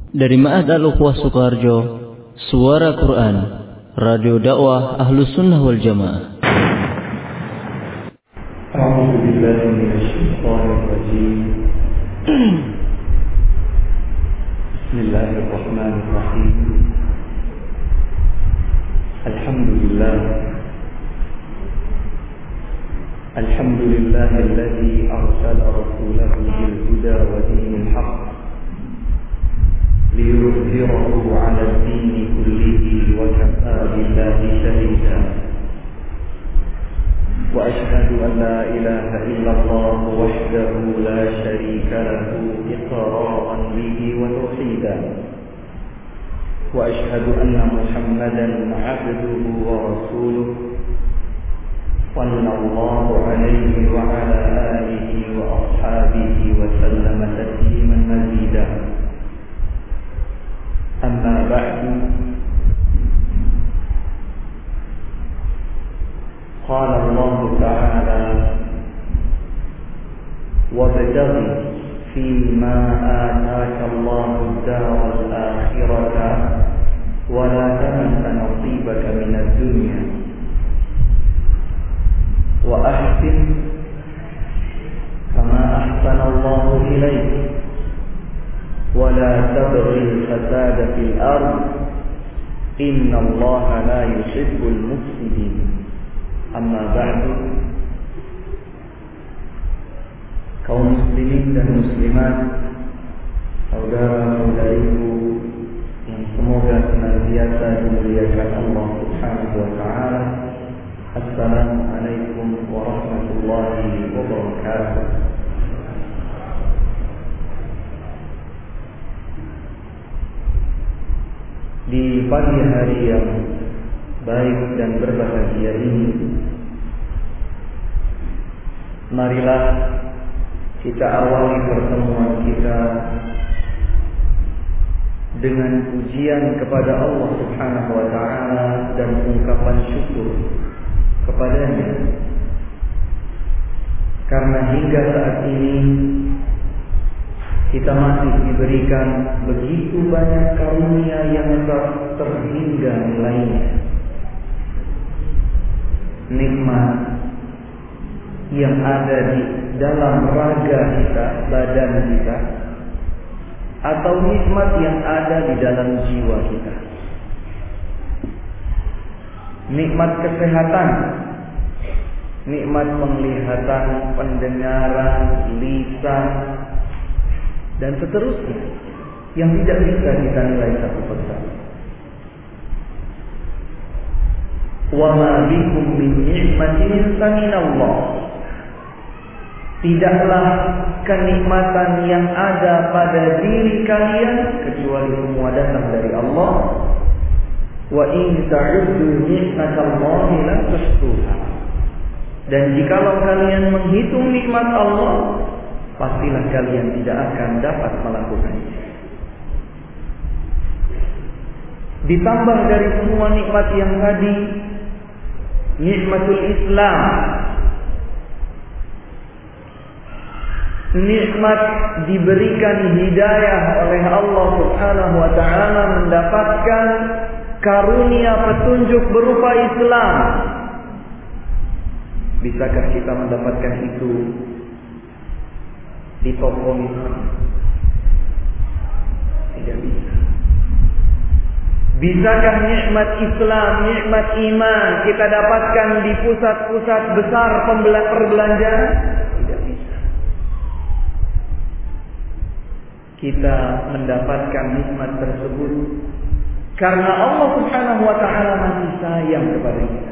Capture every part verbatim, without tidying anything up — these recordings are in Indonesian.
Dari Ma'had Al-Ukhwah Sukoharjo, Suara Quran, Radio Dakwah Ahlus Sunnah wal Jamaah. A'udzu billahi minasy syaithanir rajim. Bismillahirrahmanirrahim. Alhamdulillah. Alhamdulillahilladzi arsala rasulahu bil huda wa dinil haqq liyudhhirahu 'ala ad-dini kullihi wa kafaa billahi shahida. Wa asyhadu an la ilaha illallah wahdahu la syarika lahu iqraran bihi wa tauhidan. Wa asyhadu anna Muhammadan 'abduhu wa rasuluhu sallallahu alaihi wa ala alihi wa ashabihi wa sallama tasliman mazida. Amma ba'du. Qala Allah Ta'ala wabtaghi fima ataka Allahu ad-dara al-akhirata wa la tansa nasibaka min ad-dunya wa ahsin kama ahsana Allahu ilayk wa la tabghi al-fasada fil ard inna Allaha la yuhibbul mufsidin. Amma ba'du. Kaum muslimin dan muslimat, saudara-saudariku yang semoga senantiasa dimuliakan Allah Subhanahu wa taala. Assalamualaikum warahmatullahi wabarakatuh. Di pagi hari yang baik dan berbahagia ini, marilah kita awali pertemuan kita dengan pujian kepada Allah Subhanahu wa taala dan ungkapan syukur kepadanya, karena hingga saat ini kita masih diberikan begitu banyak karunia yang tak terhingga nilainya. Nikmat yang ada di dalam raga kita, badan kita, atau nikmat yang ada di dalam jiwa kita. Nikmat kesehatan, nikmat penglihatan, pendengaran, lisan, dan seterusnya yang tidak bisa kita nilai satu persatu. Wa ma bikum min ni'matin faminallah. Tidaklah kenikmatan yang ada pada diri kalian kecuali semua datang dari Allah. Wa in ta'uddu ni'matallahi la tuhsuha. Dan jikalau kalian menghitung nikmat Allah, pastilah kalian tidak akan dapat melakukannya. Ditambah dari semua nikmat yang tadi, nikmatul Islam, nikmat diberikan hidayah oleh Allah Subhanahu wa taala, mendapatkan karunia petunjuk berupa Islam. Bisakah kita mendapatkan itu di toko misalnya? Tidak bisa. Bisakah nikmat Islam, nikmat iman kita dapatkan di pusat-pusat besar perbelanjaan? Tidak bisa. Kita mendapatkan nikmat tersebut karena Allah Subhanahu wa taala masih sayang kepada kita.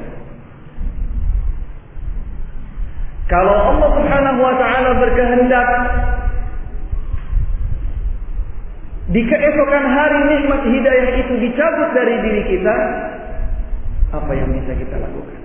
Kalau Allah Subhanahu wa taala berkehendak di keesokan hari nikmat hidayah itu dicabut dari diri kita, apa yang bisa kita lakukan?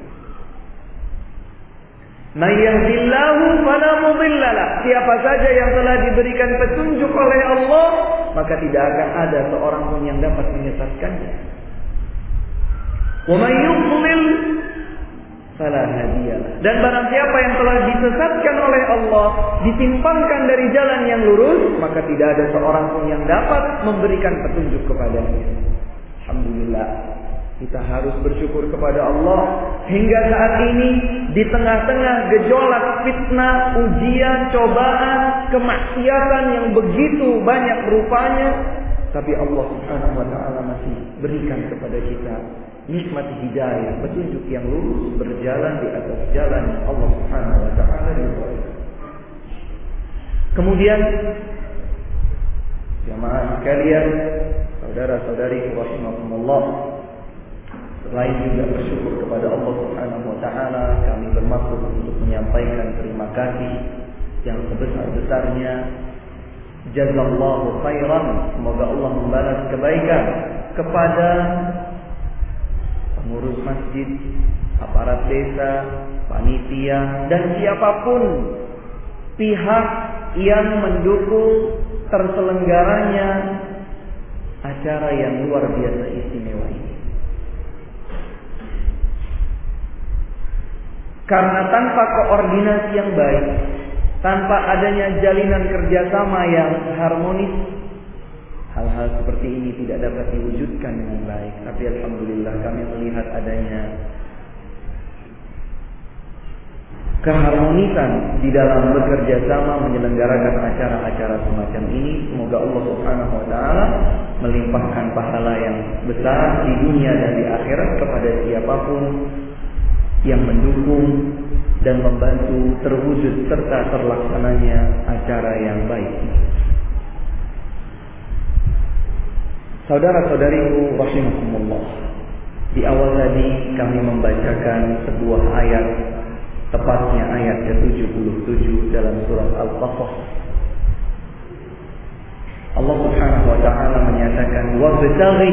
May yahdillahu fala mudilla lah. Siapa saja yang telah diberikan petunjuk oleh Allah, maka tidak akan ada seorang pun yang dapat menyesatkannya. Wa may yudlil fala hadiyalah. Dan barang siapa yang telah disesatkan oleh Allah, ditimpangkan dari jalan yang lurus, maka tidak ada seorang pun yang dapat memberikan petunjuk kepadanya. Alhamdulillah, kita harus bersyukur kepada Allah hingga saat ini di tengah-tengah gejolak fitnah, ujian, cobaan, kemaksiatan yang begitu banyak rupanya, tapi Allah Subhanahu wa taala masih berikan kepada kita nikmat hidayah, petunjuk yang lurus, berjalan di atas jalan Allah Subhanahu wa taala ridha. Kemudian jamaah sekalian, saudara-saudari rahimakumullah, selain juga bersyukur kepada Allah Subhanahu wa taala, kami bermaksud untuk menyampaikan terima kasih yang sebesar-besarnya. Jazallahu khairan, semoga Allah membalas kebaikan kepada pengurus masjid, aparat desa, panitia, dan siapapun pihak yang mendukung terselenggaranya acara yang luar biasa istimewa ini. Karena tanpa koordinasi yang baik, tanpa adanya jalinan kerjasama yang harmonis, hal-hal seperti ini tidak dapat diwujudkan dengan baik. Tapi alhamdulillah kami melihat adanya keharmonisan di dalam bekerja sama menyelenggarakan acara-acara semacam ini. Semoga Allah Subhanahu wa taala melimpahkan pahala yang besar di dunia dan di akhirat kepada siapapun yang mendukung dan membantu terwujud serta terlaksananya acara yang baik. Saudara-saudariku rahimakumullah, di awal tadi kami membacakan sebuah ayat, tepatnya ayat ke tujuh puluh tujuh dalam surat Al-Qasas. Allah Subhanahu wa taala menyatakan, "Wabtaghi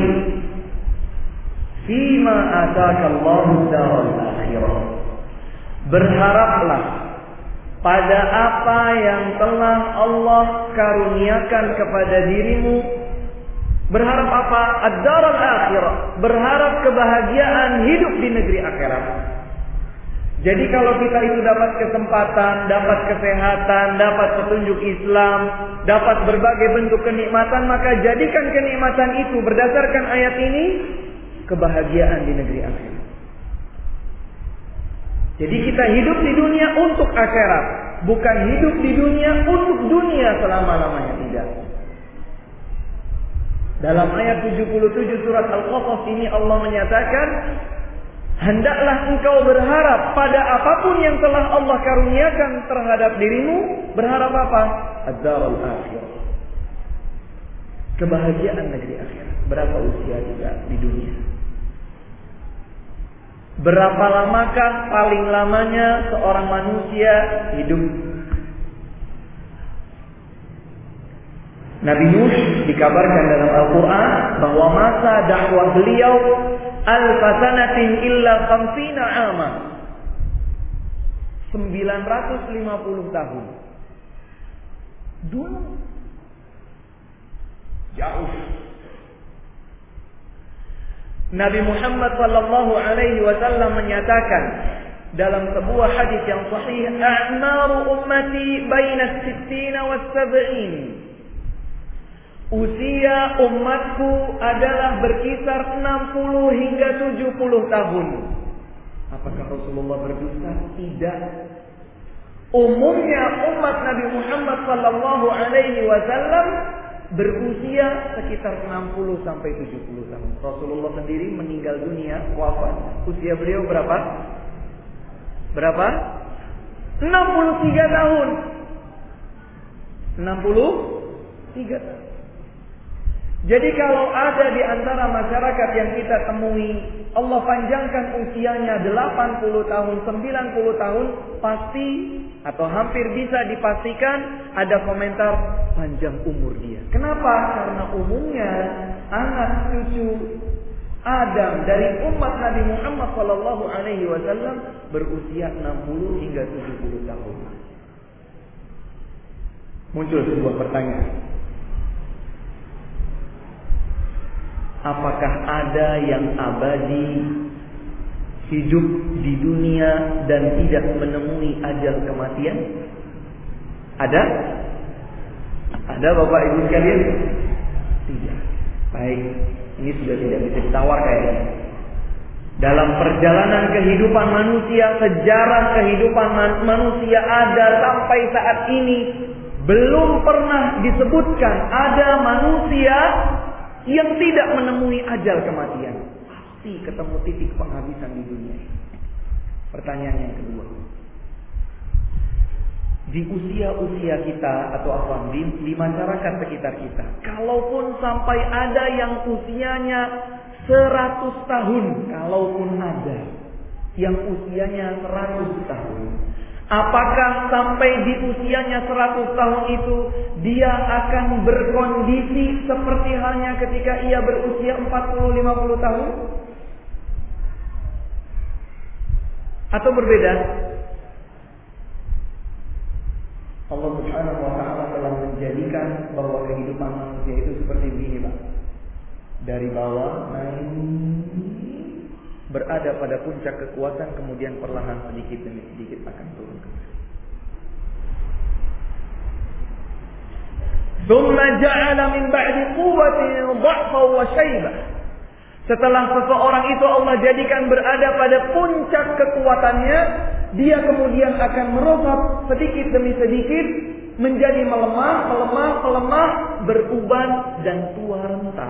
fima ataka Allahu daral akhirah." Berharaplah pada apa yang telah Allah karuniakan kepada dirimu. Berharap apa? Ad-daral akhirah. Berharap kebahagiaan hidup di negeri akhirat. Jadi kalau kita itu dapat kesempatan, dapat kesehatan, dapat petunjuk Islam, dapat berbagai bentuk kenikmatan, maka jadikan kenikmatan itu berdasarkan ayat ini kebahagiaan di negeri akhirat. Jadi kita hidup di dunia untuk akhirat, bukan hidup di dunia untuk dunia selama-lamanya, tidak. Dalam ayat tujuh puluh tujuh surat Al-Qasas ini Allah menyatakan, hendaklah engkau berharap pada apapun yang telah Allah karuniakan terhadap dirimu. Berharap apa? Ad-darul akhirah. Kebahagiaan negeri akhirat. Berapa usia kita di dunia? Berapa lamakah paling lamanya seorang manusia hidup? Nabi Nuh dikabarkan dalam Al-Quran bahwa masa dakwah beliau al-fasanatin illa khamsina ama, sembilan ratus lima puluh tahun. Dulu jauh. Nabi Muhammad sallallahu alaihi wasallam menyatakan dalam sebuah hadis yang sahih, a'maru ummati baina sittina was sab'in. Usia umatku adalah berkisar enam puluh hingga tujuh puluh tahun. Apakah Rasulullah berdusta? Tidak. Umumnya umat Nabi Muhammad sallallahu alaihi wasallam berusia sekitar enam puluh sampai tujuh puluh tahun. Rasulullah sendiri meninggal dunia, wafat. Usia beliau berapa? Berapa? enam puluh tiga tahun. enam puluh tiga tahun. Jadi kalau ada di antara masyarakat yang kita temui, Allah panjangkan usianya delapan puluh tahun, sembilan puluh tahun, pasti atau hampir bisa dipastikan ada komentar panjang umur dia. Kenapa? Karena umumnya anak cucu Adam dari umat Nabi Muhammad sallallahu alaihi wasallam berusia enam puluh hingga tujuh puluh tahun. Muncul sebuah pertanyaan. Apakah ada yang abadi hidup di dunia dan tidak menemui ajal kematian? Ada? Ada Bapak Ibu sekalian? Tidak. Baik, ini sudah tidak bisa ditawar kayaknya. Dalam perjalanan kehidupan manusia, sejarah kehidupan man- manusia ada sampai saat ini, belum pernah disebutkan ada manusia yang tidak menemui ajal kematian. Pasti ketemu titik penghabisan di dunia ini. Pertanyaan yang kedua, di usia-usia kita atau apa di, di masyarakat sekitar kita, kalaupun sampai ada yang usianya seratus tahun, kalaupun ada yang usianya seratus tahun, apakah sampai di usianya seratus tahun itu dia akan berkondisi seperti halnya ketika ia berusia empat puluh lima puluh tahun? Atau berbeda? Allah Subhanahu wa taala telah menjadikan bahwa kehidupan manusia itu seperti ini, Pak. Dari bawah naik, berada pada puncak kekuatan, kemudian perlahan sedikit demi sedikit akan turun kembali. Tsumma ja'ala min ba'di quwwatin dha'fan wa shaybah. Setelah seseorang itu Allah jadikan berada pada puncak kekuatannya, dia kemudian akan merosot sedikit demi sedikit menjadi melemah, melemah, melemah, beruban dan tua renta.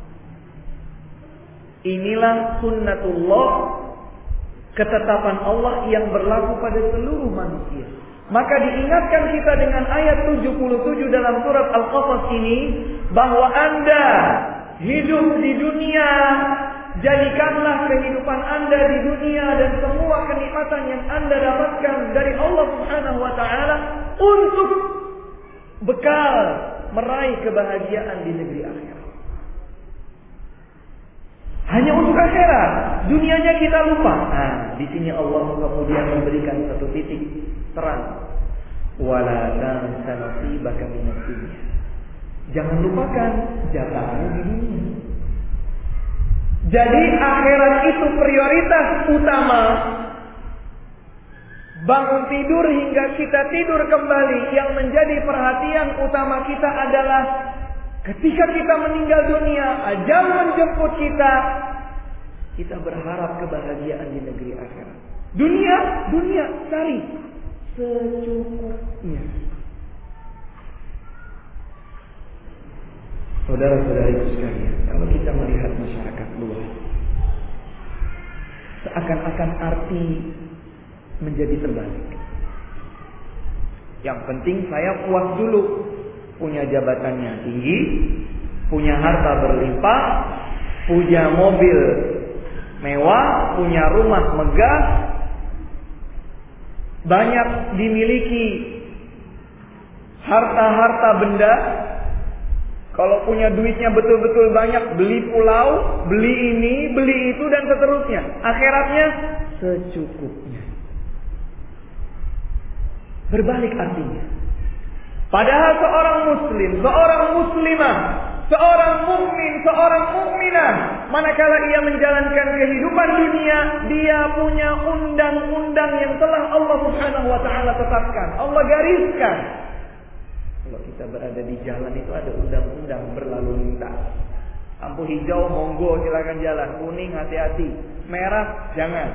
Inilah sunnatullah, ketetapan Allah yang berlaku pada seluruh manusia. Maka diingatkan kita dengan ayat tujuh puluh tujuh dalam surat Al-Qasas ini, bahwa Anda hidup di dunia, jadikanlah kehidupan Anda di dunia dan semua kenikmatan yang Anda dapatkan dari Allah Subhanahu wa taala untuk bekal meraih kebahagiaan di negeri akhirat. Hanya untuk akhirat, dunianya kita lupa. Nah, di sini Allah kemudian memberikan satu titik terang. Wala tansa nasibaka minad dunya. Jangan lupakan jatahmu di dunia. Jadi akhirat itu prioritas utama. Bangun tidur hingga kita tidur kembali, yang menjadi perhatian utama kita adalah ketika kita meninggal dunia, ajal menjemput kita, kita berharap kebahagiaan di negeri akhirat. Dunia, dunia cari secukupnya. Saudara-saudariku sekalian, kalau kita melihat masyarakat luas, seakan-akan arti menjadi terbalik. Yang penting saya puas dulu, punya jabatannya tinggi, punya harta berlimpah, punya mobil mewah, punya rumah megah, banyak dimiliki harta-harta benda. Kalau punya duitnya betul-betul banyak, beli pulau, beli ini, beli itu, dan seterusnya. Akhiratnya secukupnya. Berbalik artinya. Padahal seorang muslim, seorang muslimah, seorang mukmin, seorang mukminah, manakala ia menjalankan kehidupan dunia, dia punya undang-undang yang telah Allah Subhanahu wa taala tetapkan, Allah gariskan. Kalau kita berada di jalan itu ada undang-undang berlalu lintas. Lampu hijau monggo silakan jalan, kuning hati-hati, merah jangan.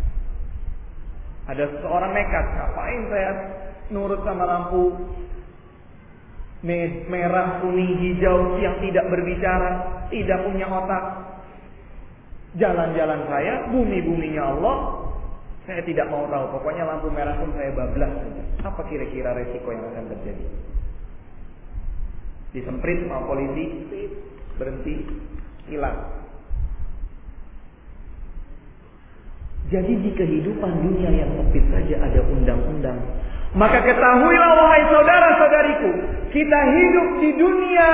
Ada seorang nekat, ngapain saya nurut sama lampu merah, kuning, hijau yang tidak berbicara, tidak punya otak. Jalan-jalan saya, bumi-buminya Allah, saya tidak mau tahu. Pokoknya lampu merah pun saya bablas saja. Apa kira-kira resiko yang akan terjadi? Disemprit sama polisi, berhenti, hilang. Jadi di kehidupan dunia yang sempit saja ada undang-undang. Maka ketahuilah wahai saudara-saudariku, kita hidup di dunia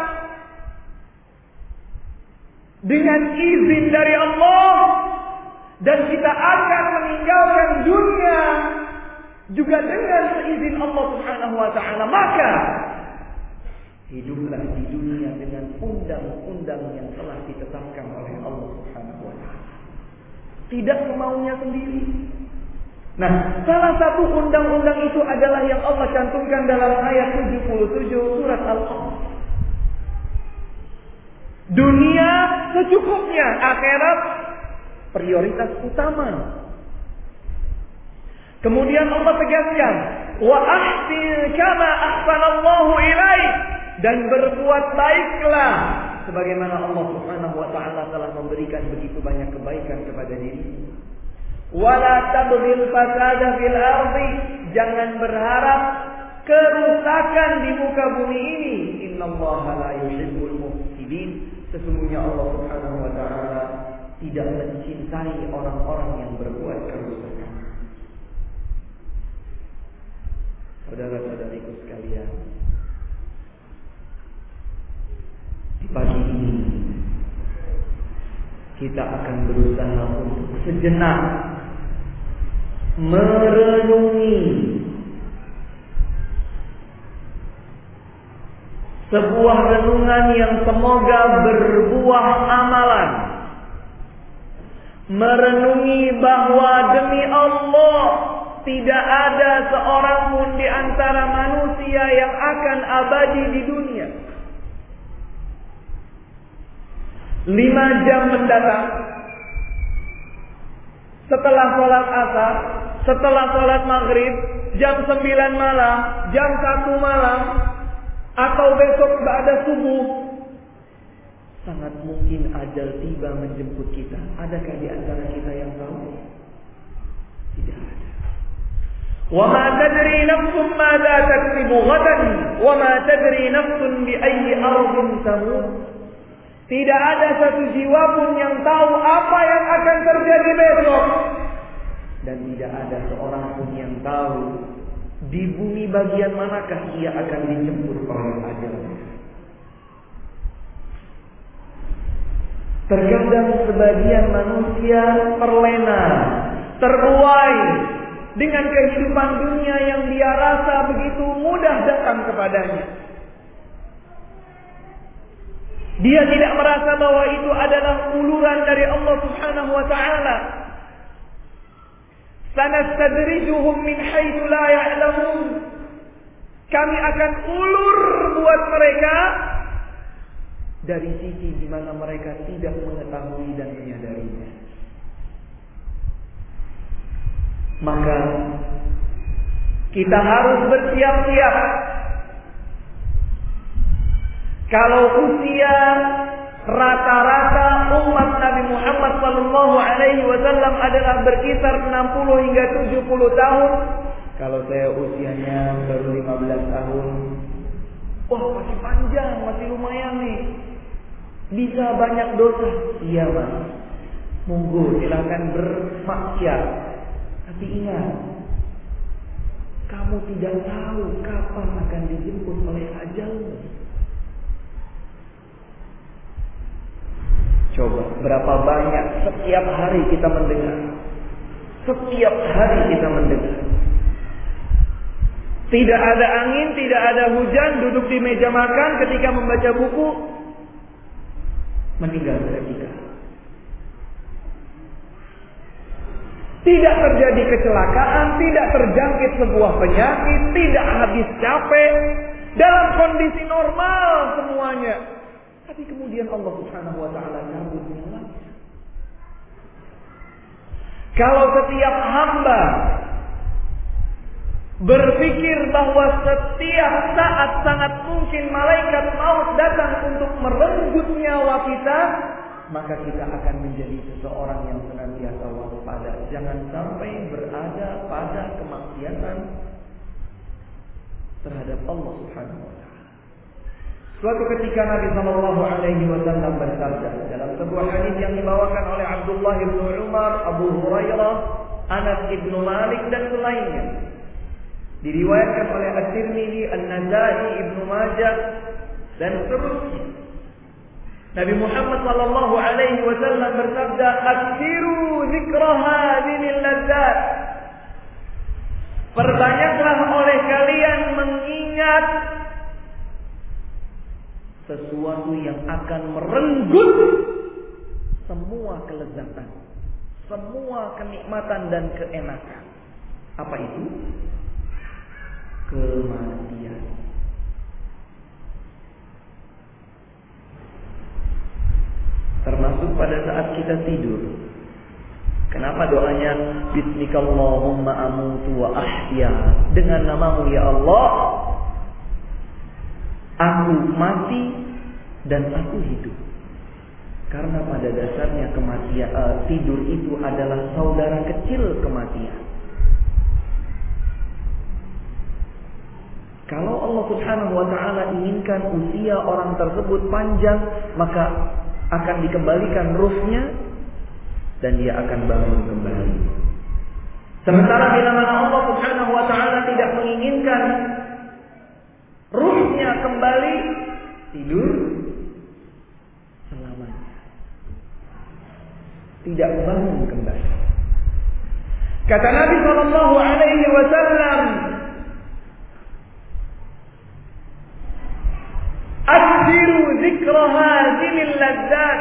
dengan izin dari Allah, dan kita akan meninggalkan dunia juga dengan seizin Allah Subhanahu wa taala. Maka hiduplah di dunia dengan undang-undang yang telah ditetapkan oleh Allah Subhanahu wa taala. tidak semaunya sendiri. Nah, salah satu undang-undang itu adalah yang Allah cantumkan dalam ayat tujuh puluh tujuh surat Al-Qamar. Dunia secukupnya, akhirat prioritas utama. Kemudian Allah tegaskan, wa ahsin kama ahsanallahu ilaik, dan berbuat baiklah sebagaimana Allah Subhanahu wa taala telah memberikan begitu banyak kebaikan kepada dirimu. Wala tabghil fasada fil ardi, jangan berharap kerusakan di muka bumi ini. Innallaha la yuhibbul mufsidin, sesungguhnya Allah Subhanahu wa taala tidak mencintai orang-orang yang berbuat kerusakan. Saudara-saudariku sekalian, di pagi ini kita akan berusaha untuk sejenak merenungi sebuah renungan yang semoga berbuah amalan. Merenungi bahwa demi Allah tidak ada seorang pun di antara manusia yang akan abadi di dunia. Lima jam mendatang, setelah sholat asar, setelah sholat maghrib, jam sembilan malam, jam satu malam, atau besok ba'da subuh, sangat mungkin ajal tiba menjemput kita. Adakah di antara kita yang tahu? Tidak ada. Wa ma tadri nafsun madza taksibu ghadan, wa ma tadri nafsun bi ayyi ardin tamut. Tidak ada satu jiwa pun yang tahu apa yang akan terjadi besok. Dan tidak ada seorang pun yang tahu di bumi bagian manakah ia akan dijemput oleh ajalnya. Terkadang sebagian manusia terlena, terbuai dengan kehidupan dunia yang dia rasa begitu mudah datang kepadanya. Dia tidak merasa bahwa itu adalah uluran dari Allah Subhanahu wa taala. Sanastadrijuhum min haitsu la ya'lamun. Kami akan ulur buat mereka dari sisi di mana mereka tidak mengetahui dan menyadarinya. Maka kita harus bersiap-siap. Kalau usia rata-rata umat Nabi Muhammad sallallahu alaihi wasallam adalah berkisar enam puluh hingga tujuh puluh tahun, kalau saya usianya baru lima belas tahun, wah masih panjang, masih lumayan nih. Bisa banyak dosa. Iya mas, monggo silakan bermaksiat. Tapi ingat, kamu tidak tahu kapan akan dijemput oleh ajalmu. Coba berapa banyak setiap hari kita mendengar. Setiap hari kita mendengar. Tidak ada angin, tidak ada hujan, duduk di meja makan ketika membaca buku, meninggal seketika. Tidak terjadi kecelakaan, tidak terjangkit sebuah penyakit, tidak habis capek, dalam kondisi normal semuanya. Tapi kemudian Allah Subhanahu wa taala cabut nyawanya. Kalau setiap hamba berpikir bahwa setiap saat sangat mungkin malaikat maut datang untuk merenggut nyawa kita, maka kita akan menjadi seseorang yang senantiasa waspada. Jangan sampai berada pada kemaksiatan terhadap Allah Subhanahu wa taala. Suatu ketika Nabi sallallahu alaihi wasallam bersabda dalam sebuah hadis yang dibawakan oleh Abdullah bin Umar, Abu Hurairah, Anas bin Malik dan selainnya. Diriwayatkan oleh At-Tirmidzi, An-Nasa'i, Ibnu Majah dan seterusnya. Nabi Muhammad sallallahu alaihi wasallam bersabda, "Aksiru dzikra hadhil ladzat." Perbanyaklah oleh kalian mengingat sesuatu yang akan merenggut semua kelezatan, semua kenikmatan dan keenakan. Apa itu? Kematian. Termasuk pada saat kita tidur. Kenapa doanya Bismikallahumma amutu wa ahya, dengan namamu ya Allah aku mati dan aku hidup. Karena pada dasarnya kematian uh, tidur itu adalah saudara kecil kematian. Kalau Allah Subhanahu wa taala inginkan usia orang tersebut panjang, maka akan dikembalikan ruhnya dan dia akan bangun kembali. Sementara bila mana Allah Subhanahu wa taala tidak menginginkan ruhnya kembali, tidur selamanya, tidak bangun kembali. Kata Nabi sallallahu alaihi wasallam, "Aksiru dzikra hadhil ladzat."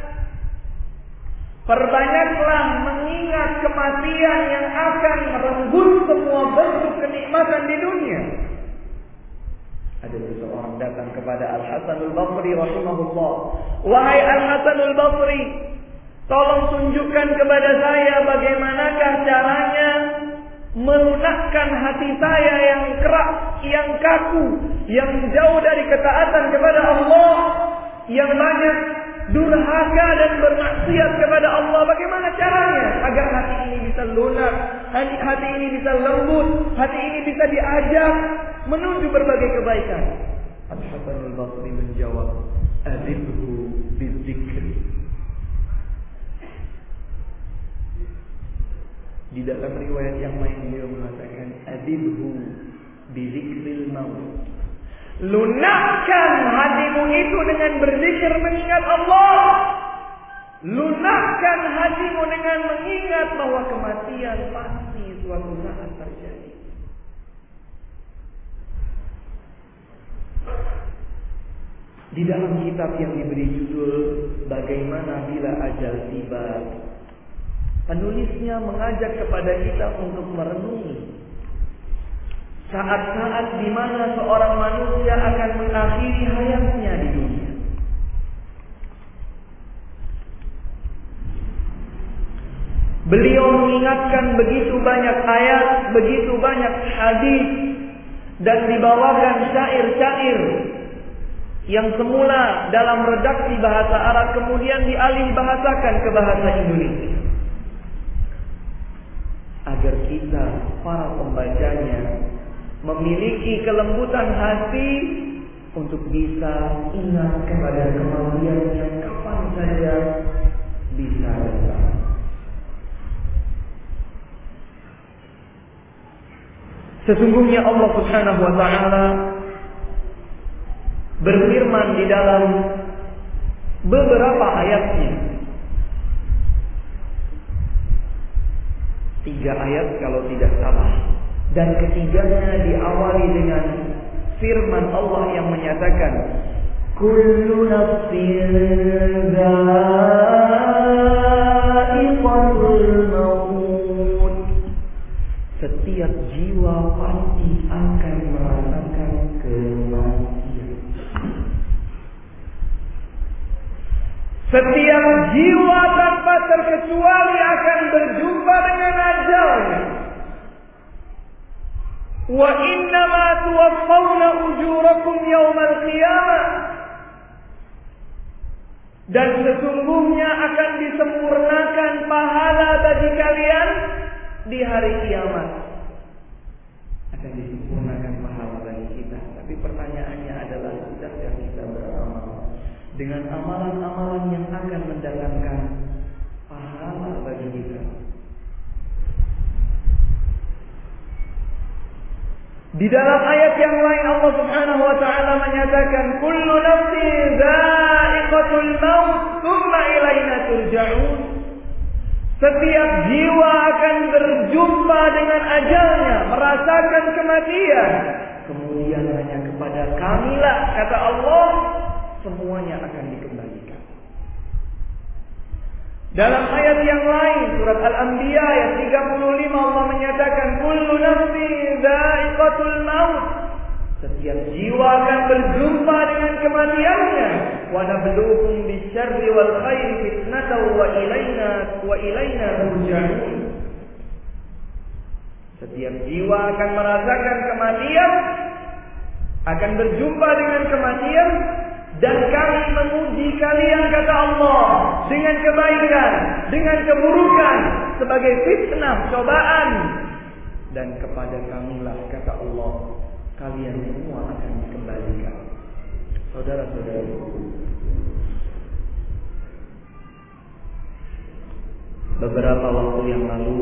Perbanyaklah mengingat kematian yang akan merenggut semua bentuk kenikmatan di dunia. Ada seseorang datang kepada Al-Hasan Al-Basri rahimahullah. Wahai Al-Hasan Al-Basri, tolong tunjukkan kepada saya bagaimanakah caranya melunakkan hati saya yang kerak, yang kaku, yang jauh dari ketaatan kepada Allah, yang banyak durhaka dan bermaksiat kepada Allah. Bagaimana caranya agar hati ini bisa lunak, hati, hati ini bisa lembut, hati ini bisa diajak menuju berbagai kebaikan? Al-Hasan Al-Basri menjawab, "Azibhu bizikri." Di dalam riwayat yang lain beliau mengatakan, "Azibhu bizikril maut." Lunakkan hatimu itu dengan berzikir mengingat Allah. Lunakkan hatimu dengan mengingat bahwa kematian pasti suatu saat terjadi. Di dalam kitab yang diberi judul Bagaimana Bila Ajal Tiba, penulisnya mengajak kepada kita untuk merenungi saat-saat di mana seorang manusia akan mengakhiri hayatnya di dunia. Beliau mengingatkan begitu banyak ayat, begitu banyak hadis, dan dibawakan syair-syair yang semula dalam redaksi bahasa Arab kemudian dialih bahasakan ke bahasa Indonesia, agar kita para pembacanya memiliki kelembutan hati untuk bisa ingat kepada kematian yang kapan saja bisa datang. Sesungguhnya Allah Subhanahu wa taala berfirman di dalam beberapa ayatnya, tiga ayat kalau tidak salah, dan ketiganya diawali dengan firman Allah yang menyatakan, "Kullu nafsin dha'iqatul maut." Setiap jiwa pasti akan merasakan kematian. Setiap jiwa tanpa terkecuali akan berjumpa dengan ajalnya. Wa innama tuwaffawna ujurakum yawmal qiyamah. Dan sesungguhnya akan disempurnakan pahala bagi kalian di hari kiamat. Akan disempurnakan pahala bagi kita. Tapi pertanyaannya adalah, sudahkah kita beramal dengan amalan-amalan yang akan mendatangkan pahala bagi kita? Di dalam ayat yang lain Allah Subhanahu wa taala menyatakan, "Kullu nafsin dha'iqatul maut, tsumma ilaina turja'un." Setiap jiwa akan berjumpa dengan ajalnya, merasakan kematian. Kemudian hanya kepada Kamilah, kata Allah, semuanya akan dikembalikan. Dalam ayat yang lain, surat Al-Anbiya ayat tiga puluh lima, Allah menyatakan, kullu nafsin dha'iqatul maut. Setiap jiwa akan berjumpa dengan kematiannya. Wa nabluukum bisyarri wal khairi fitnatan wa ilaina wa ilaina turja'un. Setiap jiwa akan merasakan kematian, akan berjumpa dengan kematian, dan kami menguji kalian, kata Allah, dengan kebaikan, dengan keburukan, sebagai fitnah, cobaan. Dan kepada kamilah, kata Allah, kalian semua akan dikembalikan. Saudara-saudara, beberapa waktu yang lalu,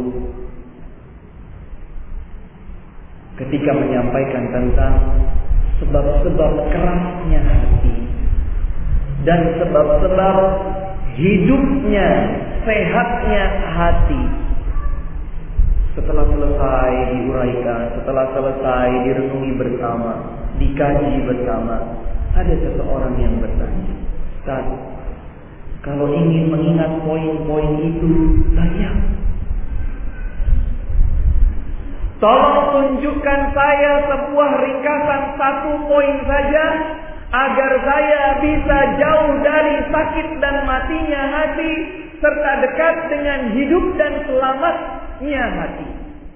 ketika menyampaikan tentang sebab-sebab kerasnya hati dan sebab-sebab hidupnya, sehatnya hati, setelah selesai diuraikan, setelah selesai direnungi bersama, dikaji bersama, ada seseorang yang bertanya, Ustaz, kalau ingin mengingat poin-poin itu banyak, tolong tunjukkan saya sebuah ringkasan satu poin saja, agar saya bisa jauh dari sakit dan matinya hati, serta dekat dengan hidup dan selamatnya hati.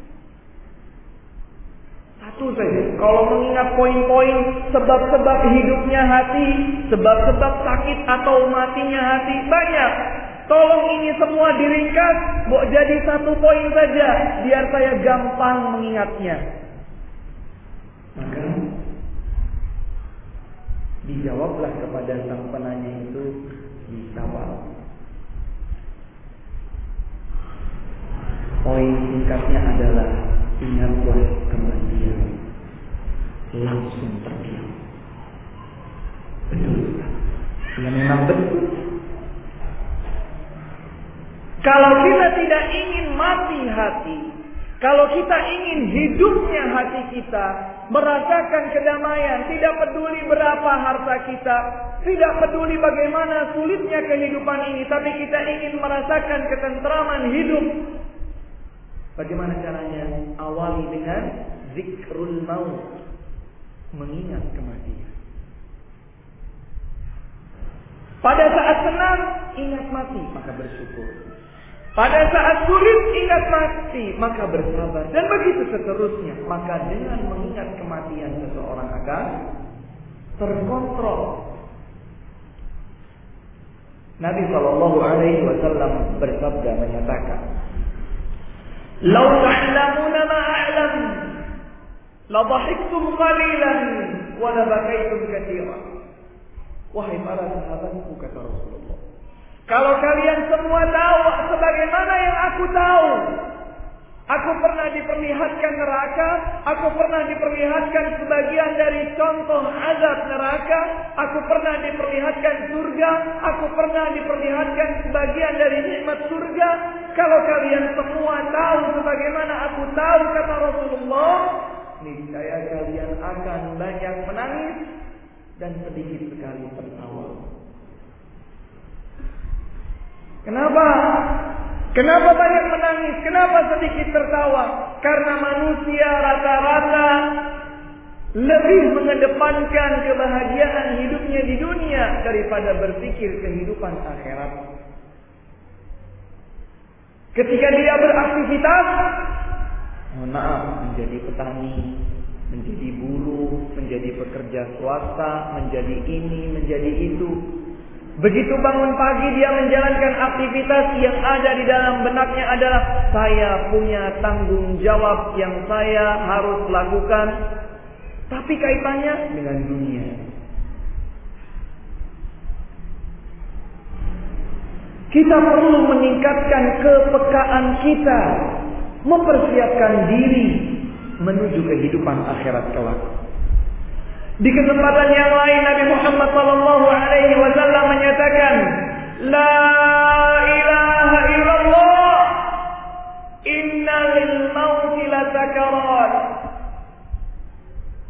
Satu saja. Kalau mengingat poin-poin sebab-sebab hidupnya hati, sebab-sebab sakit atau matinya hati, banyak. Tolong ini semua diringkas, buat jadi satu poin saja, biar saya gampang mengingatnya. Maka dijawablah kepada sang penanya itu, dijawab. Poin singkatnya adalah, ingatlah kematian, langsung terdiam. Betul, ya memang betul. Kalau kita tidak ingin mati hati, kalau kita ingin hidupnya hati kita, merasakan kedamaian, tidak peduli berapa harta kita, tidak peduli bagaimana sulitnya kehidupan ini, tapi kita ingin merasakan ketentraman hidup. Bagaimana caranya? Awali dengan zikrul maut, mengingat kematian. Pada saat senang, ingat mati, maka bersyukur. Pada saat sulit, ingat mati, maka bersabar. Dan begitu seterusnya. Maka dengan mengingat kematian, seseorang akan terkontrol. Nabi shallallahu alaihi wasallam bersabda, menyatakan, "Lau ta'lamuna ma a'lam, la dhahiktum qalilan wa la bakaitum katsiran." Wahai para sahabatku, kata Rasulullah, kalau kalian semua tahu sebagaimana yang aku tahu, aku pernah diperlihatkan neraka, aku pernah diperlihatkan sebagian dari contoh azab neraka, aku pernah diperlihatkan surga, aku pernah diperlihatkan sebagian dari nikmat surga. Kalau kalian semua tahu sebagaimana aku tahu, kata Rasulullah, niscaya kalian akan banyak menangis dan sedikit sekali tertawa. Kenapa? Kenapa banyak menangis? Kenapa sedikit tertawa? Karena manusia rata-rata lebih mengedepankan kebahagiaan hidupnya di dunia daripada berpikir kehidupan akhirat. Ketika dia beraktivitas, mohon maaf, menjadi petani, menjadi buruh, menjadi pekerja swasta, menjadi ini, menjadi itu. Begitu bangun pagi dia menjalankan aktivitas, yang ada di dalam benaknya adalah, saya punya tanggung jawab yang saya harus lakukan. Tapi kaitannya dengan dunia. Kita perlu meningkatkan kepekaan kita, mempersiapkan diri menuju kehidupan akhirat kelak. Di kesempatan yang lain, Nabi Muhammad sallallahu alaihi wasallam menyatakan, La ilaha illallah, inna lil mauti lasakarat.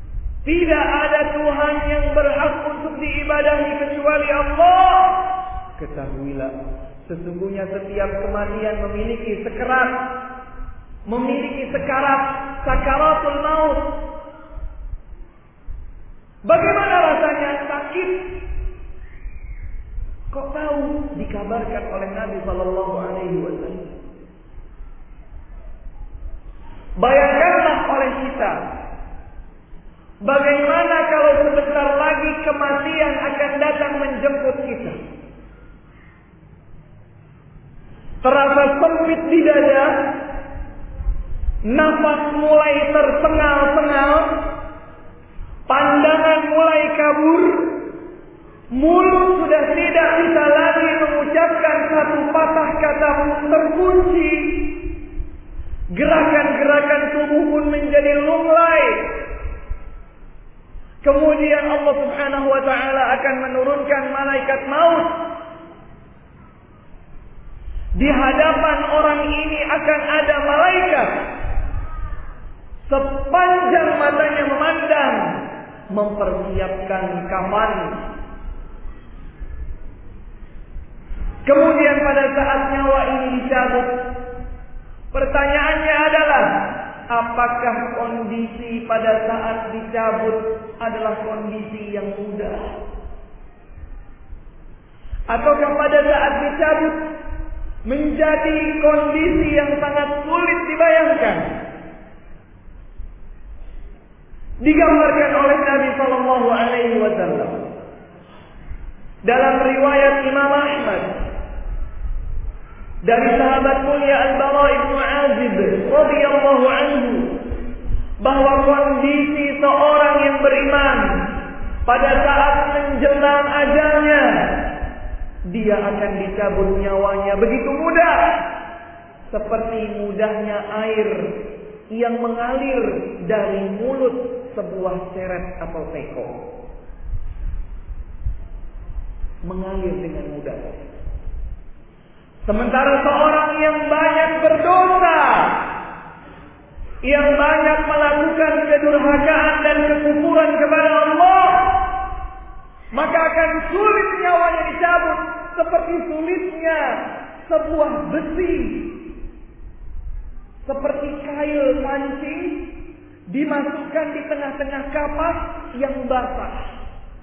Tidak ada Tuhan yang berhak untuk diibadahi kecuali Allah. ketahuilah sesungguhnya setiap kematian memiliki sekarat, memiliki sekarat, sakaratul maut. Bagaimana rasanya? Sakit. Kok tahu? Dikabarkan oleh Nabi Sallallahu Alaihi Wasallam. Bayangkanlah oleh kita, bagaimana kalau sebentar lagi kematian akan datang menjemput kita. Terasa sempit di dada, nafas mulai tersengal-sengal, pandangan mulai kabur, mulut sudah tidak bisa lagi mengucapkan satu patah kata terkunci, gerakan-gerakan tubuh pun menjadi lunglai. Kemudian Allah Subhanahu wa taala akan menurunkan malaikat maut. Di hadapan orang ini akan ada malaikat. Sepanjang matanya memandang, mempersiapkan kafan. Kemudian pada saat nyawa ini dicabut, pertanyaannya adalah, apakah kondisi pada saat dicabut adalah kondisi yang mudah? Ataukah pada saat dicabut menjadi kondisi yang sangat sulit dibayangkan? Digambarkan oleh Nabi Sallallahu Alaihi Wasallam dalam riwayat Imam Ahmad dari sahabat mulia Al-Bara bin Azib radhiyallahu anhu, bahwa kondisi seorang yang beriman pada saat menjelang ajalnya, dia akan dicabut nyawanya begitu mudah, seperti mudahnya air yang mengalir dari mulut sebuah ceret atau teko. Mengalir dengan mudah. Sementara seorang yang banyak berdosa, yang banyak melakukan kedurhakaan dan kekufuran kepada Allah, maka akan sulit nyawanya dicabut, seperti sulitnya sebuah besi, seperti kail pancing dimasukkan di tengah-tengah kapas yang basah.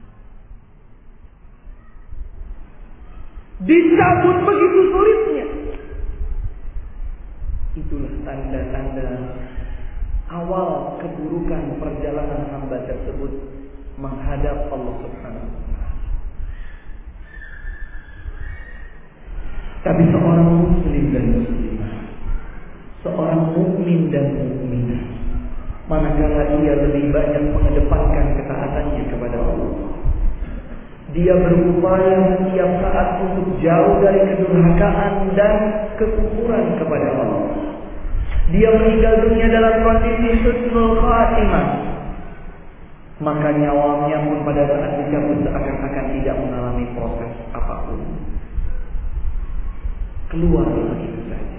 Dicabut begitu sulitnya. Itulah tanda-tanda awal keburukan perjalanan hamba tersebut menghadap Allah Subhanahu wa taala. Tapi seorang muslim dan muslimah, seorang mukmin dan mukminah, manakala ia lebih banyak mengedepankan ketaatannya kepada Allah, dia berupaya setiap saat untuk jauh dari kedurhakaan dan kekufuran kepada Allah. Dia meninggal dunia dalam kondisi husnul khatimah, maka nyawanya pun pada saat dicabut seakan-akan tidak mengalami proses apapun. Keluar begitu saja.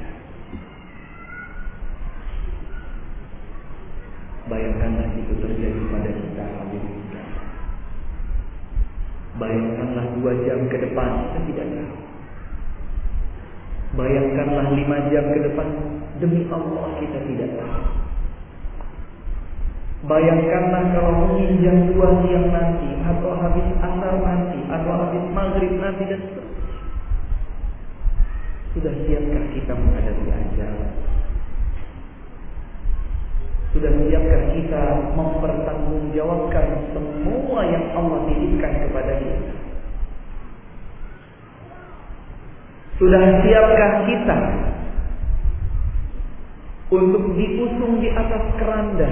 Bayangkanlah itu terjadi pada kita hadirin. Bayangkanlah dua jam ke depan, kita tidak tahu. Bayangkanlah lima jam ke depan, demi Allah kita tidak tahu. Bayangkanlah kalau mungkin jam dua siang nanti, atau habis asar nanti, atau habis maghrib nanti, dan seterusnya. Sudah siapkah kita menghadapi ajal? Sudah siapkah kita mempertanggungjawabkan semua yang Allah titipkan kepada kita? Sudah siapkah kita untuk diusung di atas keranda?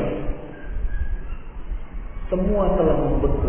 Semua telah membeku.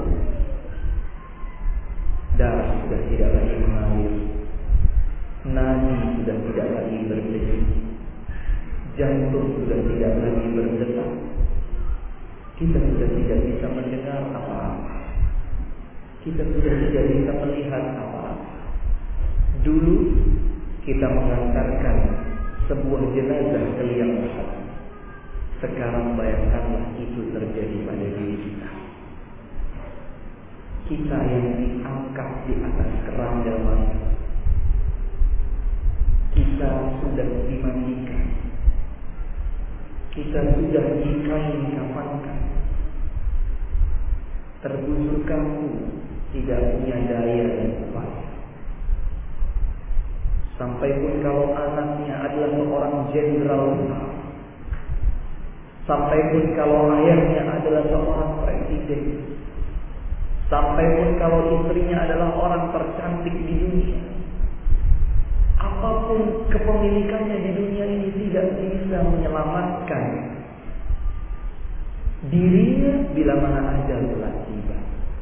Darah sudah tidak lagi mengalir, nadi sudah tidak lagi berdenyut, jantung sudah tidak lagi berdetak. Kita sudah tidak bisa mendengar apa-apa. Kita sudah tidak bisa melihat apa-apa. Dulu kita mengantarkan sebuah jenazah ke liang lahat. Sekarang bayangkanlah itu terjadi pada diri kita. Kita yang diangkat di atas keranda mati, kita sudah dimandikan, kita sudah dikain kafankan. Terbusur kamu tidak punya daya dan upaya. Sampai pun kalau anaknya adalah seorang jenderal, sampai pun kalau ayahnya adalah seorang presiden, sampai pun kalau istrinya adalah orang tercantik di dunia, apapun kepemilikannya di dunia ini tidak bisa menyelamatkan dirinya bila mana ajal telah tiba.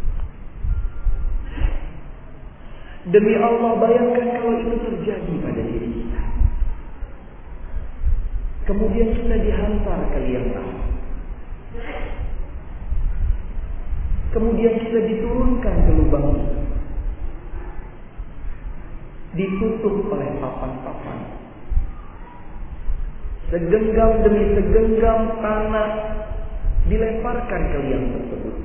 Demi Allah, bayangkan kalau itu terjadi pada diri kita. Kemudian kita dihantar ke liang lahat. Kemudian kita diturunkan ke lubang itu, ditutup oleh papan-papan. Segenggam demi segenggam tanah dilemparkan ke liang tersebut,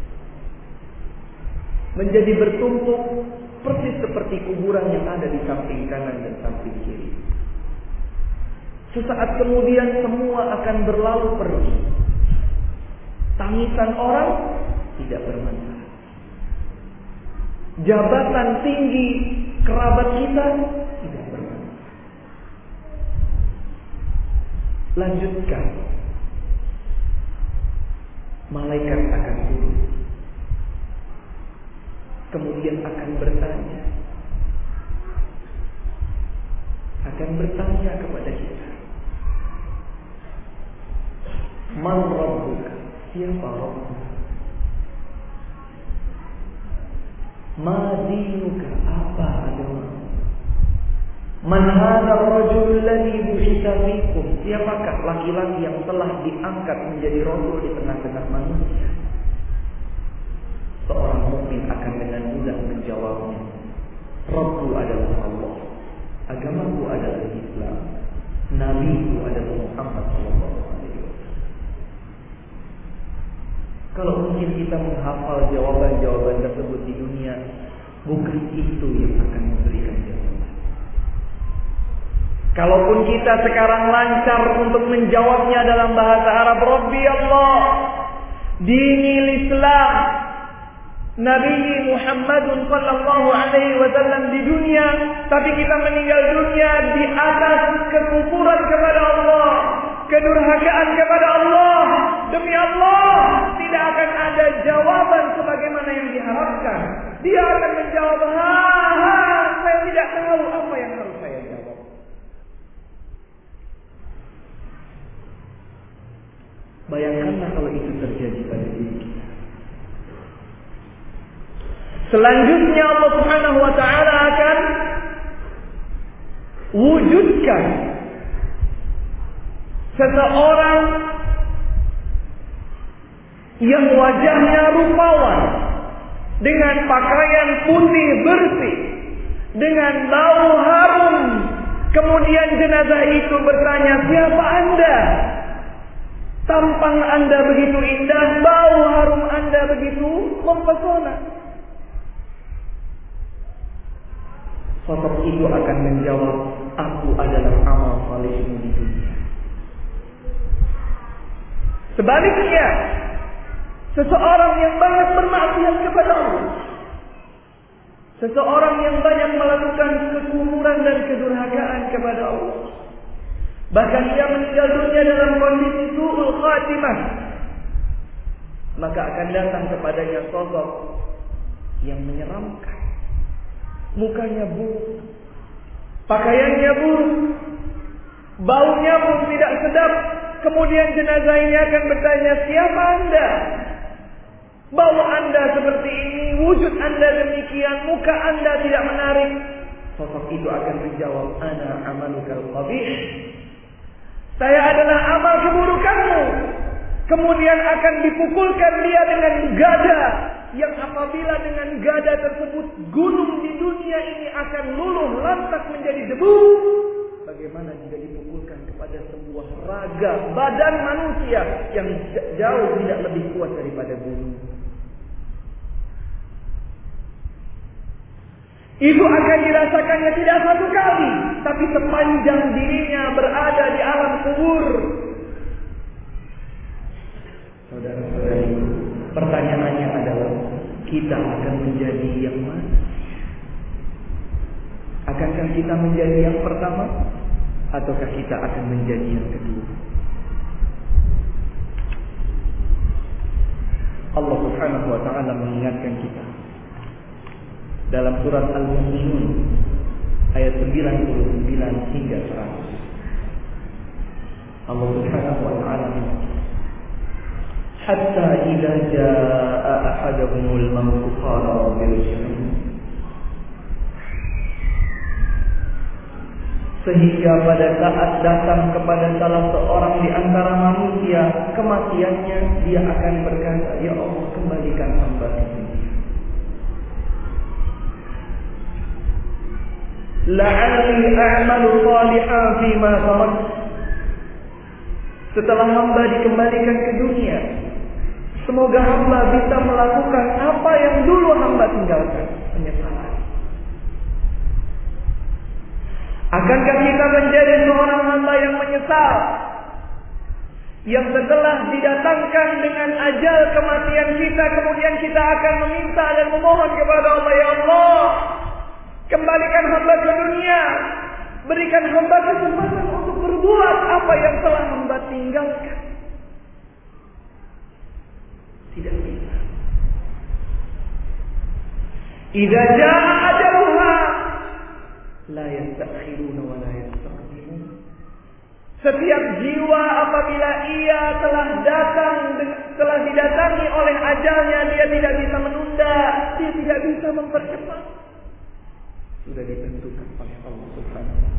menjadi bertumpuk persis seperti kuburan yang ada di samping kanan dan samping kiri. Sesaat kemudian semua akan berlalu pergi. Tangisan orang tidak bermanfaat. Jabatan tinggi kerabat kita tidak bermanfaat. Lanjutkan. Malaikat akan turun. Kemudian akan bertanya. Akan bertanya kepada kita. Man Rabbuka? Siapa Rabbuka? Ma dinuka? Apa agama? Man hadha ar-rajul alladhi bu'itha fikum? Siapakah laki-laki yang telah diangkat menjadi rasul di tengah-tengah manusia? Seorang mukmin akan dengan mudah menjawabnya. Rabbu adalah Allah, agamaku adalah Islam, nabiku adalah Muhammad sallallahu alaihi wasallam. Kalau mungkin kita menghafal jawaban-jawaban tersebut di dunia, bukan itu yang akan memberikan jawaban. Kalaupun kita sekarang lancar untuk menjawabnya dalam bahasa Arab, Rabbi Allah, dinil Islam, Nabi Muhammad sallallahu alaihi wasallam di dunia, tapi kita meninggal dunia di atas kekufuran kepada Allah, kedurhakaan kepada Allah. Demi Allah, tidak akan ada jawaban sebagaimana yang diharapkan. Dia akan menjawab, ha, ha, saya tidak tahu apa yang harus saya jawab. Bayangkanlah kalau itu terjadi pada diri kita. Selanjutnya Allah Subhanahu wa taala akan wujudkan seseorang yang wajahnya rupawan, dengan pakaian putih bersih, dengan bau harum. Kemudian jenazah itu bertanya, siapa Anda? Tampang Anda begitu indah, bau harum Anda begitu mempesona. Sosok itu akan menjawab, aku adalah amal salehmu di dunia. Sebaliknya, seseorang yang banyak bermaksiat kepada Allah, seseorang yang banyak melakukan kekufuran dan kedurhakaan kepada Allah, bahkan ia meninggal dunia dalam kondisi su'ul khatimah, maka akan datang kepadanya sosok yang menyeramkan. Mukanya buruk, pakaiannya buruk, baunya pun tidak sedap. Kemudian jenazah ini akan bertanya, siapa Anda? Bau Anda seperti ini, wujud Anda demikian, muka Anda tidak menarik. Sosok itu akan menjawab, ana amalukal qabih. Saya adalah amal keburukanmu. Kemudian akan dipukulkan dia dengan gada, yang apabila dengan gada tersebut gunung di dunia ini akan luluh lantak menjadi debu. Bagaimana jika dipukulkan kepada sebuah raga badan manusia yang jauh tidak lebih kuat daripada gunung? Itu akan dirasakannya tidak satu kali, tapi sepanjang dirinya berada di alam kubur. Saudara-saudari, pertanyaannya adalah, kita akan menjadi yang mana? Akankah kita menjadi yang pertama, ataukah kita akan menjadi yang kedua? Allah Subhanahu wa taala mengingatkan kita dalam surat Al-Mu'minun ayat sembilan puluh sembilan hingga seratus. Allah Subhanahu wa taala hatta idza jaa ahaduhumul maut qala rabbi irji'un, sehingga pada saat datang kepada salah seorang di antara manusia kematiannya, dia akan berkata, ya Allah, kembalikan hamba ini. La'alli a'malu salihan fima tarak. Setelah hamba dikembalikan ke dunia, semoga hamba bisa melakukan apa yang dulu hamba tinggalkan. Penyesalan. Akankah kita menjadi seorang hamba yang menyesal, yang setelah didatangkan dengan ajal kematian kita, kemudian kita akan meminta dan memohon kepada Allah, ya Allah, kembalikan hamba ke dunia, berikan hamba kesempatan untuk berbuat apa yang telah hamba tinggalkan. Tidak bisa. Idza jaa ajaluha la yastakhiruna wa la yastaqdimun. Setiap jiwa apabila ia telah datang, telah didatangi oleh ajalnya, dia tidak bisa menunda, dia tidak bisa mempercepat. Sudah ditentukan oleh Allah Subhanahu wa taala.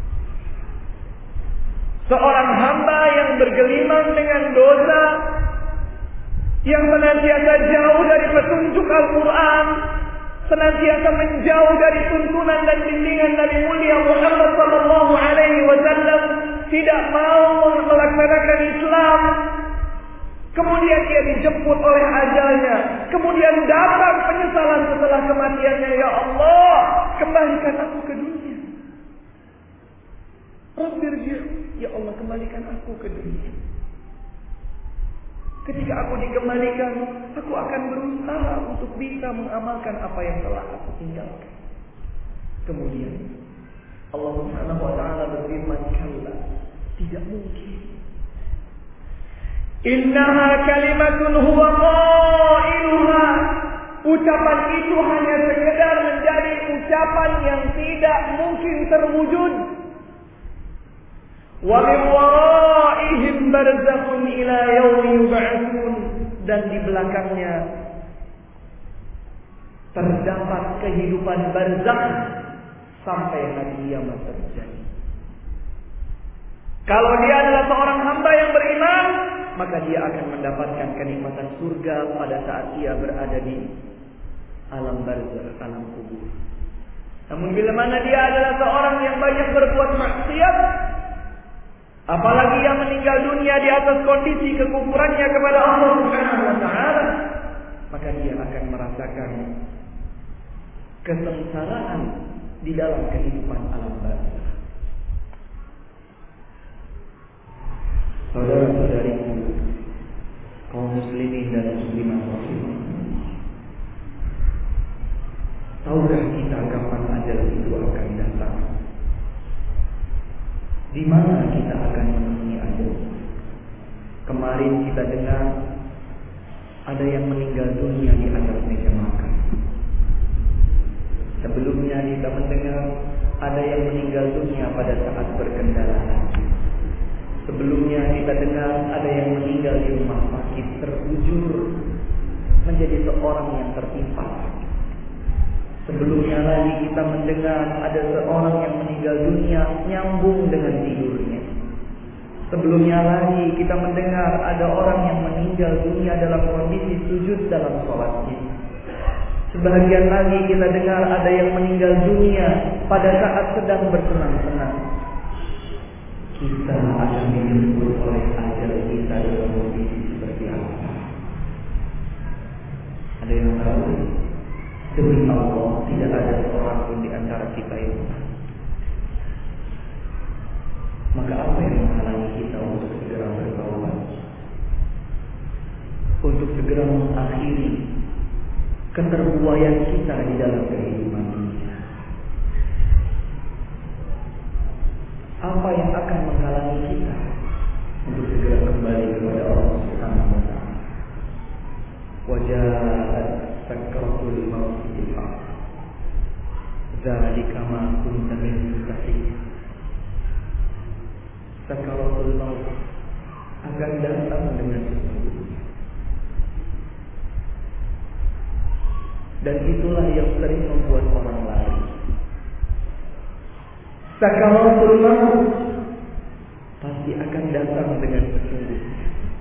Seorang hamba yang bergelimang dengan dosa, yang senantiasa jauh dari petunjuk Al-Quran, senantiasa menjauh dari tuntunan dan bimbingan Nabi mulia Muhammad sallallahu alaihi wasallam, tidak mau melaksanakan Islam, kemudian dia dijemput oleh ajalnya, kemudian datang penyesalan setelah kematiannya, ya Allah, kembalikan aku ke dunia. Rabbirji', ya Allah, kembalikan aku ke dunia. Ketika aku dikembalikan, aku akan berusaha untuk bisa mengamalkan apa yang telah aku tinggalkan. Kemudian Allah Subhanahu wa taala berfirman, kalla, tidak mungkin. Innaha kalimatun huwa qailuha. Ucapan itu hanya sekedar menjadi ucapan yang tidak mungkin terwujud. Wa min waraihim barzakhun ila yaumi yub'atsun, dan di belakangnya terdapat kehidupan barzakh sampai hari kiamat terjadi. Kalau dia adalah seorang hamba yang beriman, maka dia akan mendapatkan kenikmatan surga pada saat dia berada di alam barzakh, alam kubur. Namun bila mana dia adalah seorang yang banyak berbuat maksiat, apalagi yang meninggal dunia di atas kondisi kekufurannya kepada Allah Subhanahu wa taala, maka dia akan merasakan kesengsaraan di dalam kehidupan alam barzakh. Saudara-saudariku, kaum muslimin dan muslimat rahimahumullah, tahukah kita kapan ajal itu akan datang? Di mana kita akan menemui ajal? Kemarin kita dengar ada yang meninggal dunia di atas meja makan. Sebelumnya kita mendengar ada yang meninggal dunia pada saat berkendara. Sebelumnya kita dengar ada yang meninggal di rumah sakit terbujur menjadi seorang yang tertimpa. Sebelumnya lagi kita mendengar ada seorang yang meninggal dunia nyambung dengan tidurnya. Sebelumnya lagi kita mendengar ada orang yang meninggal dunia dalam kondisi sujud dalam sholatnya. Sebagian lagi kita dengar ada yang meninggal dunia pada saat sedang bersenang-senang. Kita akan dijemput oleh ajal kita dalam kondisi seperti apa? Ada yang tahu? Demi Allah, tidak ada seorang pun keterbuaian kita di dalam kehidupan dunia. Apa yang akan menghalangi kita untuk segera kembali kepada Allah Subhanahu wa taala? Wajahat sakratul maut bil haqq. Dzalika ma kunta minhu tahid. Sakratul maut akan datang dengan sesungguhnya. Dan itulah yang sering membuat orang lari. Sakratul maut pasti akan datang dengan sesungguhnya.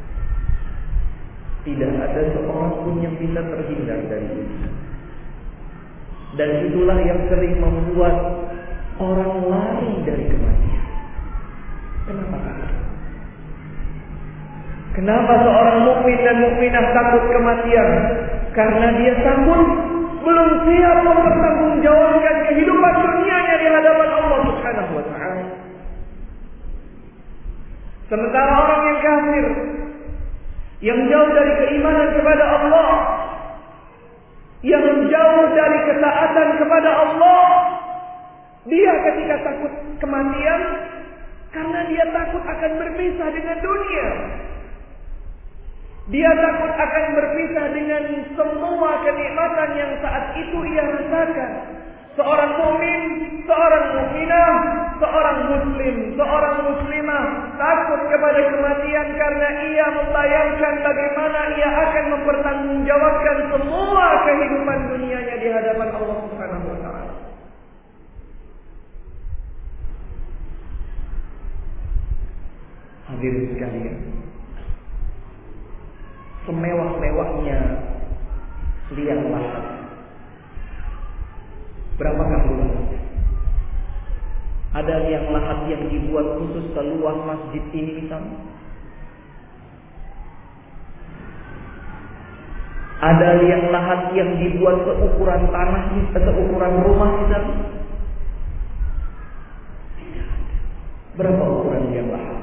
Tidak ada seorang pun yang bisa terhindar dari itu. Dan itulah yang sering membuat orang lari dari kematian. Kenapa takut? Kenapa seorang mukmin dan mukminah takut kematian? Karena dia takut belum siap mempertanggungjawabkan kehidupan dunianya di hadapan Allah Subhanahu wa taala. Sementara orang yang kafir, yang jauh dari keimanan kepada Allah, yang jauh dari ketaatan kepada Allah, dia ketika takut kematian karena dia takut akan berpisah dengan dunia. Dia takut akan berpisah dengan semua kenikmatan yang saat itu ia rasakan. Seorang mukmin, seorang mukminah, seorang muslim, seorang muslimah takut kepada kematian karena ia membayangkan bagaimana ia akan mempertanggungjawabkan semua kehidupan dunianya di hadapan Allah Subhanahu wa taala. Hadirin sekalian, semewah-mewahnya liang lahat, berapakah luasnya? Ada liang lahat yang dibuat khusus seluas masjid ini misalnya. Ada liang lahat yang dibuat seukuran tanah, seukuran rumah misalnya. Berapa ukuran liang lahat?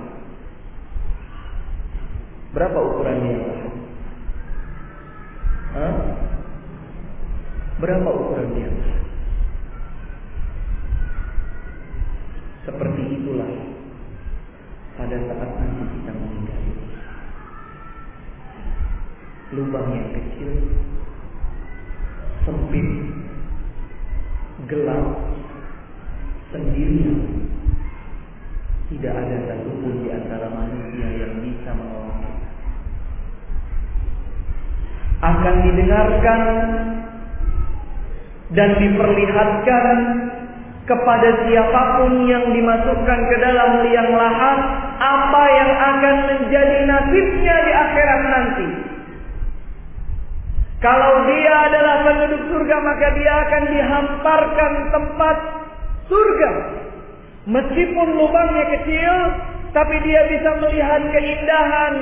Berapa ukuran liang lahat? Hah? Berapa ukuran liang lahat? Seperti itulah pada saat nanti kita meninggal. Lubang yang kecil, sempit, gelap, sendirian. Tidak ada satupun di antara manusia yang bisa menolong kita. Akan didengarkan dan diperlihatkan kepada siapapun yang dimasukkan ke dalam liang lahat apa yang akan menjadi nasibnya di akhirat nanti. Kalau dia adalah penduduk surga, maka dia akan dihamparkan tempat surga. Meskipun lubangnya kecil, tapi dia bisa melihat keindahan,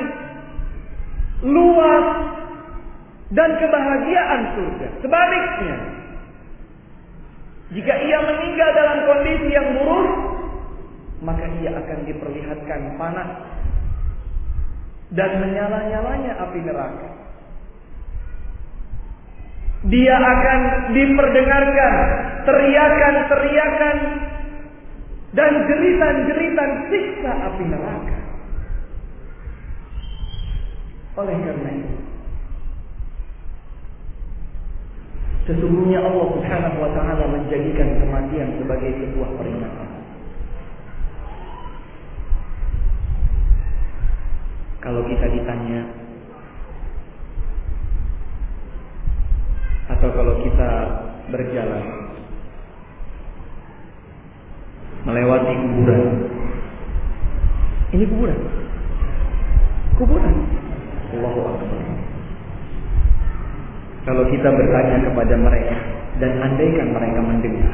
luas, dan kebahagiaan surga. Sebaliknya, jika ia meninggal dalam kondisi yang buruk, maka ia akan diperlihatkan panas dan menyala-nyalanya api neraka. Dia akan diperdengarkan teriakan-teriakan dan jeritan-jeritan siksa api neraka. Oleh karena itu, sesungguhnya Allah Subhanahu wa taala menjadikan kematian sebagai sebuah peringatan. Kalau kita ditanya, atau kalau kita berjalan melewati kuburan, ini kuburan, kuburan, Allahu Akbar. Kalau kita bertanya kepada mereka, dan andaikan mereka mendengar,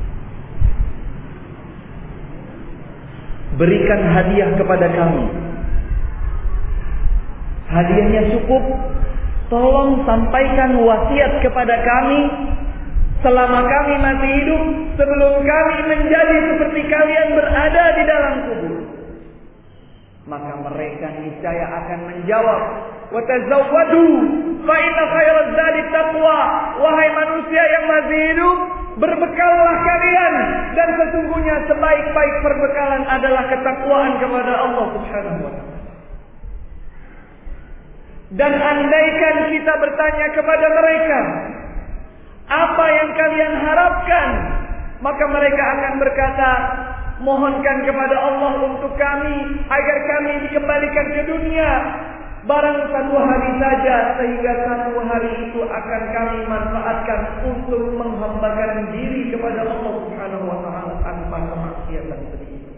berikan hadiah kepada kami. Hadiahnya cukup. Tolong sampaikan wasiat kepada kami selama kami masih hidup, sebelum kami menjadi seperti kalian berada di dalam kubur. Maka mereka niscaya akan menjawab, Wa tazawwadu fa inna khairaz zadi taqwa. Wahai manusia yang masih hidup, berbekallah kalian, dan sesungguhnya sebaik-baik perbekalan adalah ketakwaan kepada Allah Subhanahu wa taala. Dan andaikan kita bertanya kepada mereka, apa yang kalian harapkan? Maka mereka akan berkata, mohonkan kepada Allah untuk kami agar kami dikembalikan ke dunia barang satu hari saja, sehingga satu hari itu akan kami manfaatkan untuk menghambakan diri kepada Allah Subhanahu wa taala tanpa kemaksiatan sedikit.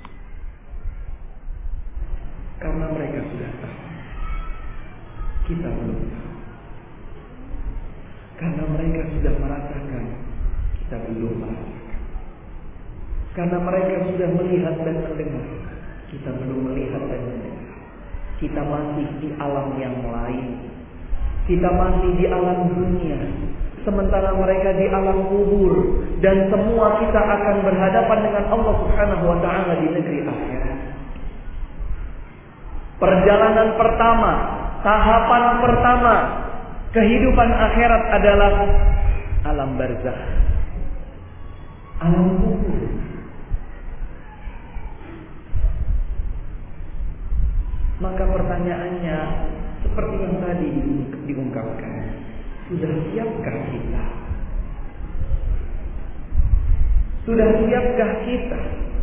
Karena mereka sudah tahu, kita belum tahu. Karena mereka sudah merasakan, kita belum merasakan. Karena mereka sudah melihat dan mendengar, kita belum melihat dan mendengar. Kita masih di alam yang lain. Kita masih di alam dunia, sementara mereka di alam kubur. Dan semua kita akan berhadapan dengan Allah Subhanahu wa taala di negeri akhirat. Perjalanan pertama, tahapan pertama kehidupan akhirat adalah alam barzakh, alam kubur. Maka pertanyaannya seperti yang tadi diungkapkan, sudah siapkah kita? Sudah siapkah kita?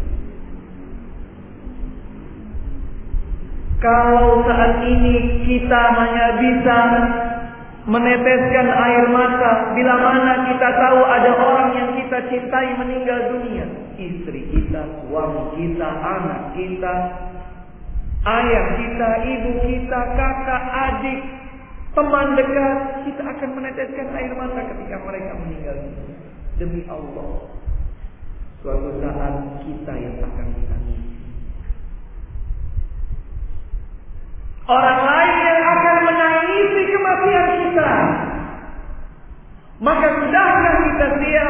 Kalau saat ini kita hanya bisa meneteskan air mata bila mana kita tahu ada orang yang kita cintai meninggal dunia, istri kita, suami kita, anak kita, ayah kita, ibu kita, kakak, adik, teman dekat, kita akan meneteskan air mata ketika mereka meninggal dunia. Demi Allah, suatu saat kita yang akan ditangisi. Orang lain yang akan menangisi kematian kita. Maka sudahkah kita siap?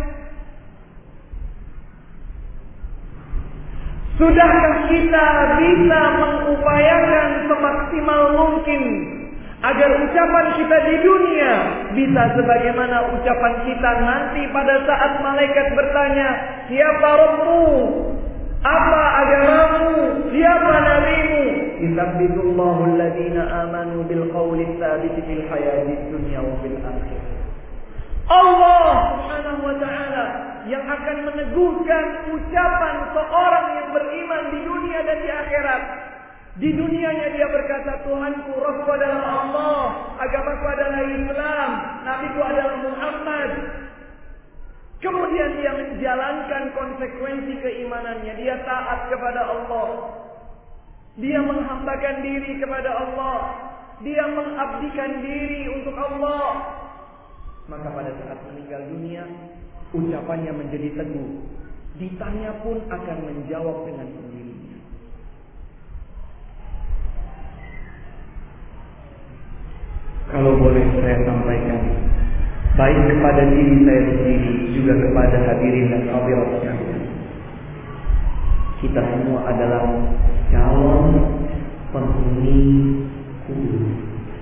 Sudahkah kita bisa mengupayakan semaksimal mungkin agar ucapan kita di dunia bisa sebagaimana ucapan kita nanti pada saat malaikat bertanya, siapa Rabbu? Apa agamamu? Siapa nabimu? Yusabbitullahu alladhina amanu bil qawli tsabit fil hayatid dunya wa fil akhirah. Allah Subhanahu wa taala yang akan meneguhkan ucapan seorang yang beriman di dunia dan di akhirat. Di dunianya dia berkata, Tuhanku, Rabbku adalah Allah, agamaku adalah Islam, nabiku adalah Muhammad. Kemudian dia menjalankan konsekuensi keimanannya. Dia taat kepada Allah. Dia menghambakan diri kepada Allah. Dia mengabdikan diri untuk Allah. Maka pada saat meninggal dunia, ucapannya menjadi teguh. Ditanya pun akan menjawab dengan sendirinya. Kalau boleh saya sampaikan, baik kepada diri saya sendiri, juga kepada hadirin dan hadirat sekalian, kita semua adalah calon penghuni kubur.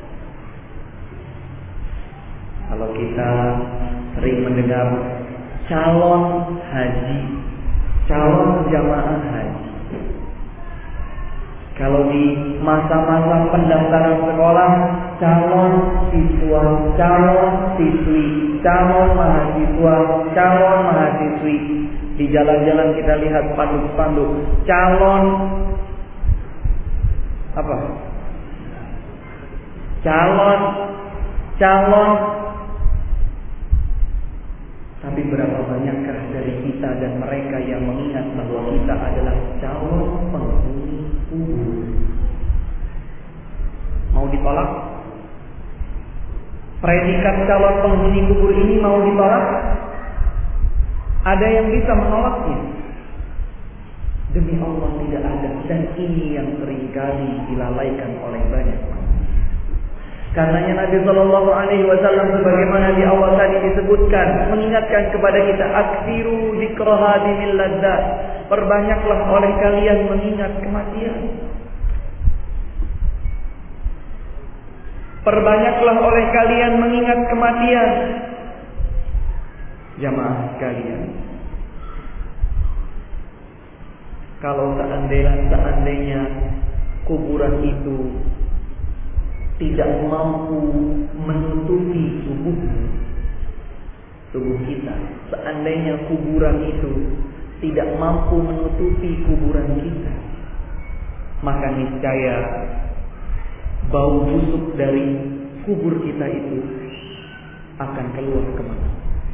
Kalau kita sering mendengar calon haji, calon jamaah haji. Kalau di masa-masa pendaftaran sekolah, calon siswa, calon siswi, calon mahasiswa, calon mahasiswi. Di jalan-jalan kita lihat spanduk-spanduk calon apa? Calon, calon. Tapi berapa banyakkah dari kita dan mereka yang mengingat bahwa kita adalah calon penghuni kubur? Mau ditolak? Predikat calon penghuni kubur ini mau ditolak? Ada yang bisa menolaknya? Demi Allah tidak ada. Dan ini yang seringkali dilalaikan oleh banyak orang. Karenanya Nabi Shallallahu Alaihi Wasallam sebagaimana di awal tadi disebutkan, mengingatkan kepada kita, aksiru dzikra hadimil ladzat, perbanyaklah oleh kalian mengingat kematian. Perbanyaklah oleh kalian mengingat kematian. Jamaah sekalian, kalau seandainya, seandainya kuburan itu tidak mampu menutupi tubuh tubuh kita, seandainya kuburan itu tidak mampu menutupi kuburan kita, maka niscaya bau busuk dari kubur kita itu akan keluar kemana.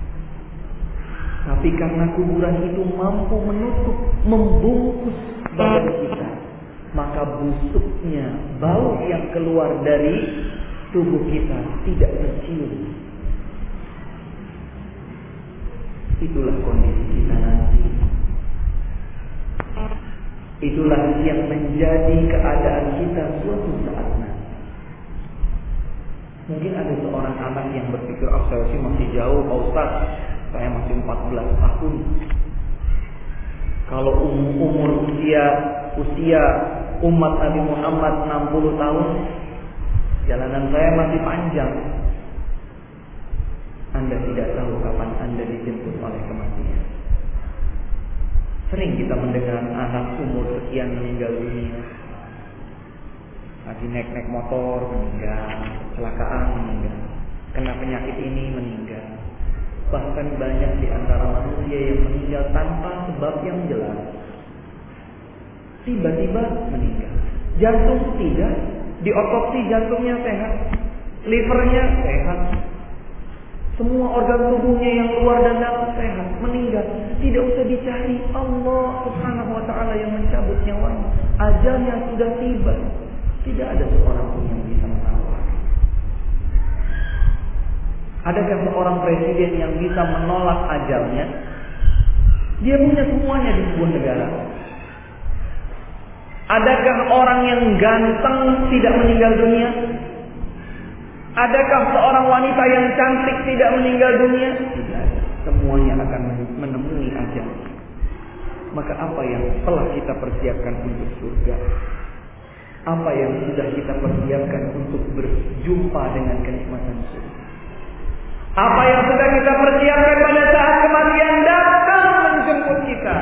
Tapi karena kuburan itu mampu menutup, membungkus badan kita, maka busuknya bau yang keluar dari tubuh kita tidak tercium. Itulah kondisi kita nanti. Itulah yang menjadi keadaan kita suatu saat nanti. Mungkin ada seorang anak yang berpikir, ah, saya sih masih jauh, Pak Ustaz. Saya masih empat belas tahun. Kalau umur, umur usia usia umat Nabi Muhammad enam puluh tahun, jalanan saya masih panjang. Anda tidak tahu kapan Anda dijemput oleh kematian. Sering kita mendengar anak umur sekian meninggal dunia. Lagi naik-naik motor meninggal, kecelakaan meninggal, kena penyakit ini meninggal. Bahkan banyak di antara manusia yang meninggal tanpa sebab yang jelas. Tiba-tiba meninggal. Jantung tidak, diotopsi jantungnya sehat, livernya sehat, semua organ tubuhnya yang luar dan dalam sehat, meninggal. Tidak usah dicari, Allah Subhanahu wa ta'ala yang mencabut nyawanya. Ajalnya sudah tiba. Tidak ada seorang pun yang bisa menawar. Adakah seorang presiden yang bisa menolak ajalnya? Dia punya semuanya di sebuah negara. Adakah orang yang ganteng tidak meninggal dunia? Adakah seorang wanita yang cantik tidak meninggal dunia? Tidak. Semuanya akan menemui ajal. Maka apa yang telah kita persiapkan untuk surga? Apa yang sudah kita persiapkan untuk berjumpa dengan kenikmatan surga? Apa yang sudah kita persiapkan pada saat kematian datang menjemput kita?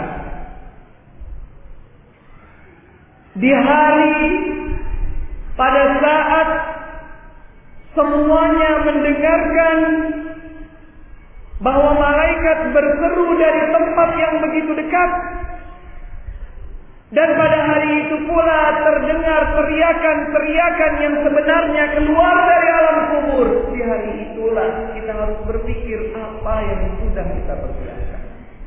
Di hari pada saat semuanya mendengarkan bahwa malaikat berseru dari tempat yang begitu dekat, dan pada hari itu pula terdengar teriakan-teriakan yang sebenarnya keluar dari alam kubur. Di hari itulah kita harus berpikir apa yang sudah kita persiapkan.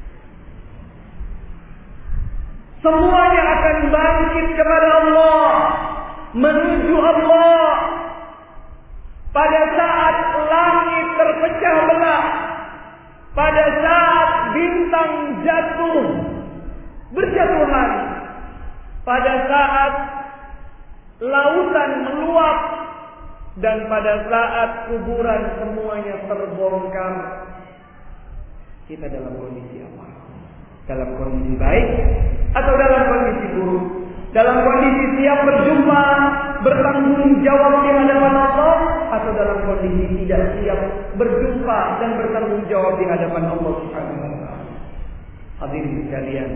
Semuanya akan bangkit kepada Allah, menuju Allah. Pada saat langit terpecah belah, pada saat bintang jatuh berjatuhan, pada saat lautan meluap, dan pada saat kuburan semuanya terbongkar, kita dalam kondisi apa? Dalam kondisi baik atau dalam kondisi buruk? Dalam kondisi siap berjumpa, bertanggung jawab di hadapan Allah, atau dalam kondisi tidak siap berjumpa dan bertanggung jawab di hadapan Allah Subhanahu wa taala. Hadirin sekalian,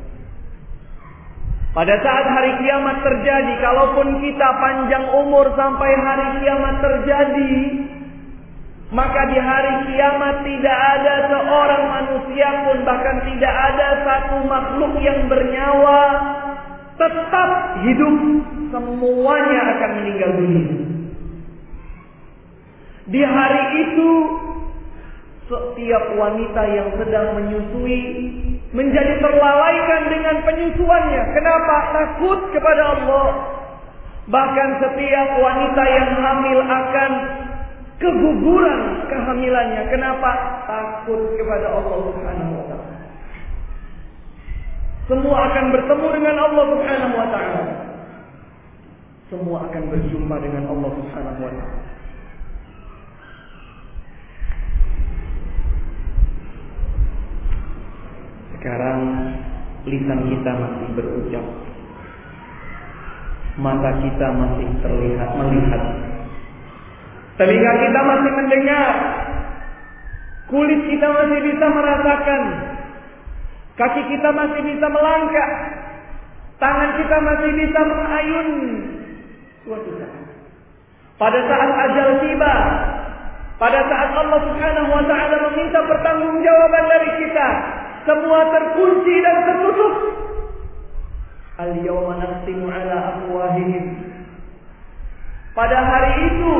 pada saat hari kiamat terjadi, kalaupun kita panjang umur sampai hari kiamat terjadi, maka di hari kiamat tidak ada seorang manusia pun, bahkan tidak ada satu makhluk yang bernyawa tetap hidup. Semuanya akan meninggal dunia. Di hari itu, setiap wanita yang sedang menyusui menjadi terlalaikan dengan penyusuannya. Kenapa? Takut kepada Allah. Bahkan setiap wanita yang hamil akan keguguran kehamilannya. Kenapa? Takut kepada Allah Subhanahu wa taala. Semua akan bertemu dengan Allah Subhanahu wa taala. Semua akan berjumpa dengan Allah Subhanahu wa taala. Sekarang lisan kita masih berucap, mata kita masih terlihat melihat, Telinga kita masih mendengar, kulit kita masih bisa merasakan, kaki kita masih bisa melangkah, tangan kita masih bisa mengayun. Suatu saat, pada saat ajal tiba, pada saat Allah Subhanahu wa ta'ala meminta pertanggungjawaban dari kita, semua terkunci dan tertutup. Al-yawma nakhtimu ala afwahihim. Pada hari itu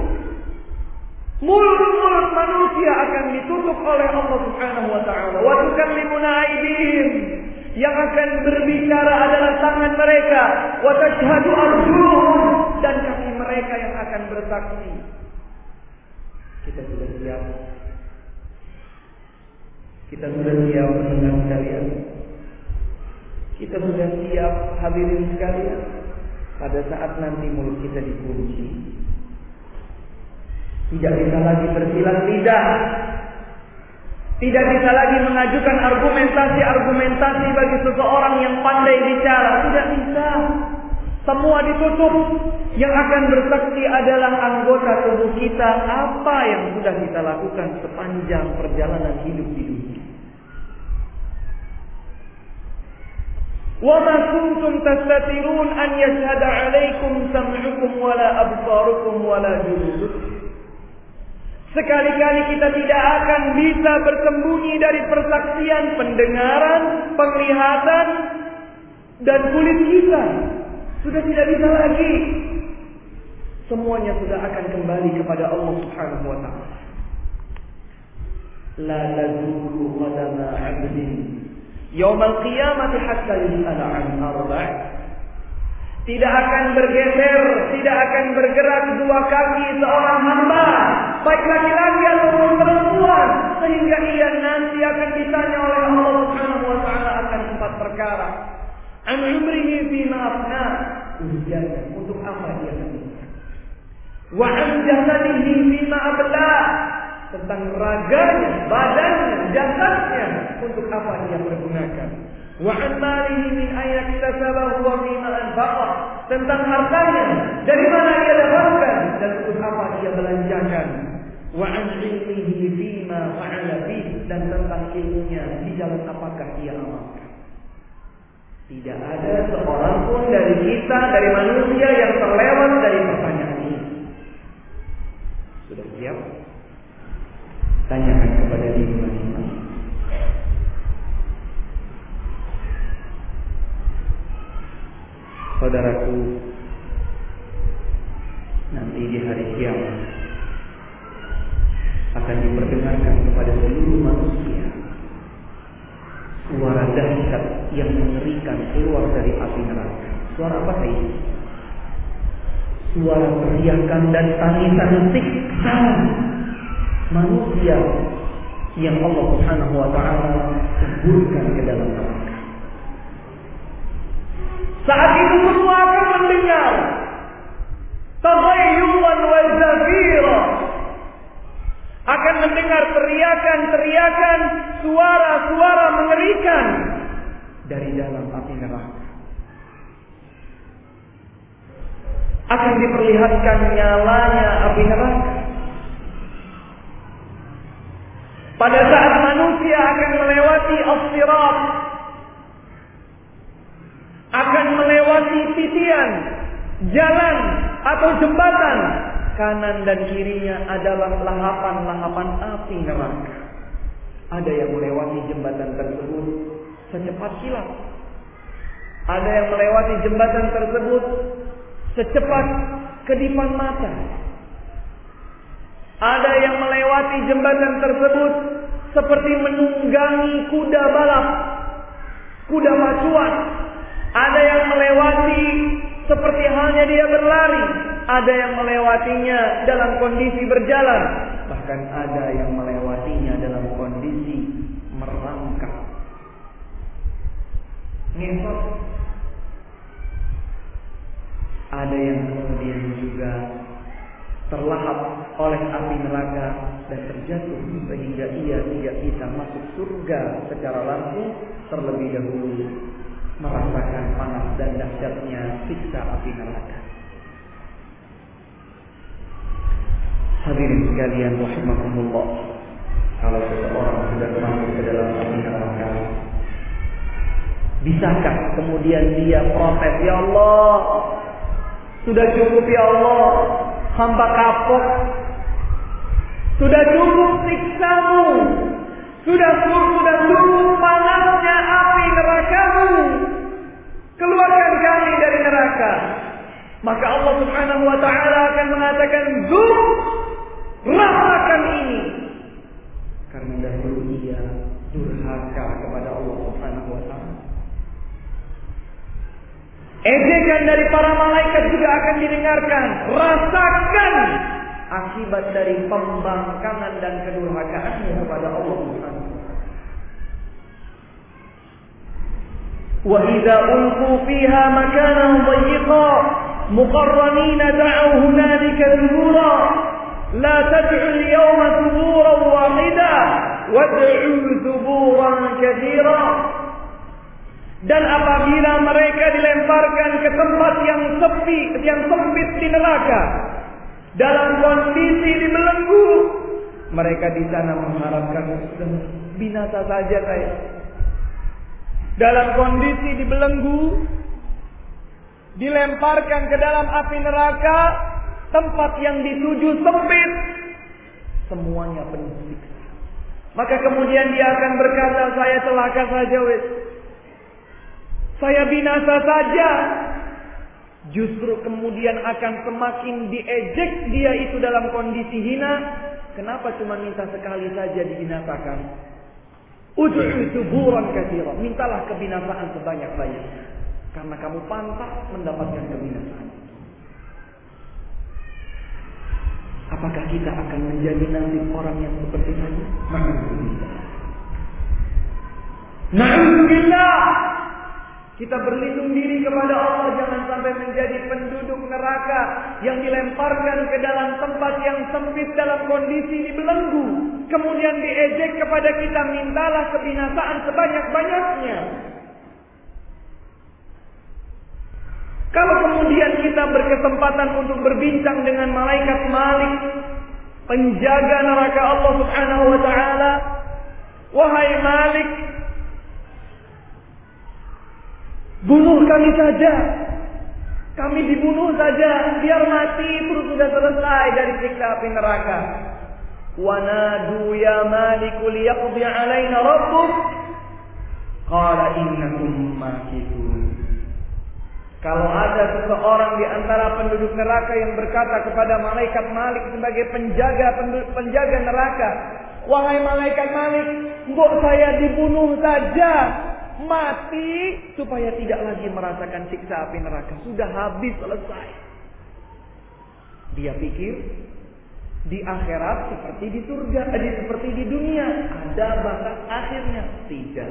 mulut-mulut manusia akan ditutup oleh Allah Subhanahu wa ta'ala. Wa tukallimuna aydihim. Yang akan berbicara adalah tangan mereka. Wa tashhadu arjuluhum. Dan kaki mereka yang akan bersaksi. Kita sudah siap. Kita sudah siap mendengar sekalian. Kita sudah siap hadirin sekalian. Pada saat nanti mulut kita dikunci, tidak bisa lagi bersilang lidah, tidak bisa lagi mengajukan argumentasi-argumentasi bagi seseorang yang pandai bicara. Tidak bisa. Semua ditutup. Yang akan bersaksi adalah anggota tubuh kita, apa yang sudah kita lakukan sepanjang perjalanan hidup di dunia. وَمَا كُنْتُمْ تَسْتَتِرُونَ أَنْ يَشْهَدَ عَلَيْكُمْ سَمْعُكُمْ وَلَا أَبْصَارُكُمْ وَلَا جُلُودُكُمْ. Sekali-kali kita tidak akan bisa bersembunyi dari persaksian pendengaran, penglihatan, dan kulit kita. Sudah tidak bisa lagi. Semuanya sudah akan kembali kepada Allah Subhanahu wa ta'ala. La tazulu qadama 'abdin yaumal qiyamati hatta yus'ala 'an arba'. Tidak akan bergeser, tidak akan bergerak dua kaki seorang hamba, baik laki-laki ataupun perempuan, sehingga ia nanti akan ditanya oleh Allah Subhanahu wa ta'ala akan empat perkara. An umrihi fima afna, ujiannya untuk apa dia meninggal. Wa an jasadihi fima abla, tentang raganya, badannya, jasadnya, untuk apa dia pergunakan. Wa an malihi min ayna iktasabahu wa fima anfaqa, tentang hartanya, dari mana dia dapatkan dan untuk apa dia belanjakan. Wa an ilmihi fima fa'ala bih, dan tentang ilmunya di dalam apakah dia amalkan. Tidak ada seorang pun dari kita, dari manusia yang terlewat dari pertanyaan ini. Sudah siap? Tanyakan kepada diri masing-masing. Saudaraku, nanti di hari kiamat akan diperdengarkan kepada seluruh manusia suara dahsyat yang mengerikan keluar dari api neraka. Suara apa itu? Suara teriakan dan tangisan siksa manusia yang Allah Subhanahu wa ta'ala ceburkan ke dalam neraka. Saat itu semua akan mendengar taghayyuban wa zafira, akan mendengar teriakan-teriakan, suara-suara mengerikan dari dalam api neraka. Akan diperlihatkan nyalanya api neraka. Pada saat manusia akan melewati as-sirat, akan melewati titian, jalan atau jembatan, kanan dan kirinya adalah lahapan-lahapan api neraka. Ada yang melewati jembatan tersebut secepat kilat. Ada yang melewati jembatan tersebut secepat kedipan mata. Ada yang melewati jembatan tersebut seperti menunggangi kuda balap, kuda pacuan. Ada yang melewati seperti halnya dia berlari. Ada yang melewatinya dalam kondisi berjalan. Bahkan ada yang melewatinya dalam kondisi merangkak, ngepot. Ada yang kemudian juga terlahap oleh api neraka dan terjatuh sehingga ia tidak bisa masuk surga secara langsung, terlebih dahulu merasakan panas dan dahsyatnya siksa api neraka. Hadirin sekalian rahimakumullah, kalau seseorang sudah masuk ke dalam api neraka, bisakah kemudian dia protes, ya Allah, sudah cukup ya Allah, hamba kapok, sudah cukup siksamu, sudah sudah cukup panasnya api nerakamu, keluarkan kami dari neraka. Maka Allah Subhanahu wa taala akan mengatakan, "Zuq, rasakan ini." Karena dahulu ia durhaka kepada Allah Subhanahu wa taala. Ejekan dari para malaikat juga akan didengarkan. Rasakan akibat dari pembangkangan dan kedurhakaannya kepada Allah Subhanahu wa taala. Wa idza ulqu fiha makanan dayyiqa muqarranina da'u hunalika thubura la tad'u al-yawma thuburan wahida wad'u thuburan katsira. Dan apabila mereka dilemparkan ke tempat yang sepi, yang sempit di neraka, dalam kondisi dibelenggu, mereka di sana mengharapkan sudah binasa saja saya. Dalam kondisi dibelenggu, dilemparkan ke dalam api neraka, tempat yang dituju sempit, semuanya penuh siksa. Maka kemudian dia akan berkata, saya celaka saja wes, saya binasa saja. Justru kemudian akan semakin diejek dia itu dalam kondisi hina. Kenapa cuma minta sekali saja dibinasakan? Ud'u suburan katsira, mintalah kebinasaan sebanyak-banyaknya, karena kamu pantas mendapatkan kebinasaan. Apakah kita akan menjadi nasib orang yang seperti tadi? Na'udzubillah. Na'udzubillah. Kita berlindung diri kepada Allah, jangan sampai menjadi penduduk neraka yang dilemparkan ke dalam tempat yang sempit dalam kondisi dibelenggu. Kemudian diejek kepada kita, mintalah kebinasaan sebanyak-banyaknya. Kalau kemudian kita berkesempatan untuk berbincang dengan malaikat Malik, penjaga neraka Allah Subhanahu wa taala, wahai Malik, bunuh kami saja, kami dibunuh saja, biar mati terus sudah selesai dari siksa api neraka. Wa nadu ya Malik liyaqdi alaina rabbuk qala innakum makithun. Kalau ada seseorang di antara penduduk neraka yang berkata kepada malaikat Malik sebagai penjaga penjaga neraka, wahai malaikat Malik, mbok saya dibunuh saja, mati supaya tidak lagi merasakan siksa api neraka. Sudah habis, selesai. Dia pikir di akhirat seperti di surga, eh, seperti di dunia, ada batas akhirnya. Tidak.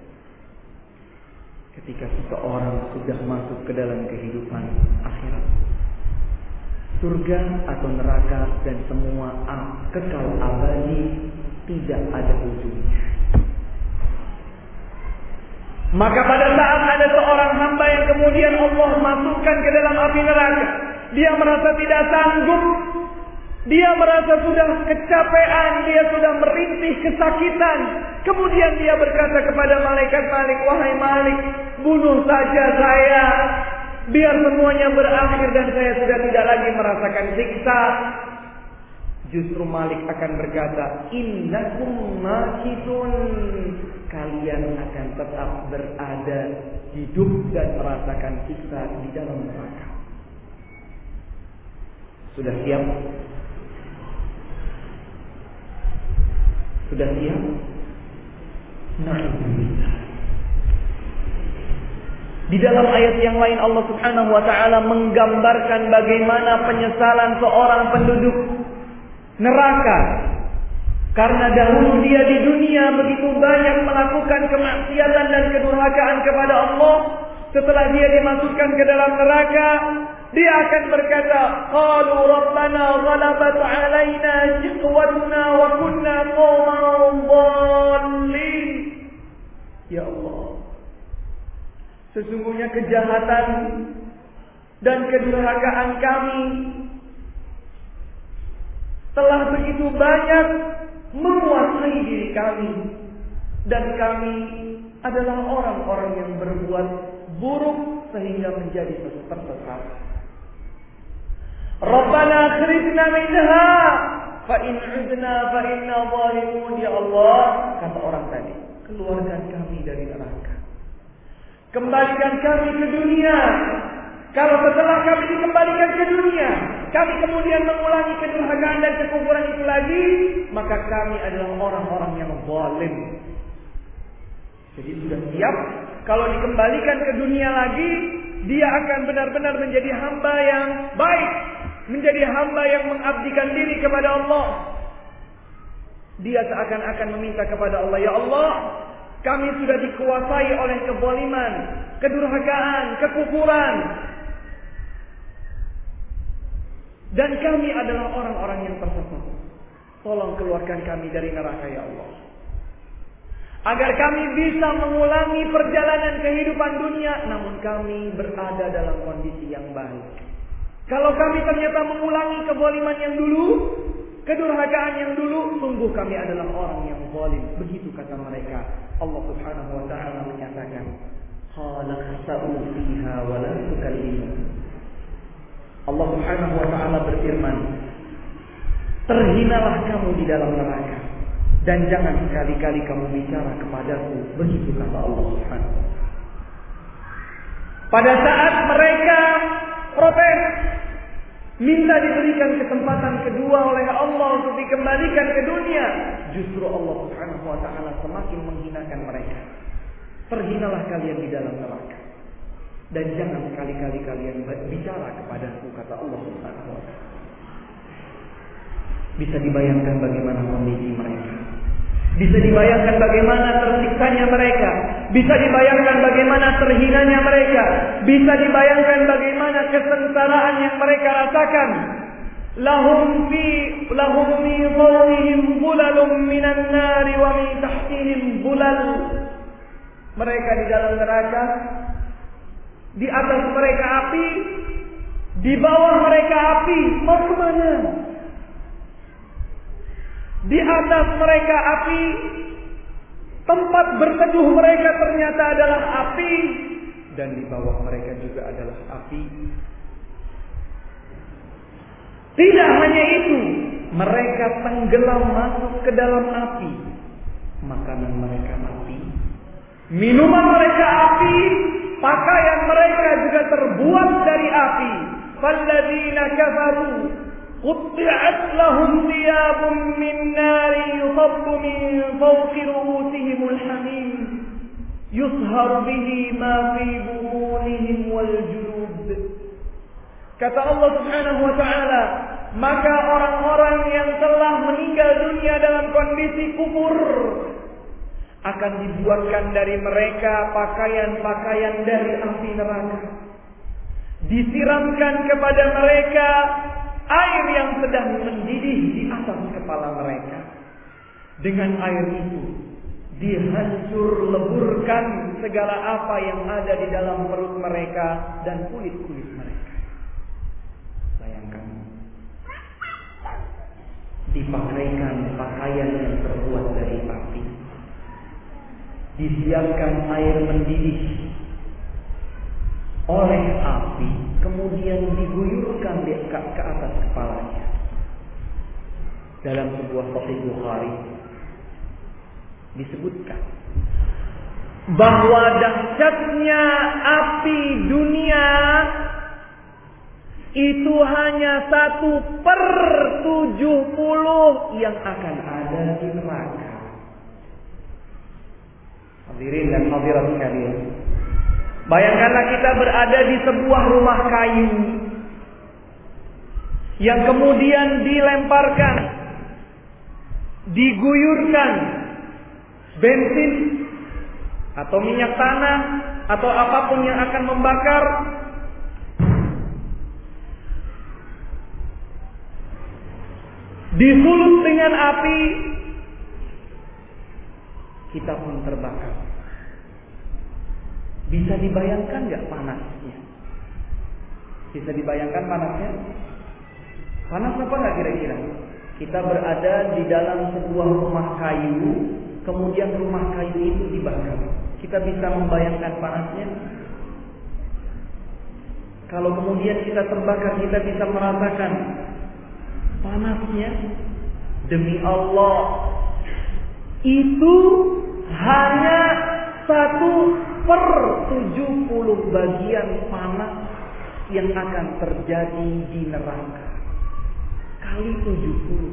Ketika seseorang sudah masuk ke dalam kehidupan akhirat, surga atau neraka dan semua kekal abadi, tidak ada ujungnya. Maka pada saat ada seorang hamba yang kemudian Allah masukkan ke dalam api neraka, dia merasa tidak sanggup, dia merasa sudah kecapean, dia sudah merintih kesakitan. Kemudian dia berkata kepada malaikat Malik, wahai Malik, bunuh saja saya, biar semuanya berakhir dan saya sudah tidak lagi merasakan siksa. Justru Malik akan berkata, innakum makithun, kalian akan tetap berada hidup dan merasakan siksa di dalam neraka. Sudah siap? Sudah siap? Na'udzubillah. Di dalam ayat yang lain Allah Subhanahu wa taala menggambarkan bagaimana penyesalan seorang penduduk neraka. Karena dahulu dia di dunia begitu banyak melakukan kemaksiatan dan kedurhakaan kepada Allah. Setelah dia dimasukkan ke dalam neraka, dia akan berkata, qalu rabbana ghalabat alaina shiqwatuna wa kunna qawman dhalin. Ya Allah, sesungguhnya kejahatan dan kedurhakaan kami telah begitu banyak menguasai diri kami, dan kami adalah orang-orang yang berbuat buruk sehingga menjadi tersesat. Rabbana akhrijna minha fa in 'udna fa inna zalimun. Ya Allah, kata orang tadi, keluarkan kami dari neraka. Kembalikan kami ke dunia. Kalau setelah kami dikembalikan ke dunia, kami kemudian mengulangi kedurhakaan dan kekufuran itu lagi, maka kami adalah orang-orang yang zalim. Jadi sudah siap, kalau dikembalikan ke dunia lagi, dia akan benar-benar menjadi hamba yang baik, menjadi hamba yang mengabdikan diri kepada Allah. Dia seakan-akan meminta kepada Allah, ya Allah, kami sudah dikuasai oleh kezaliman, kedurhakaan, kekufuran, dan kami adalah orang-orang yang tersesat. Tolong keluarkan kami dari neraka, ya Allah, agar kami bisa mengulangi perjalanan kehidupan dunia, namun kami berada dalam kondisi yang baik. Kalau kami ternyata mengulangi kezaliman yang dulu, kedurhakaan yang dulu, sungguh kami adalah orang yang zalim. Begitu kata mereka. Allah Subhanahu wa taala menyatakan, qala khsa'u fiha wa la tukallimu. Allah Subhanahu wa taala berfirman, terhinalah kamu di dalam neraka, dan jangan sekali-kali kamu bicara kepadaku. Begitu kata Allah Subhanahu wa taala. Pada saat mereka protes, minta diberikan kesempatan kedua oleh Allah untuk dikembalikan ke dunia, justru Allah Subhanahu wa taala semakin menghinakan mereka. Terhinalah kalian di dalam neraka, dan jangan sekali-kali kalian bicara kepadaku, kata Allah Subhanahu wa taala. Bisa dibayangkan bagaimana kondisi mereka. Bisa dibayangkan bagaimana tersiksanya mereka. Bisa dibayangkan bagaimana terhinanya mereka. Bisa dibayangkan bagaimana kesengsaraan yang mereka rasakan. Lahum fi lahum fi dhawrihim bulalun minan nari wa min tahtihim bulal. Mereka di dalam neraka, di atas mereka api, di bawah mereka api. Mau kemana? Di atas mereka api, tempat berteduh mereka ternyata adalah api, dan di bawah mereka juga adalah api. Tidak hanya itu, mereka tenggelam masuk ke dalam api. Makanan mereka api, minuman mereka api, pakaian mereka juga terbuat dari api. Falladzina kafaru qutti'at lahum thiyabun min nari yusabbu min fawqi ru'usihimul hamim yushar bihi ma fi buhunihim wal julud. Kata Allah Subhanahu wa taala, maka orang-orang yang telah meninggal dunia dalam kondisi kufur akan dibuatkan dari mereka pakaian-pakaian dari api neraka. Disiramkan kepada mereka air yang sedang mendidih di atas kepala mereka. Dengan air itu dihancur leburkan segala apa yang ada di dalam perut mereka dan kulit-kulit mereka. Bayangkan, dipakaikan pakaian yang terbuat dari api, disiapkan air mendidih oleh api, kemudian diguyurkan ke, ke atas kepalanya. Dalam sebuah Sahih Bukhari disebutkan bahwa dahsyatnya api dunia itu hanya satu per tujuh puluh yang akan ada di neraka. Hadirin dan hadirat sekalian, bayangkanlah kita berada di sebuah rumah kayu yang kemudian dilemparkan, diguyurkan bensin atau minyak tanah atau apapun yang akan membakar, disulut dengan api, kita pun terbakar. Bisa dibayangkan nggak panasnya? Bisa dibayangkan panasnya? Panas apa nggak kira-kira? Kita berada di dalam sebuah rumah kayu, kemudian rumah kayu itu dibakar. Kita bisa membayangkan panasnya. Kalau kemudian kita terbakar, kita bisa merasakan panasnya. Demi Allah, itu hanya satu per tujuh puluh bagian panas yang akan terjadi di neraka. Kali tujuh puluh.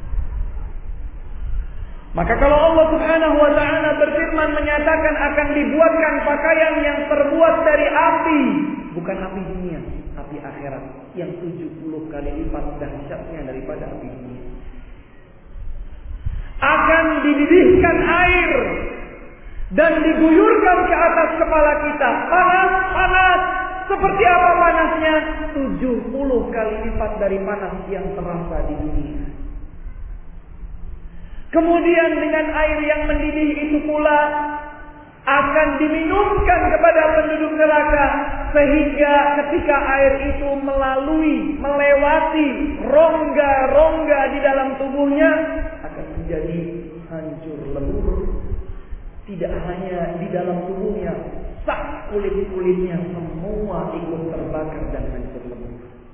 Maka kalau Allah Subhanahu wa ta'ala berfirman menyatakan akan dibuatkan pakaian yang terbuat dari api, bukan api dunia, api akhirat, yang tujuh puluh kali lipat dahsyatnya daripada api dunia. Akan dididihkan air dan diguyurkan ke atas kepala kita. Panas, panas. Seperti apa panasnya? tujuh puluh kali lipat dari panas yang terasa di dunia. Kemudian dengan air yang mendidih itu pula akan diminumkan kepada penduduk neraka, sehingga ketika air itu melalui, melewati rongga-rongga di dalam tubuhnya, akan menjadi hancur lebur. Tidak hanya di dalam tubuhnya, sak kulit-kulitnya semua ikut terbakar dan hancur lebur.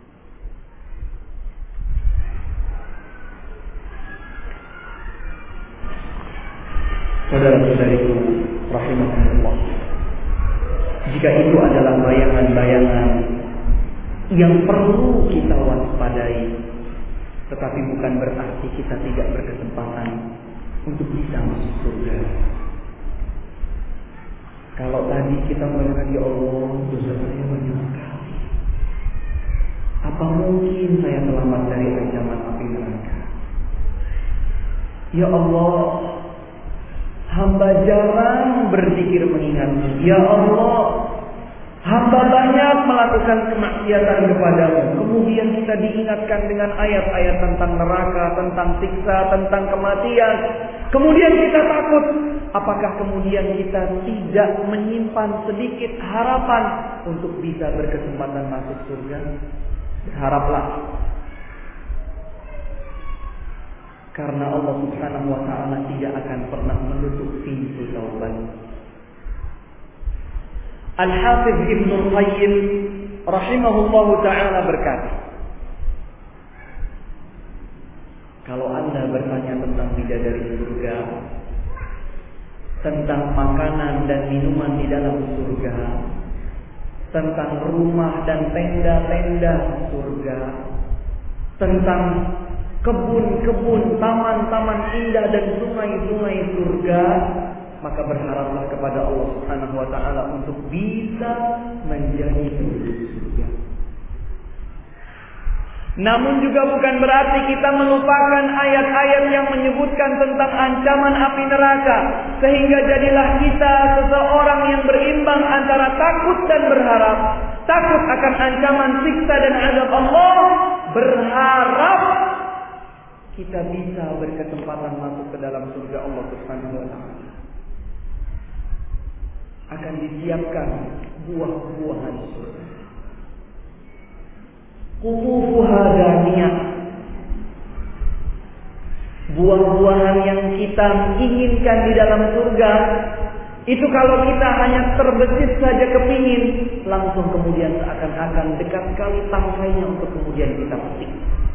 Saudara-saudariku rahimahullah, jika itu adalah bayangan-bayangan yang perlu kita waspadai, tetapi bukan berarti kita tidak berkesempatan untuk bisa masuk surga. Kalau tadi kita mengatakan, ya Allah, dosa saya banyak sekali, apa mungkin saya selamat dari ancaman api neraka? Ya Allah, hamba jarang berzikir mengingatmu. Ya Allah, hamba banyak melakukan kemaksiatan kepadamu. Kemudian kita diingatkan dengan ayat-ayat tentang neraka, tentang siksa, tentang kematian. Kemudian kita takut. Apakah kemudian kita tidak menyimpan sedikit harapan untuk bisa berkesempatan masuk surga? Berharaplah. Karena Allah Subhanahu wa ta'ala tidak akan pernah menutup pintu taubat. Al-Hafiz Ibnu Qayyim rahimahullahu ta'ala berkata, kalau Anda bertanya tentang bidadari surga, tentang makanan dan minuman di dalam surga, tentang rumah dan tenda-tenda surga, tentang kebun-kebun, taman-taman indah dan sungai-sungai surga, maka berharaplah kepada Allah Subhanahu wa ta'ala untuk bisa menjadi penduduk surga. Namun juga bukan berarti kita melupakan ayat-ayat yang menyebutkan tentang ancaman api neraka, sehingga jadilah kita seseorang yang berimbang antara takut dan berharap. Takut akan ancaman siksa dan azab Allah, berharap kita bisa berkesempatan masuk ke dalam surga Allah Subhanahu wa ta'ala. Akan disiapkan buah-buahan surga. Qutufuha daniyah. Buah-buahan yang kita inginkan di dalam surga, itu kalau kita hanya terbesit saja kepingin, langsung kemudian seakan-akan dekat sekali tangkainya untuk kemudian kita petik.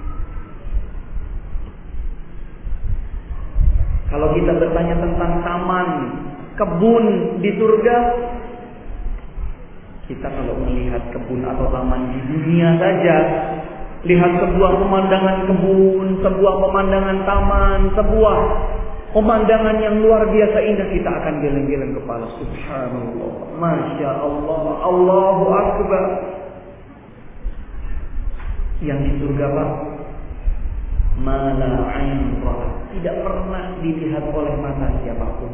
Kalau kita bertanya tentang taman, kebun di surga, kita kalau melihat kebun atau taman di dunia saja, lihat sebuah pemandangan kebun, sebuah pemandangan taman, sebuah pemandangan yang luar biasa indah, kita akan geleng-geleng kepala. Subhanallah, Masya Allah, Allahu Akbar. Yang di surga Pak, mala ain ra'at, tidak pernah dilihat oleh mata siapapun.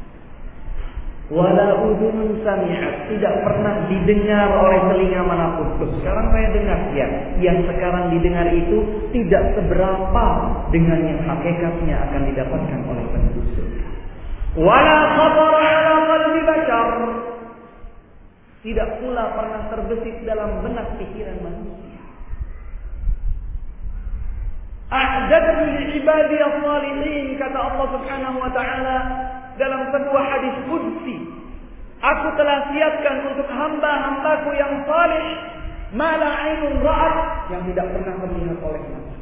Wala udhun sami'at, tidak pernah didengar oleh telinga manapun. Sekarang saya dengar ya, yang sekarang didengar itu tidak seberapa dengan yang hakikatnya akan didapatkan oleh penduduk surga. Wala khatara ala qalbi bashar, tidak pula pernah terbesit dalam benak pikiran manusia. A'dadtu li'ibadi as-salihin, kata Allah Subhanahu wa taala dalam sebuah hadis qudsi. Aku telah siapkan untuk hamba-hambaku yang saleh ma la 'ainun ra'at, yang tidak pernah terlihat oleh mata,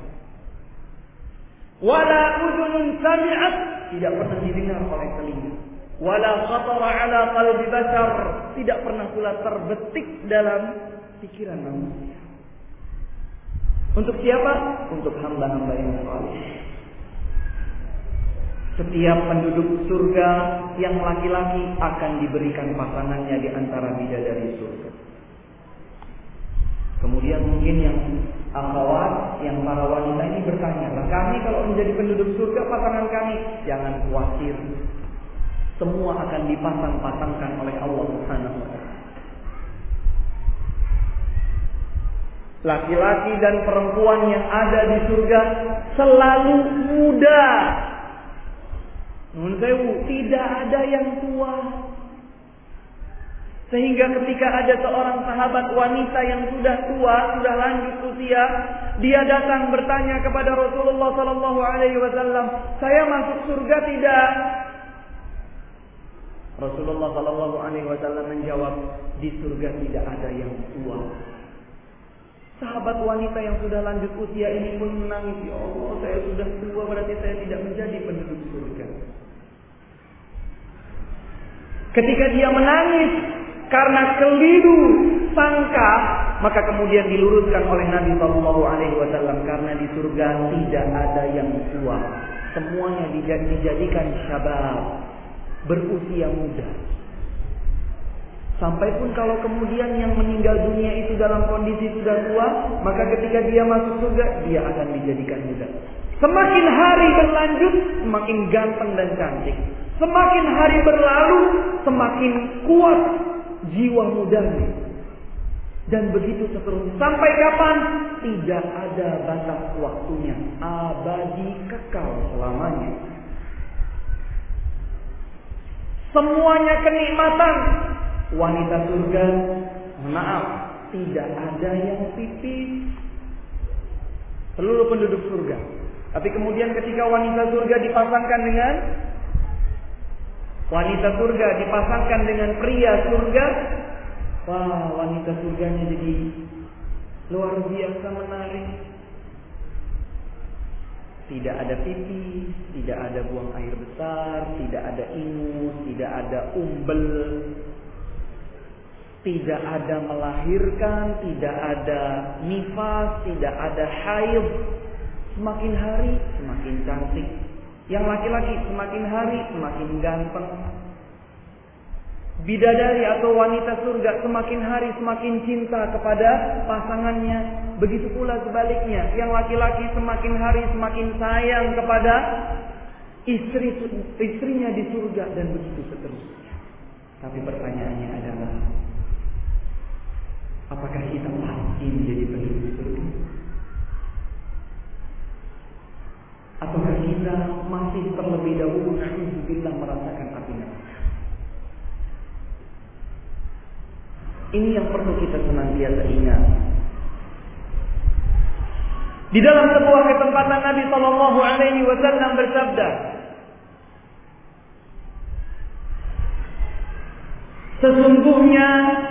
wala udhunun sami'at, tidak pernah didengar oleh telinga, wala khatara 'ala qalbi bashar, tidak pernah pula terbetik dalam pikiran manusia. Untuk siapa? Untuk hamba-hamba yang saleh. Setiap penduduk surga yang laki-laki akan diberikan pasangannya di antara bidadari surga. Kemudian mungkin yang akhwat, yang para wanita ini bertanya, kami kalau menjadi penduduk surga pasangan kami, jangan khawatir, semua akan dipasang-pasangkan oleh Allah Subhanahu wa taala. Laki-laki dan perempuan yang ada di surga selalu muda. Nun sewu, tidak ada yang tua. Sehingga ketika ada seorang sahabat wanita yang sudah tua, sudah lanjut usia, dia datang bertanya kepada Rasulullah sallallahu alaihi wasallam, "Saya masuk surga tidak?" Rasulullah sallallahu alaihi wasallam menjawab, "Di surga tidak ada yang tua." Sahabat wanita yang sudah lanjut usia ini pun menangis, "Ya Allah, saya sudah tua, berarti saya tidak menjadi penduduk surga." Ketika dia menangis karena keliru sangka, maka kemudian diluruskan oleh Nabi Shallallahu Alaihi Wasallam, karena di surga tidak ada yang tua, semuanya dijadikan syabab, berusia muda. Sampai pun kalau kemudian yang meninggal dunia itu dalam kondisi sudah tua, maka ketika dia masuk surga, dia akan dijadikan muda. Semakin hari berlanjut, semakin ganteng dan cantik. Semakin hari berlalu, semakin kuat jiwa mudanya. Dan begitu seterusnya. Sampai kapan? Tidak ada batas waktunya. Abadi, kekal selamanya. Semuanya kenikmatan. Wanita surga, maaf, tidak ada yang pipis. Seluruh penduduk surga. Tapi kemudian ketika wanita surga dipasangkan dengan wanita surga dipasangkan dengan pria surga, wah, wanita surganya jadi luar biasa menarik. Tidak ada pipis, tidak ada buang air besar, tidak ada ingus, tidak ada umbel, tidak ada melahirkan, tidak ada nifas, tidak ada haid. Semakin hari semakin cantik. Yang laki-laki semakin hari semakin ganteng. Bidadari atau wanita surga semakin hari semakin cinta kepada pasangannya. Begitu pula sebaliknya, yang laki-laki semakin hari semakin sayang kepada istri istrinya di surga, dan begitu seterusnya. Tapi pertanyaannya adalah, apakah kita pasti menjadi penduduk surga? Ataukah kita masih terlebih dahulu na'udzubillah merasakan api neraka? Ini yang perlu kita senantiasa ingat. Di dalam sebuah kesempatan Nabi Sallallahu Alaihi Wasallam bersabda, sesungguhnya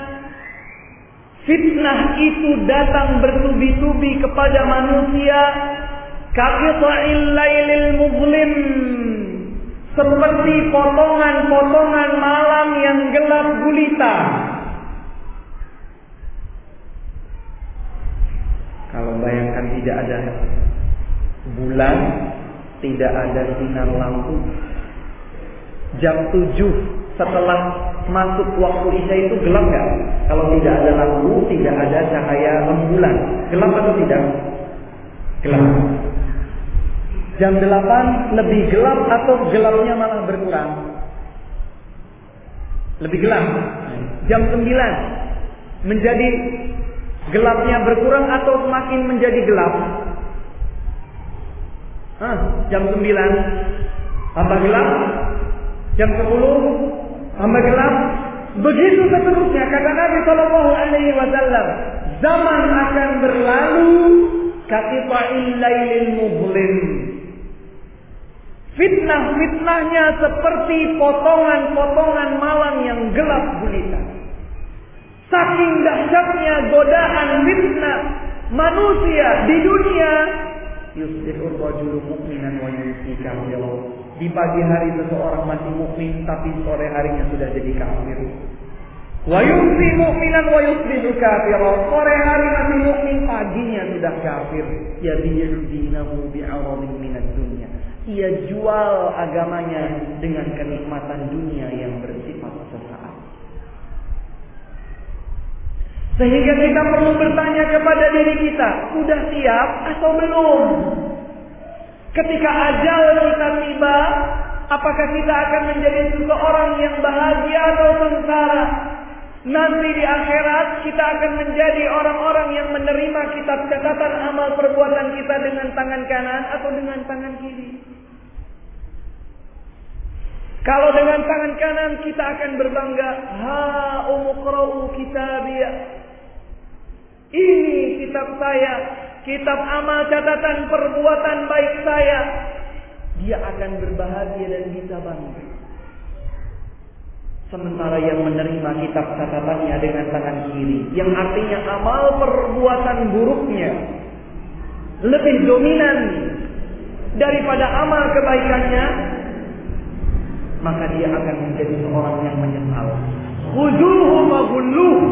fitnah itu datang bertubi-tubi kepada manusia kaqita'il lailil muzlim, seperti potongan-potongan malam yang gelap gulita. Kalau bayangkan tidak ada bulan, tidak ada sinar lampu, jam tujuh setelah masuk waktu isya itu gelap nggak? Kalau tidak ada lampu, tidak ada cahaya rembulan, gelap atau tidak? Gelap. Jam delapan lebih gelap atau gelapnya malah berkurang? Lebih gelap. Jam sembilan menjadi gelapnya berkurang atau semakin menjadi gelap? Hah, jam sembilan tambah gelap, jam sepuluh tambah gelap, begitu seterusnya. Kata Nabi Sallallahu Alaihi Wasallam, zaman akan berlalu, kaqita'il lailil muzlim. Fitnah-fitnahnya seperti potongan-potongan malam yang gelap gulita. Saking dahsyatnya godaan fitnah manusia di dunia, yusbihur rajulu mu'minan wa yumsi kafiran. Di pagi hari seseorang masih mukmin, tapi sore harinya sudah jadi kafir. Wa yumsi mu'minan wa yusbihu kafiran. Sore hari masih mukmin, paginya sudah kafir. Yabi'u dinahu bi'aradin minad dunya. Ia jual agamanya dengan kenikmatan dunia yang bersifat sesaat. Sehingga kita perlu bertanya kepada diri kita, sudah siap atau belum? Ketika ajal kita tiba, apakah kita akan menjadi seseorang yang bahagia atau sengsara? Nanti di akhirat kita akan menjadi orang-orang yang menerima kitab catatan amal perbuatan kita dengan tangan kanan atau dengan tangan kiri. Kalau dengan tangan kanan kita akan berbangga, ha umqra'u kitabiyah. Ini kitab saya, kitab amal catatan perbuatan baik saya. Dia akan berbahagia dan bisa bangga. Sementara yang menerima kitab catatannya dengan tangan kiri, yang artinya amal perbuatan buruknya lebih dominan daripada amal kebaikannya, maka dia akan menjadi seorang yang menyesal. Khuduhu maghulluh.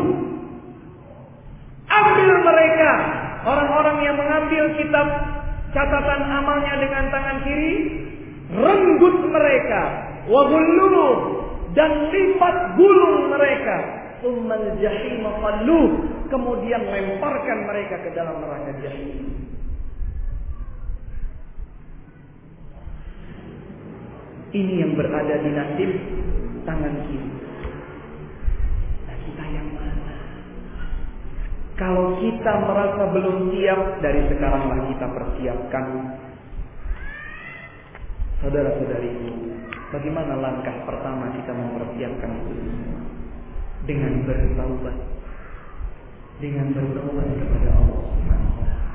Ambil mereka, orang-orang yang mengambil kitab catatan amalnya dengan tangan kiri, renggut mereka, waghulluh, dan lipat gulung mereka, tsummal jahim qalluh, kemudian lemparkan mereka ke dalam neraka jahim. Ini yang berada di nasib tangan kiri. Nah, kita yang mana? Kalau kita merasa belum siap, dari sekaranglah kita persiapkan. Saudara-saudariku, bagaimana langkah pertama kita mempersiapkan itu semua? Dengan bertaubat. Dengan bertaubat kepada Allah Subhanahu wa taala.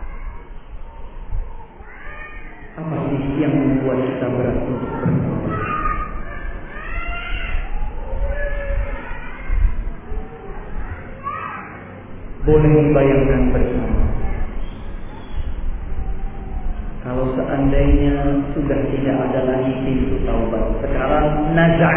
Apa sih yang membuat kita berat untuk bertaubat? Boleh dibayangkan bersama. Kalau seandainya sudah tidak ada lagi pintu taubat, sekarang nazar,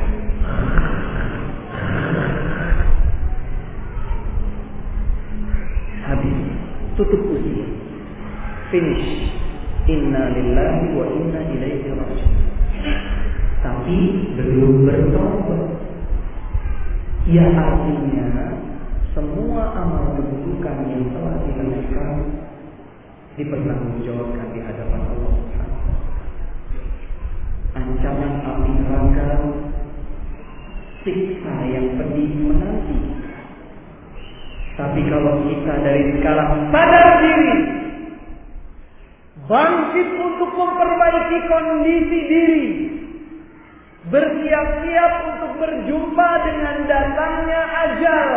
habis, tutup usia, finish. Inna lillahi wa inna ilaihi raji'un. Tapi belum bertobat. Ya, artinya semua amal keburukan yang telah dilakukan dipertanggungjawabkan di hadapan Allah Subhanahu wa taala. Ancaman api neraka, siksa yang pedih menanti. Tapi kalau kita dari sekarang sadar diri, bangkit untuk memperbaiki kondisi diri, bersiap-siap untuk berjumpa dengan datangnya ajal,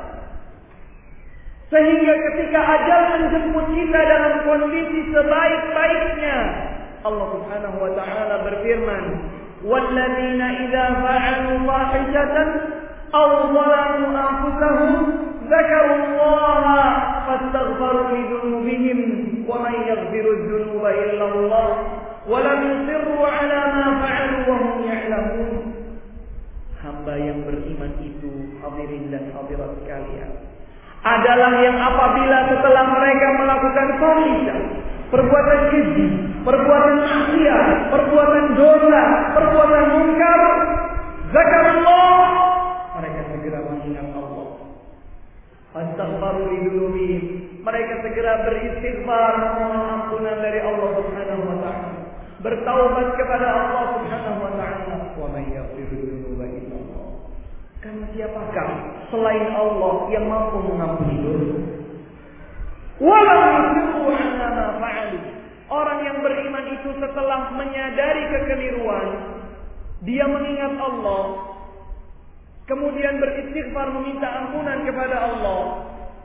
sehingga ketika ajal menjemput kita dalam kondisi sebaik-baiknya, Allah Subhanahu wa taala berfirman, "Walladzina idza fa'alu fahishatan aw zalamu anfusahum dzakarullaha fastaghfiru lidzunubihim wa man yaghfiru dzunuba illa Allah wa lam yusirru 'ala ma fa'alu wa hum ya'lamun." Hamba yang beriman itu, hadirin dan hadirat sekalian, adalah yang apabila setelah mereka melakukan fahisyah, perbuatan keji, perbuatan maksiat, perbuatan dosa, perbuatan munkar, zakarullah, mereka segera mengingat Allah. Fastaghfiru lidzunubihim, mereka segera beristighfar, mohon ampunan dari Allah Subhanahu wa taala, bertaubat kepada Allah Subhanahu wa taala. Wa may yaghfiru dzunuba illa Allah. Karena siapakah selain Allah yang mampu mengampuni dosa? Walau yusirru 'ala ma fa'alu. Orang yang beriman itu setelah menyadari kekeliruan, dia mengingat Allah, kemudian beristighfar meminta ampunan kepada Allah,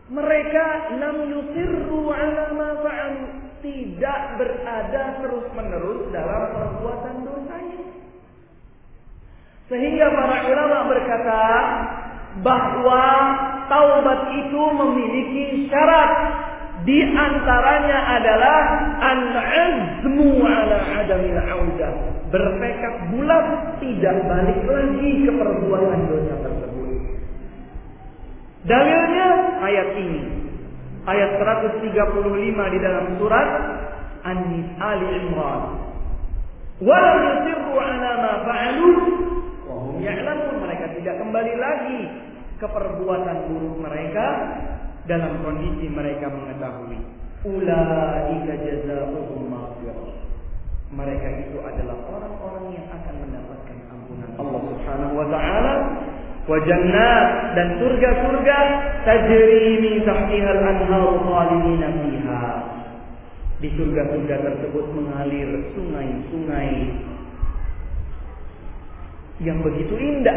Mereka lam yusirru ala ma fa'alu, tidak berada terus-menerus dalam perbuatan dosanya. Sehingga para ulama berkata bahwa taubat itu memiliki syarat. Di antaranya adalah al-azmu ala adamil audah, bertekad bulat tidak balik lagi ke perbuatan dosa tersebut. Dalilnya ayat ini, ayat seratus tiga puluh lima di dalam surat An-Nisa Ali Imran. Wa lam yusirru ala ma fa'alu wa hum ya'lamun, mereka tidak kembali lagi ke perbuatan buruk mereka dalam kondisi mereka mengetahui. Ulaika jazaohum maghfirah. Mereka itu adalah orang-orang yang akan mendapatkan ampunan Allah Subhanahu wa taala, wa jannat, dan surga-surga tajri min tahtihal anhar khalidina fiha. Di surga-surga tersebut mengalir sungai-sungai yang begitu indah,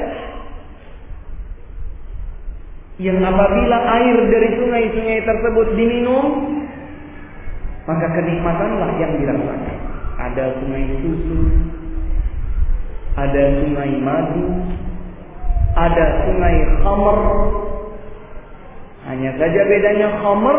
yang apabila air dari sungai-sungai tersebut diminum, maka kenikmatanlah yang dirasakan. Ada sungai susu, ada sungai madu, ada sungai khamr. Hanya saja bedanya khamr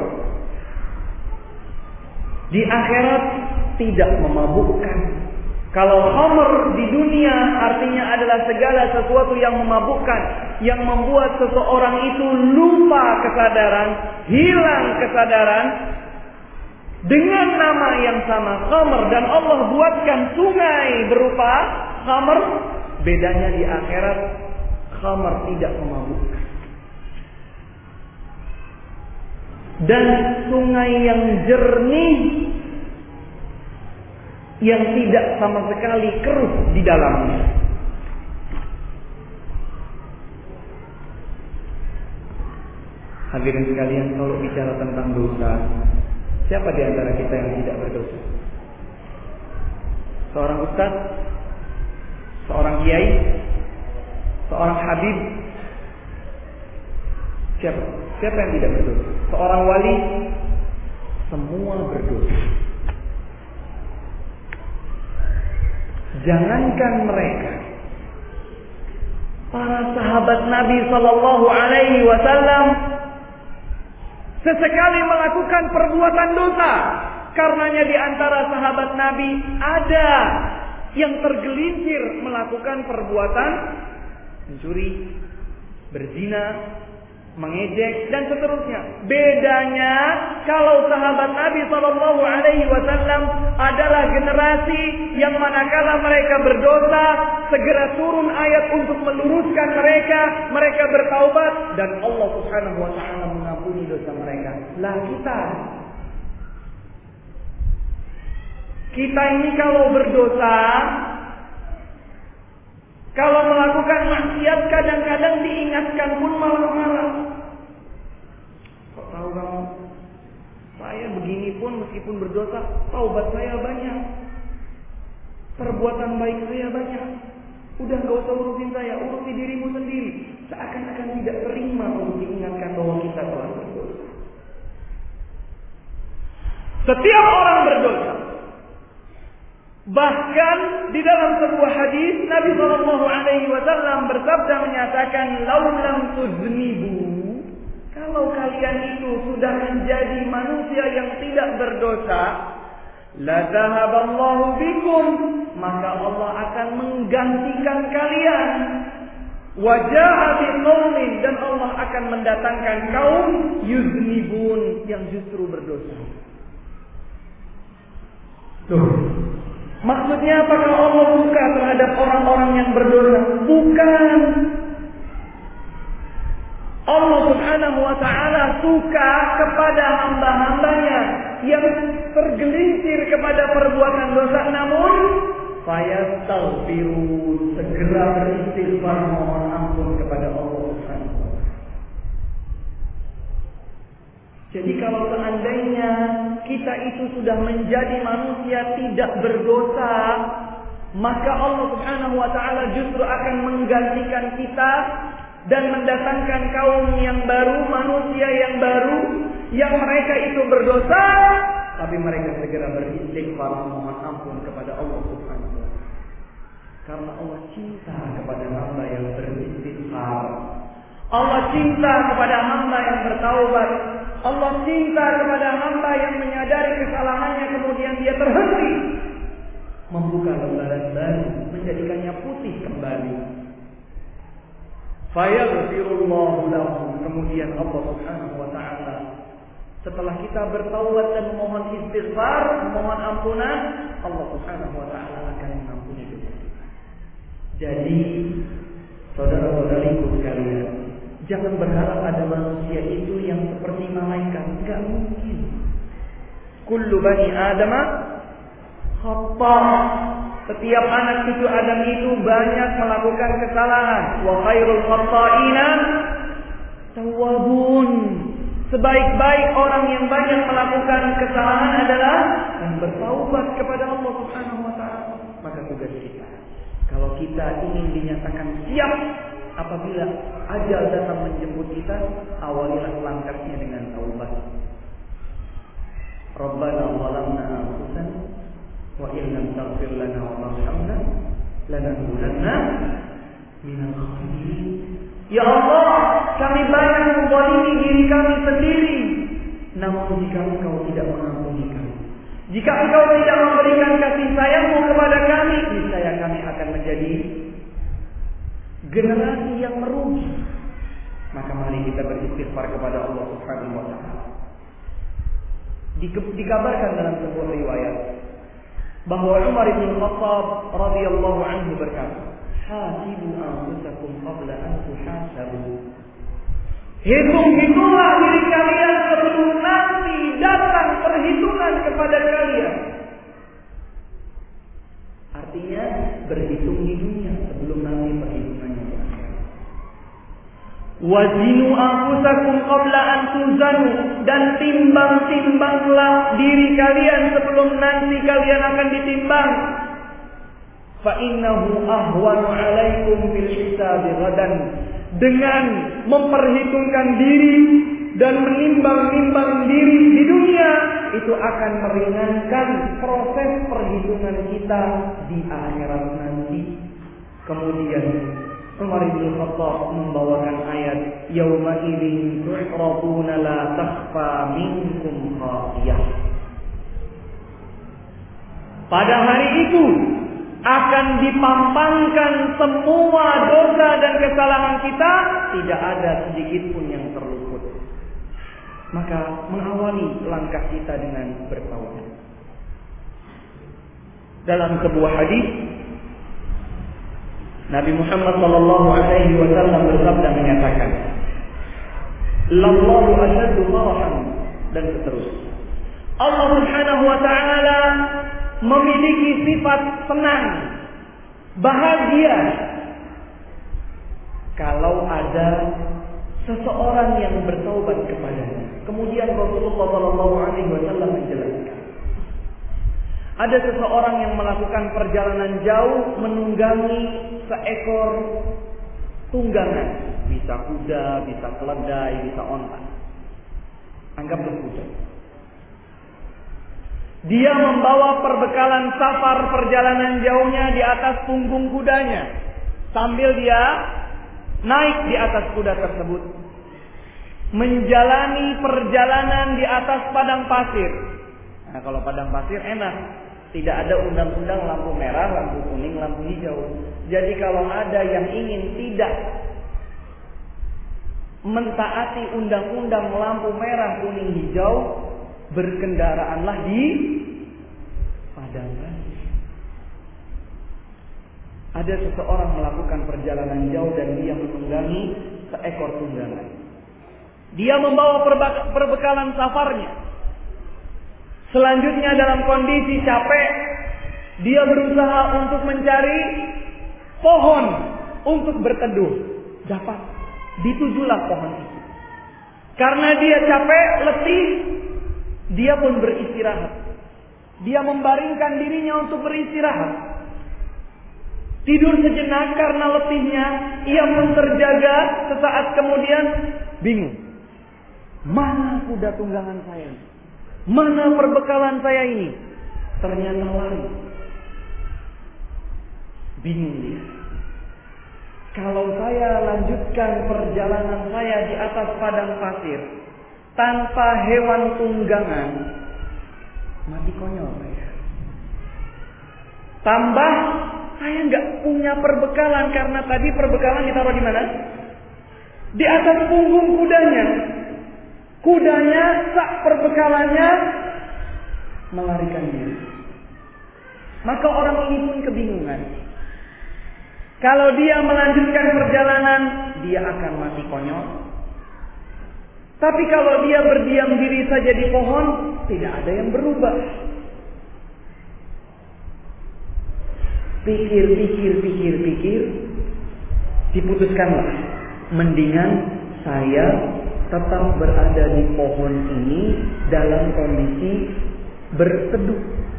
di akhirat tidak memabukkan. Kalau khamr di dunia artinya adalah segala sesuatu yang memabukkan, yang membuat seseorang itu lupa kesadaran, hilang kesadaran. Dengan nama yang sama khamr, dan Allah buatkan sungai berupa khamr. Bedanya di akhirat, khamr tidak memabukkan. Dan sungai yang jernih, yang tidak sama sekali keruh di dalamnya. Hadirin sekalian, kalau bicara tentang dosa, siapa di antara kita yang tidak berdosa? Seorang ustaz, seorang kiai, seorang habib, siapa? Siapa yang tidak berdosa? Seorang wali, semua berdosa. Jangankan mereka, para sahabat Nabi Sallallahu Alaihi Wasallam sesekali melakukan perbuatan dosa. Karenanya di antara sahabat Nabi ada yang tergelincir melakukan perbuatan mencuri, berzina, mengejek, dan seterusnya. Bedanya kalau sahabat Nabi Sallallahu Alaihi Wasallam adalah generasi yang manakala mereka berdosa, segera turun ayat untuk meluruskan mereka, mereka bertaubat, dan Allah Subhanahu Wa Taala mengampuni dosa mereka. Lah kita, kita ini kalau berdosa, kalau melakukan maksiat kadang-kadang diingatkan pun malah marah. Kok tahu kamu? Saya begini pun meskipun berdosa, taubat saya banyak, perbuatan baik saya banyak. Udah gak usah urusin saya, urusi dirimu sendiri. Seakan-akan tidak terima untuk diingatkan bahwa kita telah berdosa. Setiap orang berdosa. Bahkan di dalam sebuah hadis Nabi Shallallahu Alaihi Wasallam bersabda menyatakan, "Laulam tuznibu, kalau kalian itu sudah menjadi manusia yang tidak berdosa, la dhahaballahu bikum, maka Allah akan menggantikan kalian. Waja'a biqaumin, dan Allah akan mendatangkan kaum yuznibun, yang justru berdosa." Tuh. Maksudnya apakah Allah suka terhadap orang-orang yang berdosa? Bukan. Allah Subhanahu wa Ta'ala suka kepada hamba-hambanya yang tergelincir kepada perbuatan dosa, namun fayastaghfirun, segera beristighfar mohon ampun kepada Allah Subhanahu wa Ta'ala. Jadi kalau seandainya kita itu sudah menjadi manusia tidak berdosa, maka Allah Subhanahu wa Ta'ala justru akan menggantikan kita dan mendatangkan kaum yang baru, manusia yang baru, yang mereka itu berdosa, tapi mereka segera beristighfar memohon ampun kepada Allah Subhanahu wa taala. Karena Allah cinta kepada hamba yang beristighfar. Allah cinta kepada hamba yang bertaubat. Allah cinta kepada hamba yang menyadari kesalahannya kemudian dia terhenti membuka lembaran baru, menjadikannya putih kembali. Fayaghfirullahu lahum, kemudian Allah Subhanahu wa taala setelah kita bertaubat dan memohon istighfar, memohon ampunan, Allah Subhanahu wa taala akan mengampuni kita. Jadi, saudara-saudariku sekalian, jangan berharap ada manusia itu yang seperti malaikat, enggak mungkin. Kullu bani Adama khata. Setiap anak cucu Adam itu banyak melakukan kesalahan. Wa khairul khata'ina tawwabun. Sebaik-baik orang yang banyak melakukan kesalahan adalah yang bertaubat kepada Allah Subhanahu wa taala. Maka tugas kita, kalau kita ingin dinyatakan siap apabila ajal datang menjemput kita, awalilah langkahnya dengan taubat. Rabbana zalamna anfusana wa in lam taghfir lana wa tarhamna lanakunanna minal khasirin. Ya Allah, kami banyak menzalimi diri kami sendiri. Namun jika Engkau tidak mengampuni kami, jika Engkau tidak memberikan kasih sayang-Mu kepada kami, niscaya kami akan menjadi generasi yang merugi. Maka mari kita beristighfar kepada Allah Subhanahu wa taala. Dikabarkan dalam sebuah riwayat bahwa Umar bin Khattab radhiyallahu anhu berkata, "Hasibu anfusakum qabla an tuhasabu." Hitung-hitunglah diri kalian sebelum nanti datang perhitungan kepada kalian. Artinya berhitung di dunia sebelum nanti perhitungannya di akhirat. Wazinu anfusakum qabla an tuzanu, dan timbang-timbanglah diri kalian sebelum nanti kalian akan ditimbang. Fa innahu ahwanu 'alaikum bil hisabi ghadan. Dengan memperhitungkan diri dan menimbang-nimbang diri di dunia, itu akan meringankan proses perhitungan kita di akhirat nanti. Kemudian Umar bin Khattab membawakan ayat yauma idzin tu'raduna la takhfa minkum khafiyah. Pada hari itu akan dipampangkan semua dosa dan kesalahan kita, tidak ada sedikit pun yang terluput. Maka mengawali langkah kita dengan bertaubat. Dalam sebuah hadis Nabi Muhammad sallallahu alaihi wasallam bersabda menyatakan, "Lallahu asyaddu farahan," dan seterusnya. Allah Subhanahu wa taala memiliki sifat senang, bahagia kalau ada seseorang yang bertaubat kepadanya. Kemudian Rasulullah sallallahu alaihi wasallam menjelaskan, ada seseorang yang melakukan perjalanan jauh menunggangi seekor tunggangan, bisa kuda, bisa keledai, bisa onta. Anggaplah kuda. Dia membawa perbekalan safar perjalanan jauhnya di atas punggung kudanya, sambil dia naik di atas kuda tersebut, menjalani perjalanan di atas padang pasir. Nah, kalau padang pasir enak, tidak ada undang-undang lampu merah, lampu kuning, lampu hijau. Jadi kalau ada yang ingin tidak mentaati undang-undang lampu merah, kuning, hijau, berkendaraanlah di padang pasir. Ada seseorang melakukan perjalanan jauh dan dia menunggangi seekor tunggangan. Dia membawa perbekalan safarnya. Selanjutnya dalam kondisi capek, dia berusaha untuk mencari pohon untuk berteduh. Dapat, ditujulah pohon itu. Karena dia capek, letih, dia pun beristirahat. Dia membaringkan dirinya untuk beristirahat. Tidur sejenak karena letihnya, ia pun terjaga. Sesaat kemudian bingung. Mana kuda tunggangan saya? Mana perbekalan saya ini? Ternyata lari. Bingung dia. Kalau saya lanjutkan perjalanan saya di atas padang pasir tanpa hewan tunggangan, mati konyol saya. Tambah saya nggak punya perbekalan karena tadi perbekalan ditaruh di mana? Di atas punggung kudanya. Kudanya sak perbekalannya melarikan diri. Maka orang ini pun kebingungan. Kalau dia melanjutkan perjalanan, dia akan mati konyol. Tapi kalau dia berdiam diri saja di pohon, tidak ada yang berubah. Pikir, pikir, pikir, pikir. Diputuskanlah. Mendingan saya tetap berada di pohon ini dalam kondisi berteduh.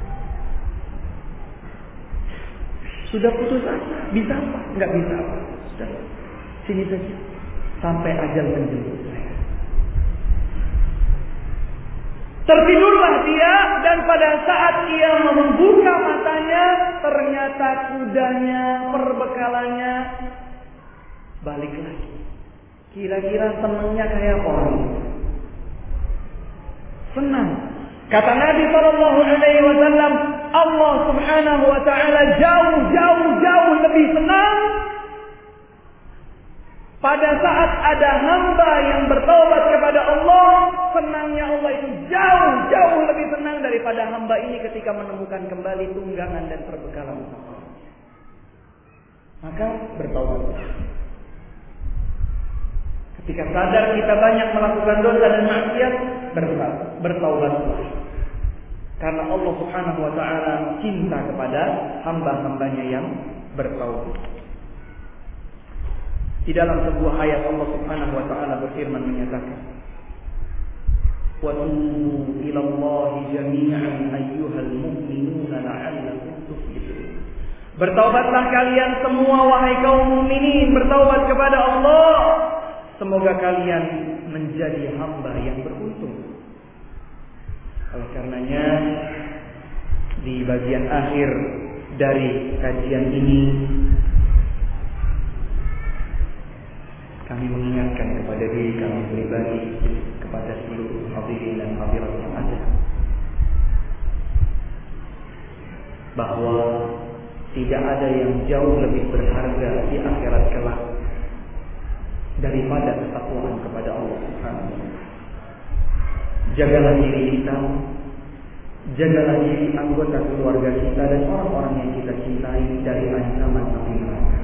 Sudah putus asa, bisa apa? Enggak bisa apa. Sudah, sini saja. Sampai ajal menjemput saya. Tertidurlah dia, dan pada saat ia membuka matanya, ternyata kudanya, perbekalannya balik lagi. Kira-kira senangnya kayak orang. Senang. Kata Nabi Shallallahu Alaihi Wasallam, Allah Subhanahu Wa Taala jauh, jauh, jauh lebih senang pada saat ada hamba yang bertaubat kepada Allah. Senangnya Allah itu jauh, jauh lebih senang daripada hamba ini ketika menemukan kembali tunggangan dan perbekalan. Maka bertaubatlah. Ketika sadar kita banyak melakukan dosa dan maksiat, bertaubatlah. Karena Allah Subhanahu Wa Taala cinta kepada hamba-hambanya yang bertaubat. Di dalam sebuah ayat Allah Subhanahu Wa Taala berfirman menyatakan, "Wa tubu ila Allahi jami'an ayyuhal mu'minuna la'allakum tuflihun." Bertaubatlah kalian semua wahai kaum mukminin, bertaubat kepada Allah. Semoga kalian menjadi hamba yang beruntung. Oleh karenanya, di bagian akhir dari kajian ini, kami mengingatkan kepada diri kami pribadi, kepada seluruh hadirin dan hadirat yang ada, bahwa tidak ada yang jauh lebih berharga di akhirat kelak daripada ketakwaan kepada Allah Subhanahu wa taala. Jagalah diri kita, jagalah diri anggota keluarga kita dan orang-orang yang kita cintai dari ancaman api neraka.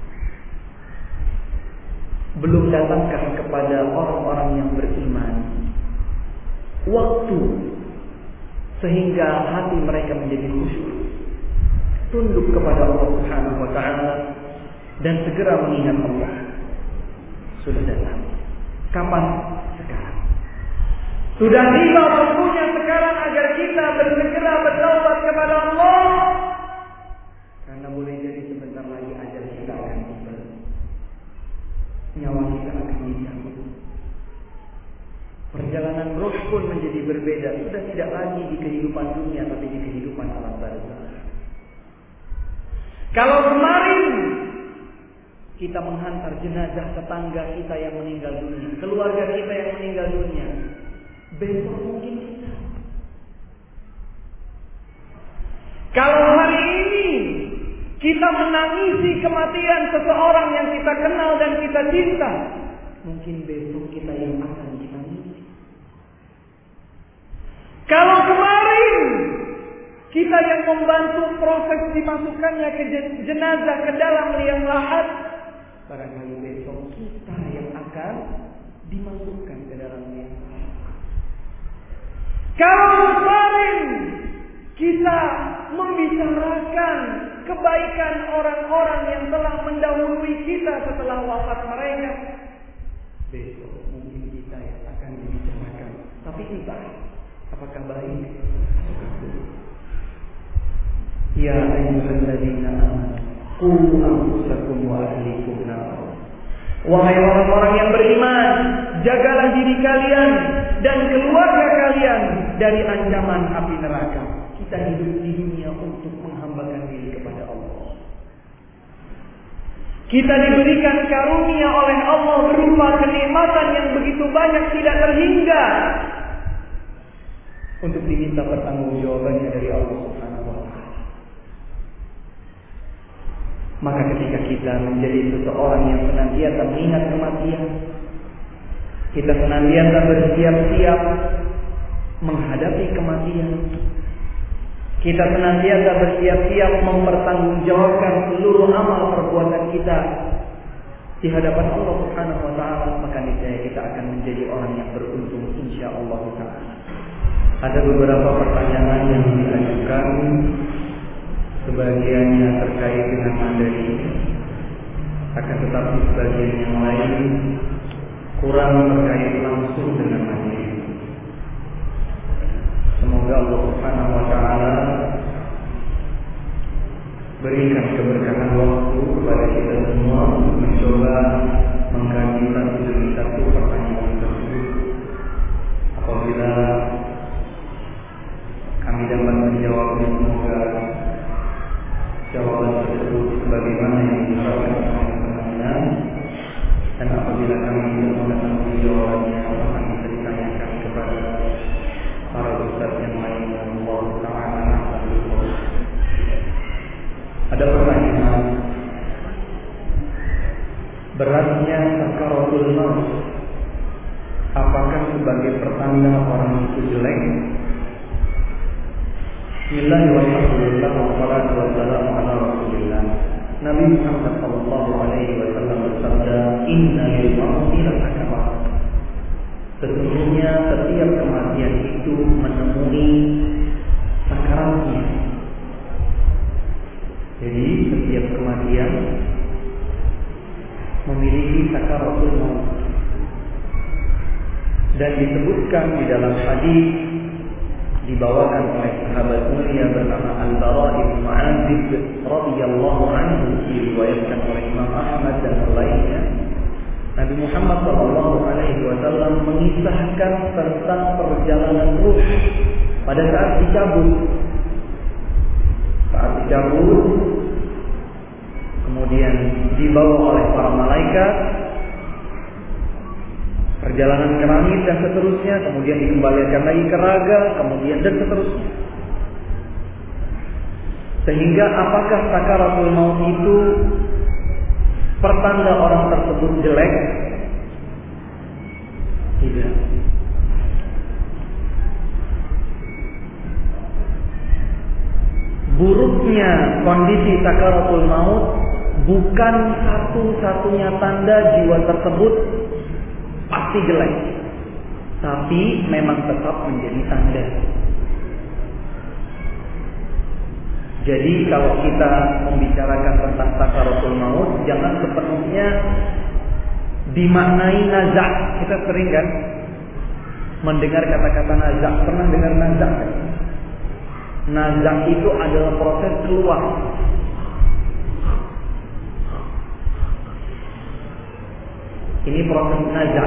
Belum datangkah kepada orang-orang yang beriman waktu sehingga hati mereka menjadi khusyuk, tunduk kepada Allah Subhanahu wa taala dan segera mengingat Allah. Sudah datang. Kapan? Sekarang. Sudah tiba waktunya sekarang agar kita bersegera bertaubat kepada Allah. Karena boleh jadi sebentar lagi ajal kita akan tiba. Nyawa kita akan dicabut. Perjalanan roh pun menjadi berbeda. Sudah tidak lagi di kehidupan dunia, tapi di kehidupan alam barzakh. Kalau kemarin kita menghantar jenazah tetangga kita yang meninggal dunia, keluarga kita yang meninggal dunia, besok mungkin kita. Kalau hari ini kita menangisi kematian seseorang yang kita kenal dan kita cinta, mungkin besok kita yang akan ditangisi. Kalau kemarin kita yang membantu proses dimasukkannya ke jenazah ke dalam liang lahat, barangkali besok kita yang akan dimasukkan ke dalam liang lahat. Kalau kemarin kita membicarakan kebaikan orang-orang yang telah mendahului kita setelah wafat mereka, besok mungkin kita yang akan dibicarakan. Tapi entah apakah baik ataukah buruk. Ya ayyuhalladzina amanu Qu anfusakum wa ahlikum nar. Wahai orang-orang yang beriman, jagalah diri kalian dan keluarga kalian dari ancaman api neraka. Kita hidup di dunia untuk menghambakan diri kepada Allah. Kita diberikan karunia oleh Allah berupa kenikmatan yang begitu banyak tidak terhingga untuk diminta pertanggungjawabannya dari Allah Subhanahu wa taala. Maka ketika kita menjadi seseorang yang senantiasa mengingat kematian, kita senantiasa bersiap-siap menghadapi kematian, kita senantiasa bersiap-siap mempertanggungjawabkan seluruh amal perbuatan kita di hadapan Allah Subhanahu wa taala, maka niscaya kita akan menjadi orang yang beruntung insyaallah taala. Ada beberapa pertanyaan yang diajukan, sebagiannya terkait dengan materi, akan tetapi sebagian yang lain kurang terkait langsung dengan materi. Semoga Allah Subhanahu wa taala berikan keberkahan waktu kepada kita semua untuk mencoba mengkaji satu demi satu pertanyaan tersebut. Apabila kami dapat menjawabnya, semoga jawaban tersebut sebagaimana yang diharapkan oleh penanya, dan apabila kami tidak mengetahui jawabannya, akan bisa ditanyakan kepada para ustaz yang lain yang Allah Ta'ala. Ada pertanyaan, beratnya sakaratul maut apakah sebagai pertanda orang itu jelek? Bismillahirrahmanirrahim. Wassalatu wassalamu ala Rasulillah. Nabi Muhammad sallallahu alaihi wasallam bersabda, "Inna lil mauti lasakarat." Sesungguhnya setiap kematian itu menemui sakaratnya. Jadi setiap kematian memiliki sakaratul maut. Dan disebutkan di dalam hadis dibawakan oleh sahabat mulia bernama Al-Bara bin Azib radhiyallahu anhu, diriwayatkan oleh Imam Ahmad dan lainnya. Nabi Muhammad sallallahu alaihi wasallam mengisahkan tentang perjalanan ruh pada saat dicabut. Saat dicabut, kemudian dibawa oleh para malaikat, perjalanan ke langit dan seterusnya, kemudian dikembalikan lagi ke raga, kemudian dan seterusnya. Sehingga apakah sakaratul maut itu pertanda orang tersebut jelek? Tidak. Buruknya kondisi sakaratul maut bukan satu-satunya tanda jiwa tersebut pasti jelek, tapi memang tetap menjadi tanda. Jadi kalau kita membicarakan tentang sakaratul maut, jangan sepenuhnya dimaknai nazak. Kita sering kan mendengar kata-kata nazak. Pernah dengar nazak kan? Nazak itu adalah proses keluar. Ini proses nazak.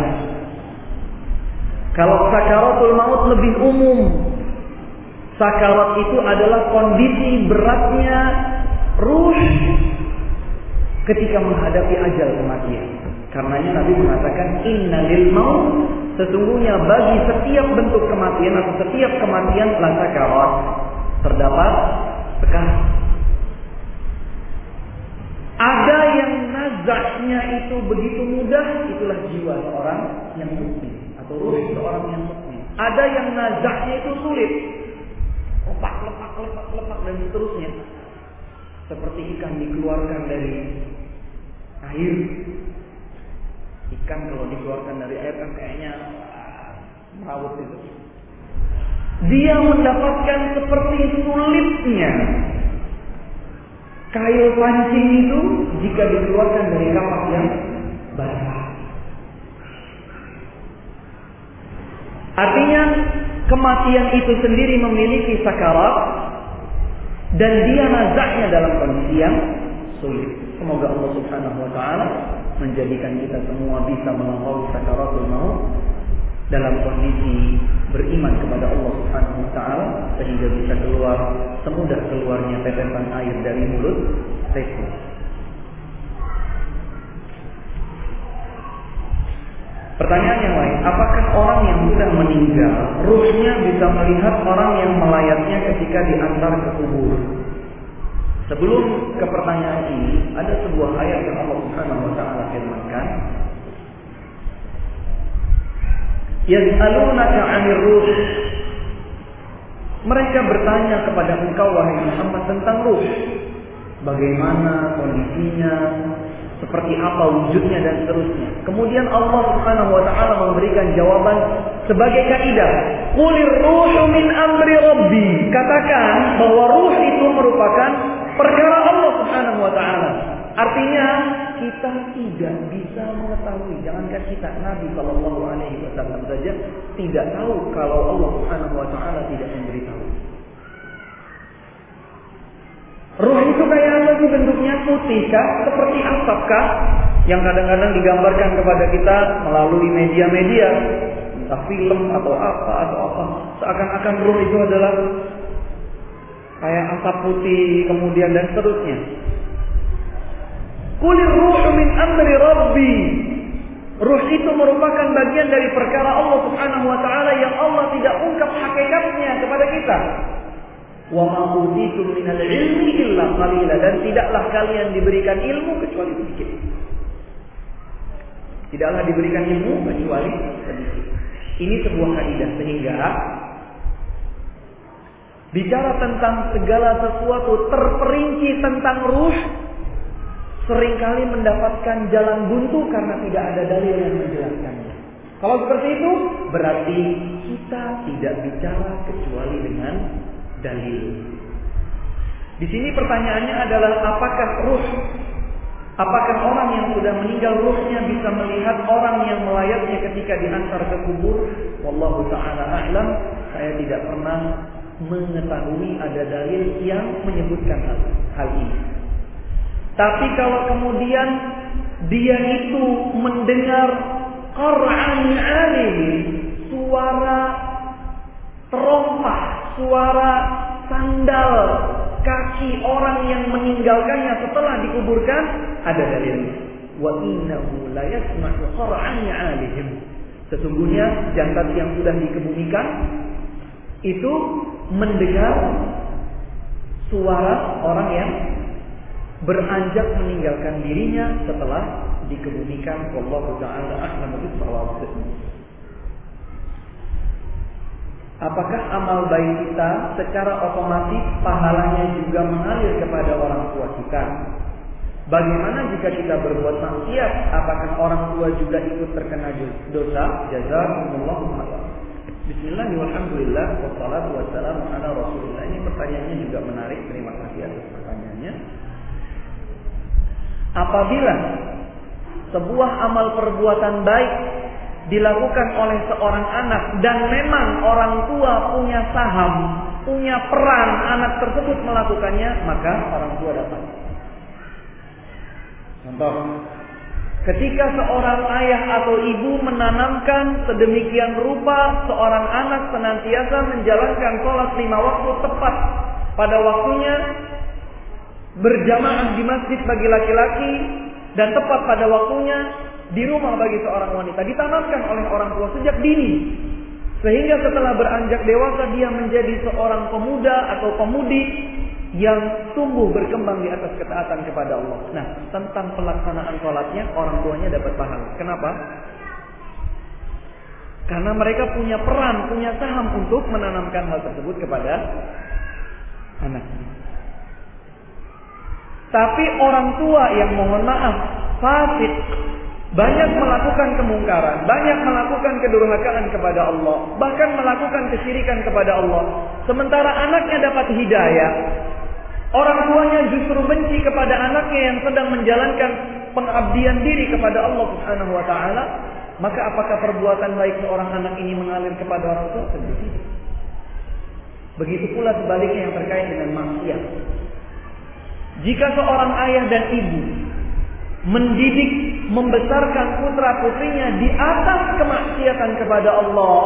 Kalau sakaratul maut lebih umum. Sakarat itu adalah kondisi beratnya ruh ketika menghadapi ajal kematian. Karenanya Nabi mengatakan inna lil maut, sesungguhnya bagi setiap bentuk kematian atau setiap kematian la sakarat, terdapat sekarat. Ada yang nazaknya itu begitu mudah, itulah jiwa seorang yang mukmin atau ruh seorang yang mukmin. Ada yang nazaknya itu sulit, lepak, lepak, lepak, lepak dan seterusnya. Seperti ikan dikeluarkan dari air. Ikan kalau dikeluarkan dari air kan kayaknya merawut itu. Dia mendapatkan seperti sulitnya kail pancing itu jika dikeluarkan dari kapak yang basah. Artinya kematian itu sendiri memiliki sakarat dan dia nazaknya dalam kondisi yang sulit. Semoga Allah Subhanahu wa taala menjadikan kita semua bisa melampaui sakaratul maut dalam kondisi beriman kepada Allah Subhanahu wa taala sehingga bisa keluar semudah keluarnya tetesan air dari mulut tikus. Pertanyaan yang lain, apakah orang yang sudah meninggal ruhnya bisa melihat orang yang melayatnya ketika diantar ke kubur? Sebelum ke pertanyaan ini, ada sebuah ayat yang Allah Subhanahu wa taala firmankan, Yas'alunaka 'anir ruh. Mereka bertanya kepada engkau wahai Muhammad tentang ruh. Bagaimana kondisinya, seperti apa wujudnya dan seterusnya. Kemudian Allah Subhanahu wa taala memberikan jawaban sebagai kaidah, "Qulir ruhu min amri rabbi." Katakan bahwa ruh itu merupakan perkara Allah Subhanahu wa taala. Artinya kita tidak bisa mengetahui, jangankan kita, Nabi sallallahu alaihi wasallam saja tidak tahu kalau Allah Subhanahu wa taala tidak memberitahu. Ruh itu kayak apa sih bentuknya? Putih kah? Seperti asap kah? Yang kadang-kadang digambarkan kepada kita melalui media-media, entah film atau apa atau apa. Seakan-akan ruh itu adalah kayak asap putih kemudian dan seterusnya. Qulir ruhu min amri rabbi. Ruh itu merupakan bagian dari perkara Allah Subhanahu wa taala yang Allah tidak ungkap hakikatnya kepada kita. Wa ma utitum minal ilmi illa qalila, dan tidaklah kalian diberikan ilmu kecuali sedikit. Tidaklah diberikan ilmu kecuali sedikit. Ini sebuah kaidah sehingga bicara tentang segala sesuatu terperinci tentang ruh seringkali mendapatkan jalan buntu karena tidak ada dalil yang menjelaskannya. Kalau seperti itu berarti kita tidak bicara kecuali dengan dalil. Di sini pertanyaannya adalah apakah ruh, apakah orang yang sudah meninggal ruhnya bisa melihat orang yang melayatnya ketika diantar ke kubur? Wallahu ta'ala a'lam. Saya tidak pernah mengetahui ada dalil yang menyebutkan hal, hal ini. Tapi kalau kemudian dia itu mendengar qara'an 'alim, suara terompah, suara sandal kaki orang yang meninggalkannya setelah dikuburkan, ada dalilnya. Wa innahu la yasma'u qara'an 'alihim. Sesungguhnya jasad yang sudah dikebumikan itu mendengar suara orang yang beranjak meninggalkan dirinya setelah dikebumikan. Wallahu ta'ala a'lamu bis-shawab. Apakah amal baik kita secara otomatis pahalanya juga mengalir kepada orang tua kita? Bagaimana jika kita berbuat maksiat? Apakah orang tua juga ikut terkena dosa? Jazakumullahu khairan. Bismillah walhamdulillah wassalatu wassalamu ala Rasulillah. Ini pertanyaannya juga menarik. Terima kasih atas pertanyaannya. Apabila sebuah amal perbuatan baik dilakukan oleh seorang anak dan memang orang tua punya saham, punya peran anak tersebut melakukannya, maka orang tua dapat. Contoh, ketika seorang ayah atau ibu menanamkan sedemikian rupa seorang anak senantiasa menjalankan sholat lima waktu tepat pada waktunya, berjamaah di masjid bagi laki-laki, dan tepat pada waktunya di rumah bagi seorang wanita, ditanamkan oleh orang tua sejak dini, sehingga setelah beranjak dewasa dia menjadi seorang pemuda atau pemudi yang tumbuh berkembang di atas ketaatan kepada Allah. Nah, tentang pelaksanaan sholatnya orang tuanya dapat pahala. Kenapa? Karena mereka punya peran, punya saham untuk menanamkan hal tersebut kepada anaknya. Tapi orang tua yang mohon maaf fasik, banyak melakukan kemungkaran, banyak melakukan kedurhakaan kepada Allah, bahkan melakukan kesyirikan kepada Allah, sementara anaknya dapat hidayah, orang tuanya justru benci kepada anaknya yang sedang menjalankan pengabdian diri kepada Allah Subhanahu wa taala, maka apakah perbuatan baik seorang anak ini mengalir kepada orang tua? Tentu tidak. Begitu pula sebaliknya yang terkait dengan maksiat. Jika seorang ayah dan ibu mendidik, membesarkan putra-putrinya di atas kemaksiatan kepada Allah,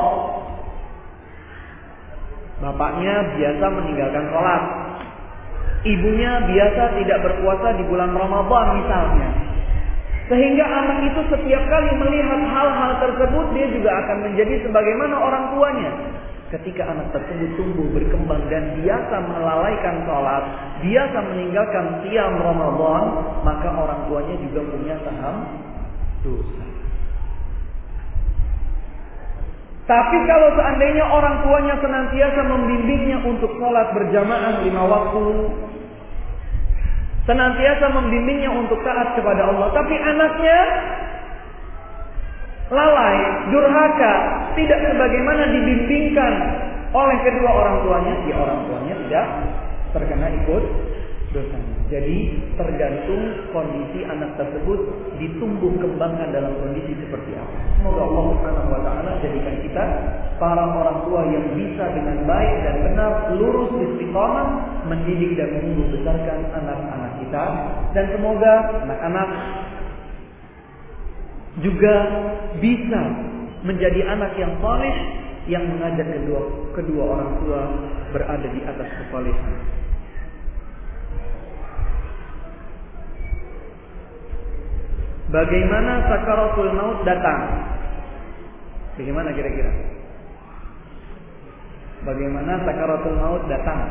bapaknya biasa meninggalkan sholat, ibunya biasa tidak berpuasa di bulan Ramadan misalnya, sehingga anak itu setiap kali melihat hal-hal tersebut, dia juga akan menjadi sebagaimana orang tuanya. Ketika anak tersebut tumbuh berkembang dan biasa melalaikan sholat, biasa meninggalkan qiyam Ramadan, maka orang tuanya juga punya saham dosa. Tapi kalau seandainya orang tuanya senantiasa membimbingnya untuk sholat berjamaah lima waktu, senantiasa membimbingnya untuk taat kepada Allah, tapi anaknya lalai, durhaka, tidak sebagaimana dibimbingkan oleh kedua orang tuanya, ya orang tuanya tidak terkena ikut dosanya. Jadi tergantung kondisi anak tersebut ditumbuh kembangkan dalam kondisi seperti apa. Semoga Allah Subhanahu wa taala jadikan kita para orang tua yang bisa dengan baik dan benar lurus istiqamah mendidik dan menumbuh besarkan anak-anak kita, dan semoga anak-anak juga bisa menjadi anak yang saleh yang mengajak kedua kedua orang tua berada di atas kesalehan. Bagaimana sakaratul maut datang? Bagaimana kira-kira? Bagaimana sakaratul maut datang?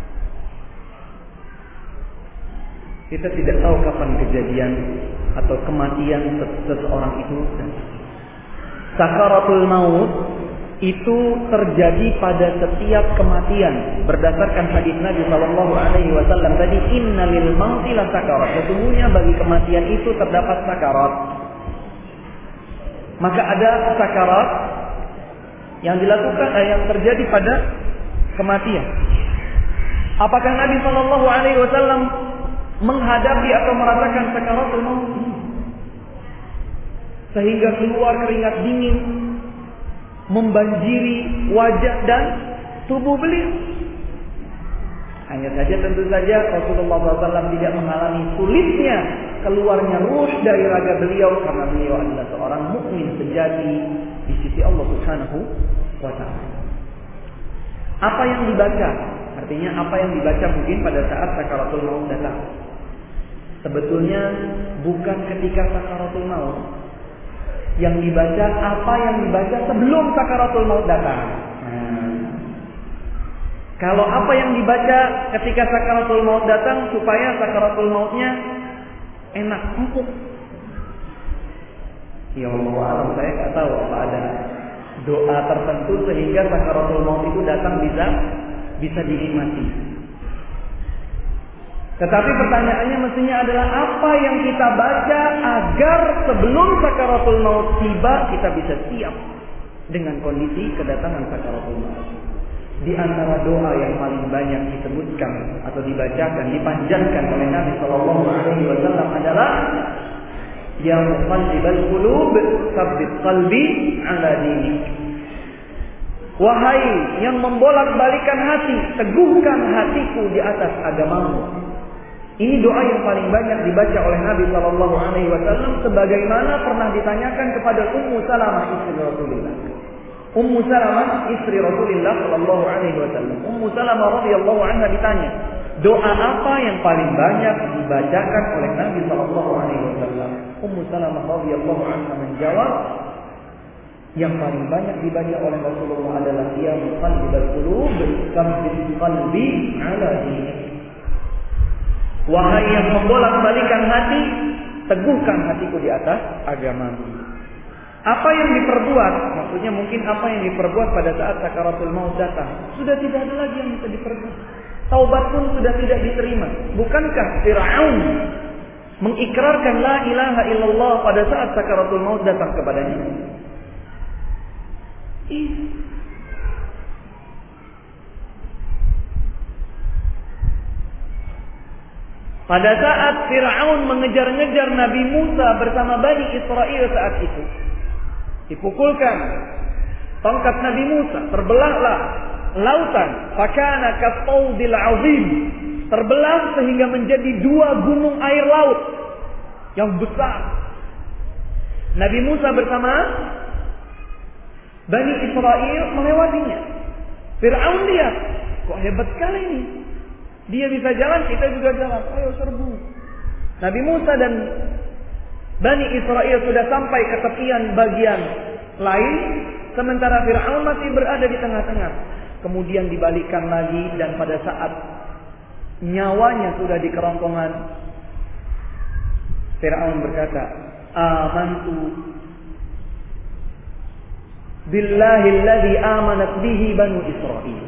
Kita tidak tahu kapan kejadian atau kematian seseorang itu. Sakaratul maut itu terjadi pada setiap kematian. Berdasarkan hadis Nabi Shallallahu Alaihi Wasallam tadi, Inna lil mauti la sakarat. Sesungguhnya bagi kematian itu terdapat sakarat. Maka ada sakarat yang dilakukan, eh, yang terjadi pada kematian. Apakah Nabi Shallallahu Alaihi Wasallam menghadapi atau merasakan sakaratul maut sehingga keluar keringat dingin membanjiri wajah dan tubuh beliau? Hanya saja tentu saja Rasulullah shallallahu alaihi wasallam tidak mengalami sulitnya keluarnya ruh dari raga beliau, karena beliau adalah seorang mukmin sejati di sisi Allah Subhanahu wa taala. Apa yang dibaca? Artinya apa yang dibaca mungkin pada saat sakaratul maut datang. Sebetulnya bukan ketika sakaratul maut. Yang dibaca apa yang dibaca sebelum sakaratul maut datang. Nah, kalau apa yang dibaca ketika sakaratul maut datang supaya sakaratul mautnya enak, empuk. Ya Allah, saya nggak tahu apa ada doa tertentu sehingga sakaratul maut itu datang bisa bisa dinikmati. Tetapi pertanyaannya mestinya adalah apa yang kita baca agar sebelum sakaratul maut tiba kita bisa siap dengan kondisi kedatangan sakaratul maut. Di antara doa yang paling banyak disebutkan atau dibacakan, dipanjatkan oleh Nabi Shallallahu Alaihi Wasallam adalah Ya muqallibal qulub, tsabbit qalbi ala dinik. Wahai yang membolak-balikan hati, teguhkan hatiku di atas agamamu. Ini doa yang paling banyak dibaca oleh Nabi Shallallahu Alaihi Wasallam, sebagaimana pernah ditanyakan kepada Ummu Salamah istri Rasulullah. Ummu Salamah istri Rasulullah Shallallahu Alaihi Wasallam. Ummu Salamah radhiyallahu anha ditanya, doa apa yang paling banyak dibacakan oleh Nabi Shallallahu Alaihi Wasallam? Ummu Salamah radhiyallahu anha menjawab, yang paling banyak dibaca oleh Rasulullah adalah Ya muqallibal qulub, tsabbit qalbi ala dinik. Wahai yang membolak-balikan hati, teguhkan hatiku di atas agamamu. Apa yang diperbuat, maksudnya mungkin apa yang diperbuat pada saat sakaratul maut datang, sudah tidak ada lagi yang bisa diperbuat. Taubat pun sudah tidak diterima. Bukankah Fir'aun mengikrarkan la ilaha illallah pada saat sakaratul maut datang kepadanya? Iya. Pada saat Fir'aun mengejar-ngejar Nabi Musa bersama Bani Israel saat itu, dipukulkan tongkat Nabi Musa, terbelahlah lautan, fakana kattaudil azim, terbelah sehingga menjadi dua gunung air laut yang besar. Nabi Musa bersama Bani Israel melewatinya. Fir'aun lihat, kok hebat sekali ini. Dia bisa jalan, kita juga jalan. Ayo serbu. Nabi Musa dan Bani Israel sudah sampai ke tepian bagian lain, sementara Fir'aun masih berada di tengah-tengah. Kemudian dibalikkan lagi, dan pada saat nyawanya sudah di kerongkongan, Fir'aun berkata, amantu billahi alladhi amanat bihi banu Israel.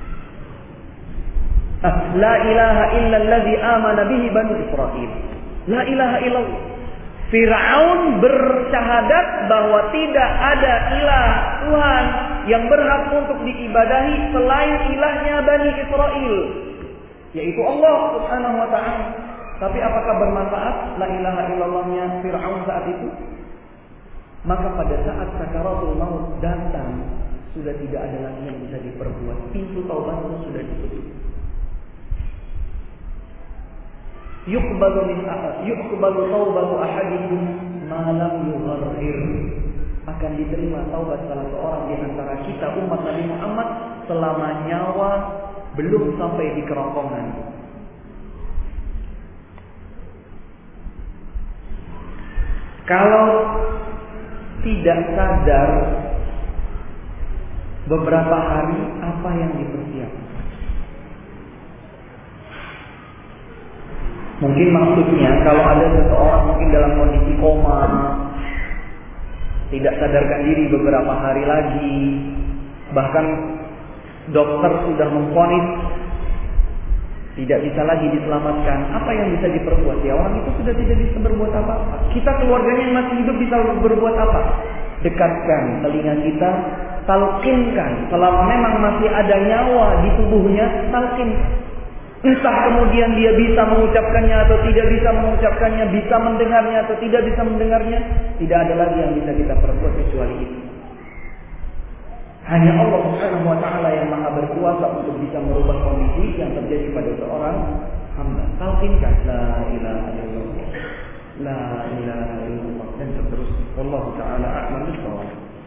La ilaha illa alladhi amana bihi banu Israel. La ilaha illallah. Fir'aun bersyahadat bahwa tidak ada ilah Tuhan yang berhak untuk diibadahi selain ilahnya Bani Israel, yaitu Allah Subhanahu wa ta'ala. Tapi apakah bermanfaat la ilaha illallahnya Fir'aun saat itu? Maka pada saat sakaratul maut datang, sudah tidak ada lagi yang bisa diperbuat. Pintu taubatnya sudah ditutup. Yuqbalu min ahad, yuqbalu taubatu ahadikum ma lam yughargir. Akan diterima taubat salah seorang di antara kita umat Nabi Muhammad selama nyawa belum sampai di kerongkongan. Kalau tidak sadar beberapa hari, apa yang dipersiapkan? Mungkin maksudnya kalau ada seseorang mungkin dalam kondisi koma, tidak sadarkan diri beberapa hari lagi, bahkan dokter sudah memvonis tidak bisa lagi diselamatkan, apa yang bisa diperbuat? Ya orang itu sudah tidak bisa berbuat apa-apa. Kita keluarganya yang masih hidup bisa berbuat apa? Dekatkan telinga kita, talqinkan. Selama memang masih ada nyawa di tubuhnya, talqinkan. Entah kemudian dia bisa mengucapkannya atau tidak bisa mengucapkannya, bisa mendengarnya atau tidak bisa mendengarnya, tidak ada lagi yang bisa kita perbuat kecuali itu. Hanya Allah Subhanahu wa ta'ala yang maha berkuasa untuk bisa merubah kondisi yang terjadi pada seorang hamba. Talqinkan la ilaha illallah, la ilaha illallah, dan seterusnya. Wallahu ta'ala a'lam bishawab.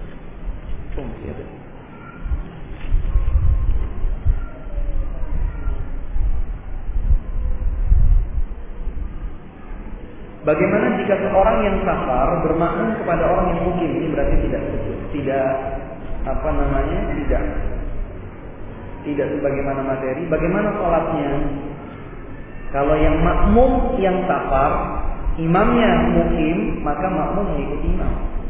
Bagaimana jika seorang yang safar bermakmum kepada orang yang mukim? Ini berarti tidak tidak apa namanya tidak tidak sebagaimana materi. Bagaimana sholatnya? Kalau yang makmum yang safar, imamnya mukim, maka makmum mengikuti imam.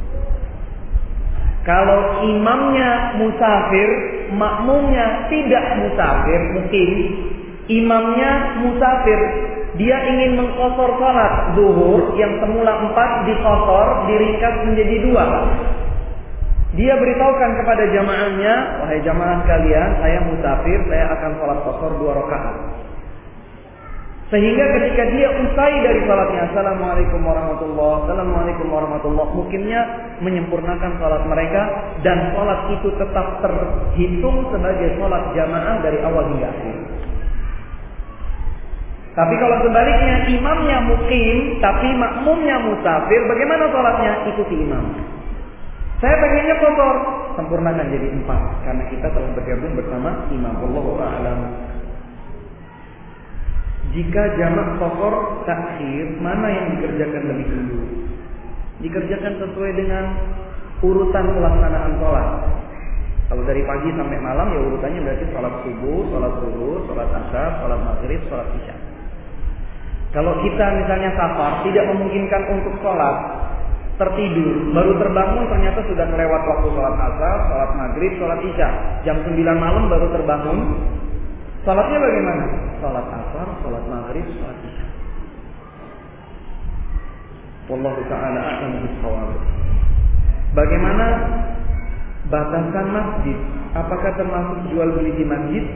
Kalau imamnya musafir, makmumnya tidak musafir, mukim, imamnya musafir. Dia ingin mengqashar salat zuhur yang semula empat diqashar, diringkas menjadi dua. Dia beritahukan kepada jamaahnya, wahai jamaah sekalian, saya musafir, saya akan salat qashar dua rakaat. Sehingga ketika dia usai dari salatnya, assalamualaikum warahmatullahi, assalamualaikum warahmatullahi, mukimnya menyempurnakan salat mereka, dan salat itu tetap terhitung sebagai salat jamaah dari awal hingga akhir. Tapi kalau sebaliknya, imamnya mukim tapi makmumnya musafir, bagaimana sholatnya? Ikuti imam. Saya pengennya qashar, sempurnakan jadi empat, karena kita telah bergabung bersama imam. Wallahu a'lam. Jika jamak qashar takhir, mana yang dikerjakan lebih dulu? Dikerjakan sesuai dengan urutan pelaksanaan sholat. Kalau dari pagi sampai malam, ya urutannya berarti sholat subuh, sholat zuhur, sholat asar, sholat maghrib, sholat isya. Kalau kita misalnya safar, tidak memungkinkan untuk sholat, tertidur, baru terbangun ternyata sudah melewat waktu sholat asar, sholat maghrib, sholat isya. Jam sembilan malam baru terbangun. Sholatnya bagaimana? Sholat asar, sholat maghrib, sholat isya. Wallahu ta'ala a'lam bishawab. Bagaimana batasan masjid? Apakah termasuk jual beli di masjid?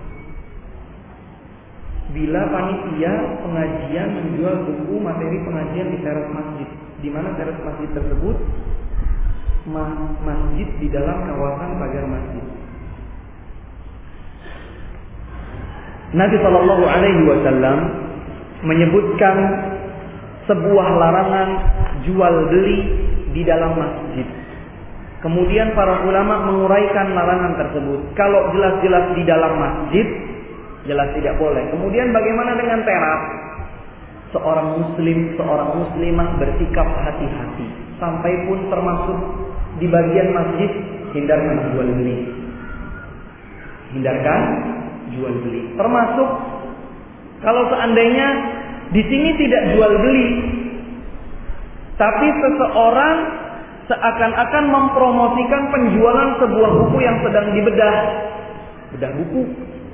Bila panitia pengajian menjual buku materi pengajian di teras masjid, di mana teras masjid tersebut masjid di dalam kawasan pagar masjid. Nabi Shallallahu Alaihi Wasallam menyebutkan sebuah larangan jual beli di dalam masjid. Kemudian para ulama menguraikan larangan tersebut. Kalau jelas-jelas di dalam masjid, jelas tidak boleh. Kemudian bagaimana dengan teras? Seorang muslim, seorang muslimah bersikap hati-hati. Sampai pun termasuk di bagian masjid, hindarkan jual beli. Hindarkan jual beli. Termasuk kalau seandainya di sini tidak jual beli, tapi seseorang seakan-akan mempromosikan penjualan sebuah buku yang sedang dibedah. Bedah buku.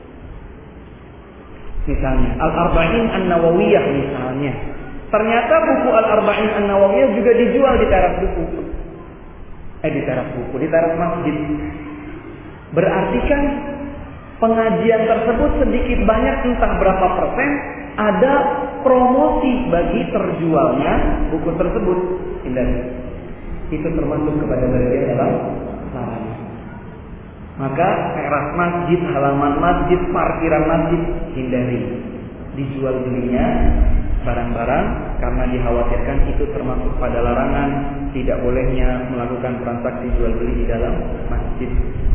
Misalnya Al-Arba'in An-Nawawiyah misalnya. Ternyata buku Al-Arba'in An-Nawawiyah juga dijual di teras buku. Eh di teras buku, di teras masjid. Berarti kan pengajian tersebut sedikit banyak entah berapa persen ada promosi bagi terjualnya buku tersebut. Hindari. Itu termasuk kepada bagian dalam larangan. Maka teras masjid, halaman masjid, parkiran masjid hindari dijual belinya barang-barang karena dikhawatirkan itu termasuk pada larangan tidak bolehnya melakukan transaksi jual beli di dalam masjid.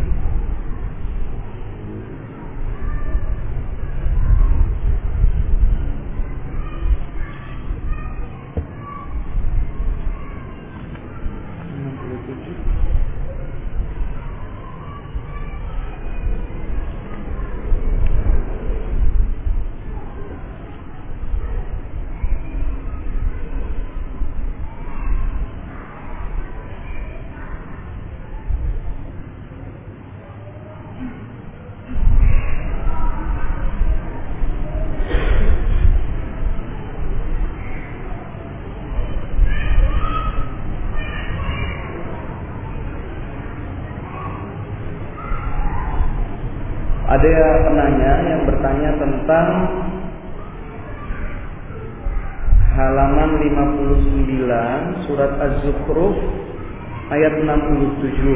Ada penanya yang bertanya tentang halaman lima puluh sembilan surat Az-Zukhruf ayat enam puluh tujuh.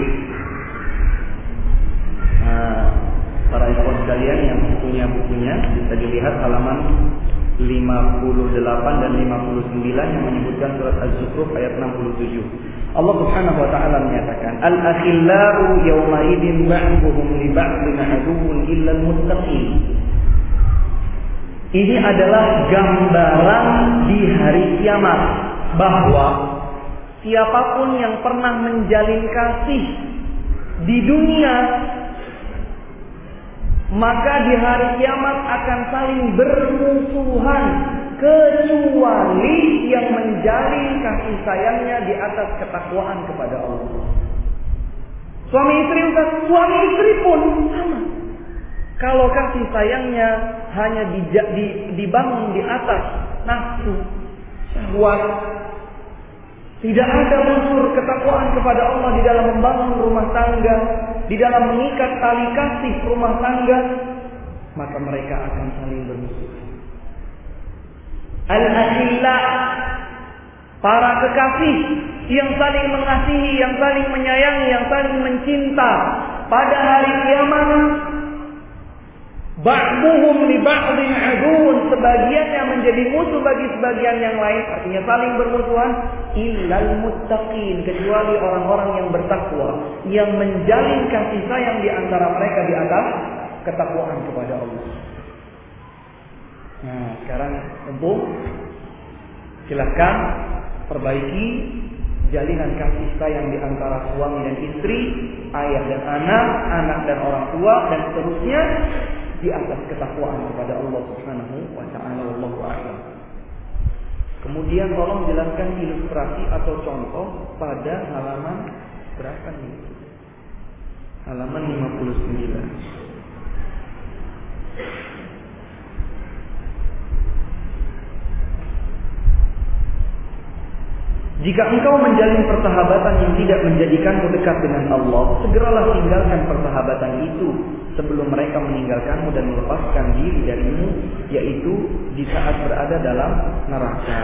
Nah, para ikhwan sekalian yang punya bukunya bisa dilihat halaman lima puluh delapan dan lima puluh sembilan yang menyebutkan surat Az-Zukhruf ayat enam puluh tujuh. Allah Subhanahu wa taala menyatakan, "Al-akhillau yawma idzin ba'dhuhum li ba'dhin aduwwun illa al-muttaqin." Ini adalah gambaran di hari kiamat bahwa siapapun yang pernah menjalin kasih di dunia, maka di hari kiamat akan saling bermusuhan kecuali yang menjalin kasih sayangnya di atas ketakwaan kepada Allah. Suami istri bukan suami istri pun sama. Kalau kasih sayangnya hanya di, di, dibangun di atas nafsu, syahwat, tidak ada unsur ketakwaan kepada Allah di dalam membangun rumah tangga, di dalam mengikat tali kasih rumah tangga, maka mereka akan saling bermusuhan. Al-akhilla, para kekasih yang saling mengasihi, yang saling menyayangi, yang saling mencinta pada hari kiamat, ba'duhum li ba'dhin aduun, sebagiannya menjadi musuh bagi sebagian yang lain, artinya saling bermusuhan, illal muttaqin, kecuali orang-orang yang bertakwa, yang menjalin kasih sayang di antara mereka di atas ketakwaan kepada Allah. Nah, sekarang untuk silakan perbaiki jalinan kasih sayang di antara suami dan istri, ayah dan anak, anak dan orang tua, dan seterusnya di atas ketakwaan kepada Allah Subhanahu wa taala. Wallahu a'lam. Kemudian tolong jelaskan ilustrasi atau contoh pada halaman berapa nih? Halaman lima puluh sembilan. Jika engkau menjalin persahabatan yang tidak menjadikanmu dekat dengan Allah, segeralah tinggalkan persahabatan itu sebelum mereka meninggalkanmu dan melepaskan diri darimu, yaitu di saat berada dalam neraka.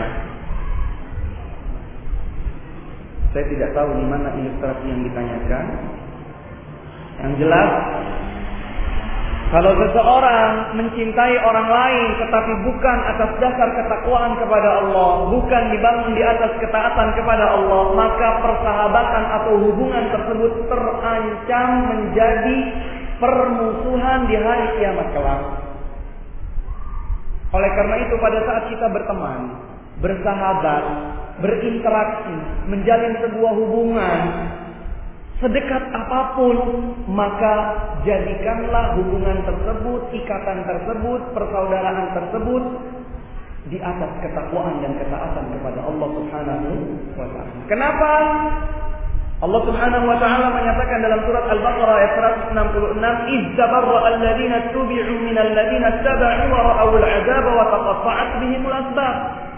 Saya tidak tahu di mana ilustrasi yang ditanyakan. Yang jelas, Kalau seseorang mencintai orang lain tetapi bukan atas dasar ketakwaan kepada Allah, bukan dibangun di atas ketaatan kepada Allah, maka persahabatan atau hubungan tersebut terancam menjadi permusuhan di hari kiamat kelak. Oleh karena itu pada saat kita berteman, bersahabat, berinteraksi, menjalin sebuah hubungan, sedekat apapun, maka jadikanlah hubungan tersebut, ikatan tersebut, persaudaraan tersebut di atas ketakwaan dan ketaatan kepada Allah Subhanahu wa taala. Kenapa? Allah Subhanahu wa taala menyatakan dalam surat Al-Baqarah ayat seratus enam puluh enam, "Idzabarra alladziina tubi'u minal ladziina taba'u wa ra'awul 'adzaba wa taqatta'at bihimul asbab."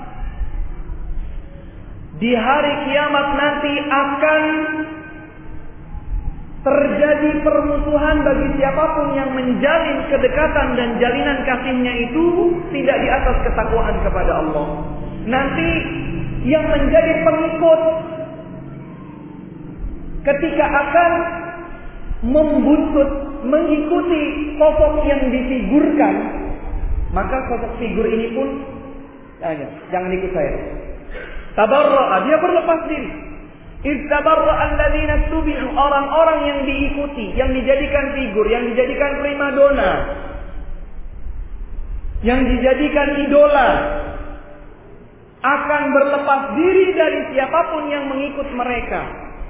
Di hari kiamat nanti akan terjadi permusuhan bagi siapapun yang menjalin kedekatan dan jalinan kasihnya itu tidak di atas ketakwaan kepada Allah. Nanti yang menjadi pengikut ketika akan membutut mengikuti sosok yang difigurkan, maka sosok figur ini pun jangan, jangan ikut saya. Tabarra'a, dia berlepas diri. Istabarra alladzina tubi'u, orang-orang yang diikuti, yang dijadikan figur, yang dijadikan primadona, yang dijadikan idola, akan berlepas diri dari siapapun yang mengikut mereka.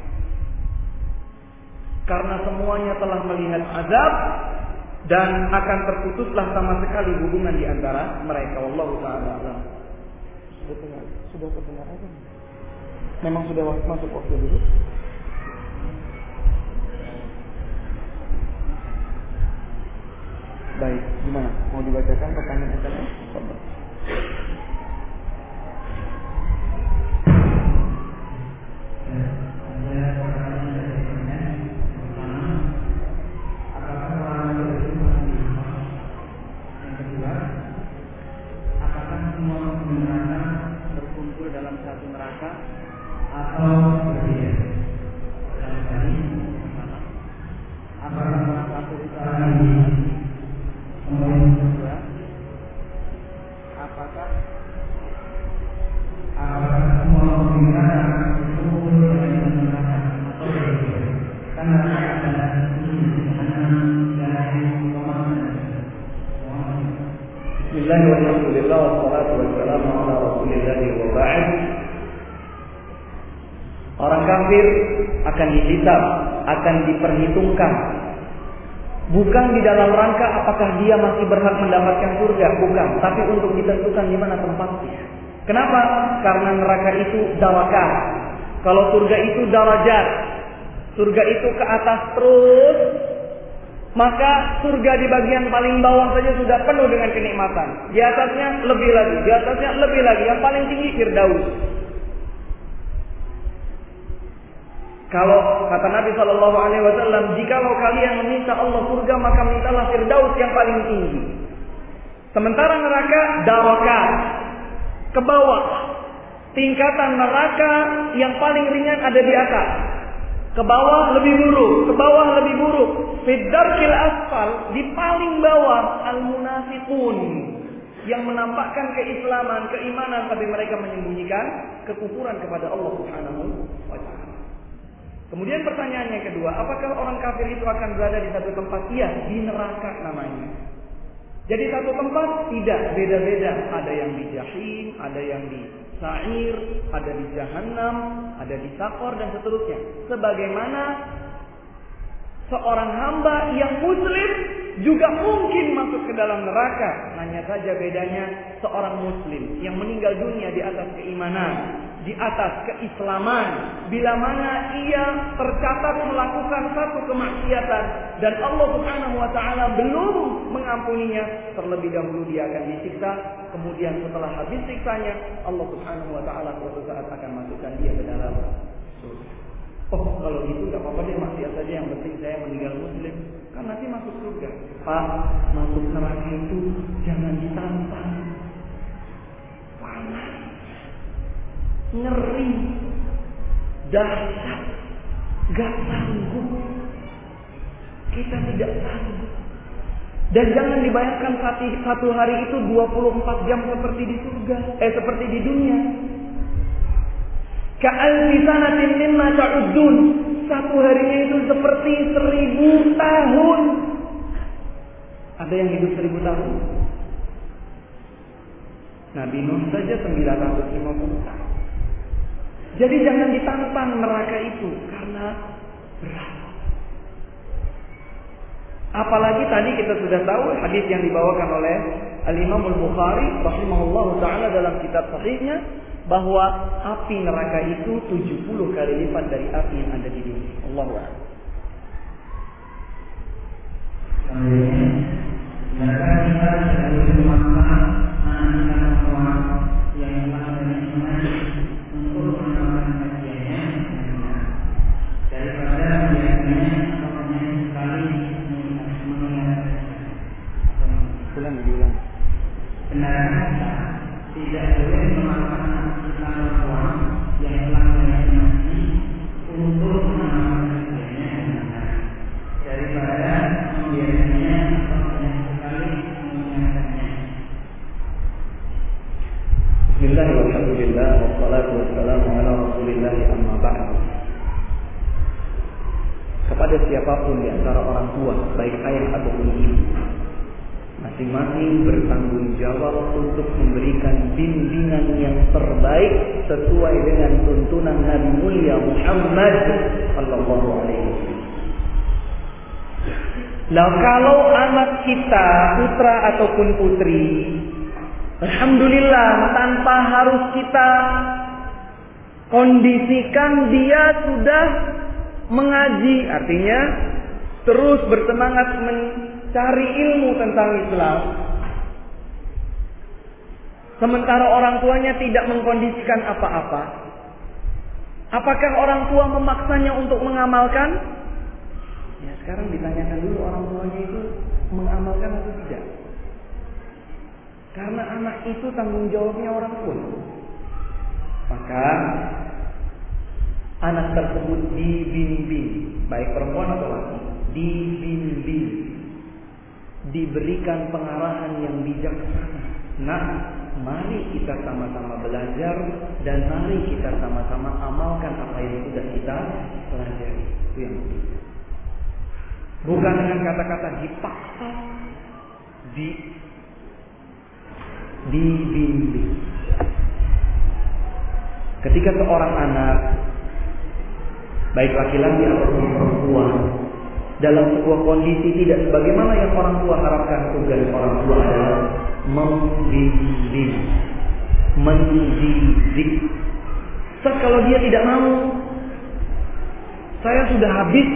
Karena semuanya telah melihat azab dan akan terputuslah sama sekali hubungan di antara mereka. Wallahu ta'ala a'lam. Sudah terdengar, sudah terdengar aja. Memang sudah masuk waktu dulu. Baik, gimana? Mau dibacakan pertanyaan S M S? Coba. Yang kedua, apakah semua neraka berkumpul dalam satu neraka atau berbeda? Kalau tadi apakah orang kafir itu akan di kemudian kedua, apakah apakah semua neraka berkumpul dalam satu neraka atau berbeda? Karena ada Bismillahirrahmanirrahim. Wassalatu wassalamu ala Rasulillah wa ba'd. Orang kafir akan dihisab, akan diperhitungkan. Bukan di dalam rangka apakah dia masih berhak mendapatkan surga, bukan, tapi untuk ditentukan di mana tempatnya. Kenapa? Karena neraka itu darakat. Kalau surga itu darajat. Surga itu ke atas terus, maka surga di bagian paling bawah saja sudah penuh dengan kenikmatan. Di atasnya lebih lagi, di atasnya lebih lagi. Yang paling tinggi Firdaus. Kalau kata Nabi Shallallahu Alaihi Wasallam, jikalau kalian meminta Allah surga, maka mintalah Firdaus yang paling tinggi. Sementara neraka darakat, ke bawah. Tingkatan neraka yang paling ringan ada di atas. Ke bawah lebih buruk, ke bawah lebih buruk. Fiddarkil asfal, di paling bawah al-munafiqun, yang menampakkan keislaman, keimanan, tapi mereka menyembunyikan kekufuran kepada Allah Subhanahu wa taala. Kemudian pertanyaan yang kedua, apakah orang kafir itu akan berada di satu tempat? Iya, di neraka namanya. Jadi satu tempat tidak, beda-beda. Ada yang di jahim, ada yang di sa'ir, ada di jahannam, ada di sakor dan seterusnya. Sebagaimana seorang hamba yang muslim juga mungkin masuk ke dalam neraka. Hanya saja bedanya seorang muslim yang meninggal dunia di atas keimanan, di atas keislaman, bila mana ia tercatat melakukan satu kemaksiatan dan Allah Subhanahu wa taala belum mengampuninya, terlebih dahulu dia akan disiksa, kemudian setelah habis siksanya Allah Subhanahu wa taala suatu saat akan masukkan dia ke dalam surga. Oh, kalau gitu enggak apa-apa deh, maksiat saja, yang penting saya meninggal muslim, kan nanti masuk surga. Pak, masuk neraka itu jangan ditantang. Panas, ngeri, dahsyat, gak sanggup. Kita tidak sanggup. Dan jangan dibayangkan satu hari itu dua puluh empat jam seperti di surga, eh seperti di dunia. Ka'alfi sanatin mimma ta'uddun. Satu harinya itu seperti seribu tahun. Ada yang hidup seribu tahun? Nabi Nuh saja sembilan ratus lima puluh tahun. Jadi jangan ditantang neraka itu karena berat. Apalagi tadi kita sudah tahu hadis yang dibawakan oleh Al-Imam Al-Bukhari rahimahullahu taala dalam kitab sahihnya bahwa api neraka itu tujuh puluh kali lipat dari api yang ada di dunia. Allahu a'lam. Ulang diulang. Benar tidak boleh memakan makanan uang yang telah menjadi untuk mengamalkan kerjanya daripada membiarkannya banyak sekali mengingatkannya. Bismillah walhamdulillah wassalatu wassalamu ala rasulillah amma ba'd. Kepada siapapun di antara orang tua, baik ayah ataupun ibu, masing-masing bertanggung jawab untuk memberikan bimbingan yang terbaik sesuai dengan tuntunan Nabi mulia Muhammad sallallahu alaihi wasallam. Nah, kalau anak kita putra ataupun putri, alhamdulillah tanpa harus kita kondisikan dia sudah mengaji, artinya terus bersemangat mencari ilmu tentang Islam, sementara orang tuanya tidak mengkondisikan apa-apa. Apakah orang tua memaksanya untuk mengamalkan? Ya, sekarang ditanyakan dulu orang tuanya itu mengamalkan atau tidak. Karena anak itu tanggung jawabnya orang tua. Maka anak tersebut dibimbing, baik perempuan atau laki, dibimbing, diberikan pengarahan yang bijaksana. Nah, mari kita sama-sama belajar dan mari kita sama-sama amalkan apa yang sudah kita pelajari. Itu yang penting. Bukan dengan kata-kata dipaksa, di dibimbing. Ketika seorang anak, baik laki-laki ataupun perempuan, dalam sebuah kondisi tidak sebagaimana yang orang tua harapkan, tugas orang tua adalah membimbing, mendidik. So, kalau dia tidak mau, saya sudah habis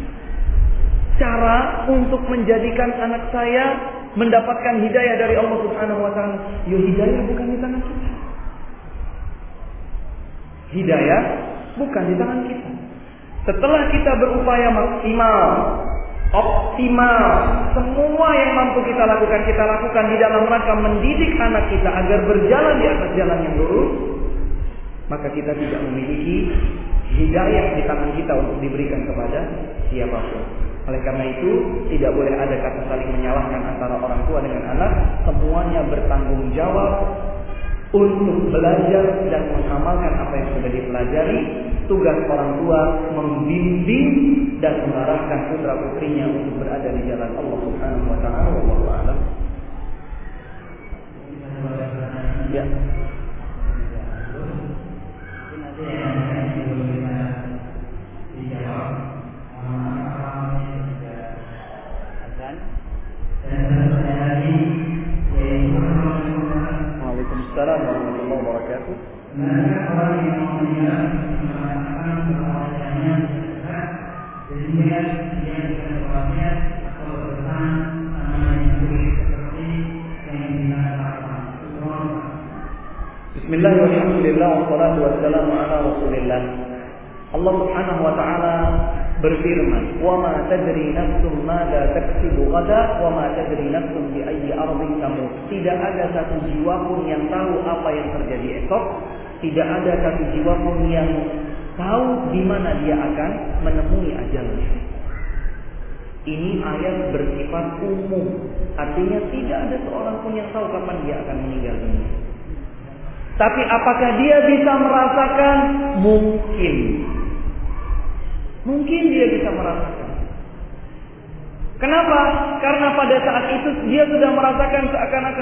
cara untuk menjadikan anak saya mendapatkan hidayah dari Allah Subhanahu wa taala. Yo, hidayah bukan di tangan kita. Hidayah bukan di tangan kita. Setelah kita berupaya maksimal, optimal, semua yang mampu kita lakukan, kita lakukan di dalam rangka mendidik anak kita agar berjalan di atas jalan yang lurus, maka kita tidak memiliki hidayah di tangan kita untuk diberikan kepada siapapun. Oleh karena itu, tidak boleh ada kata saling menyalahkan antara orang tua dengan anak. Semuanya bertanggung jawab untuk belajar dan mengamalkan apa yang sudah dipelajari. Tugas orang tua membimbing dan mengarahkan putra putrinya untuk berada di jalan Allah Subhanahu wa taala. Wallahu a'lam. Ya. Waalaikumsalam warahmatullahi wabarakatuh. Mereka orang yang meninggal mengatakan bahwasanya sehingga dia bisa berwasiat atau berpesan sama yang seperti yang dikatakan. Bismillah walhamdulillah wassalatu wassalamu ala rasulillah. Allah Subhanahu wa taala berfirman, "Wa ma tadri nafsun madza taksibu ghadan wa ma tadri nafsun bi ayyi ardhin tamut." Tidak ada satu jiwa pun yang tahu apa yang terjadi esok. Tidak ada satu jiwa pun yang tahu di mana dia akan menemui ajalnya. Ini ayat bersifat umum. Artinya tidak ada seorang pun yang tahu kapan dia akan meninggal dunia. Tapi apakah dia bisa merasakan? Mungkin. Mungkin dia bisa merasakan. Kenapa? Karena pada saat itu dia sudah merasakan seakan-akan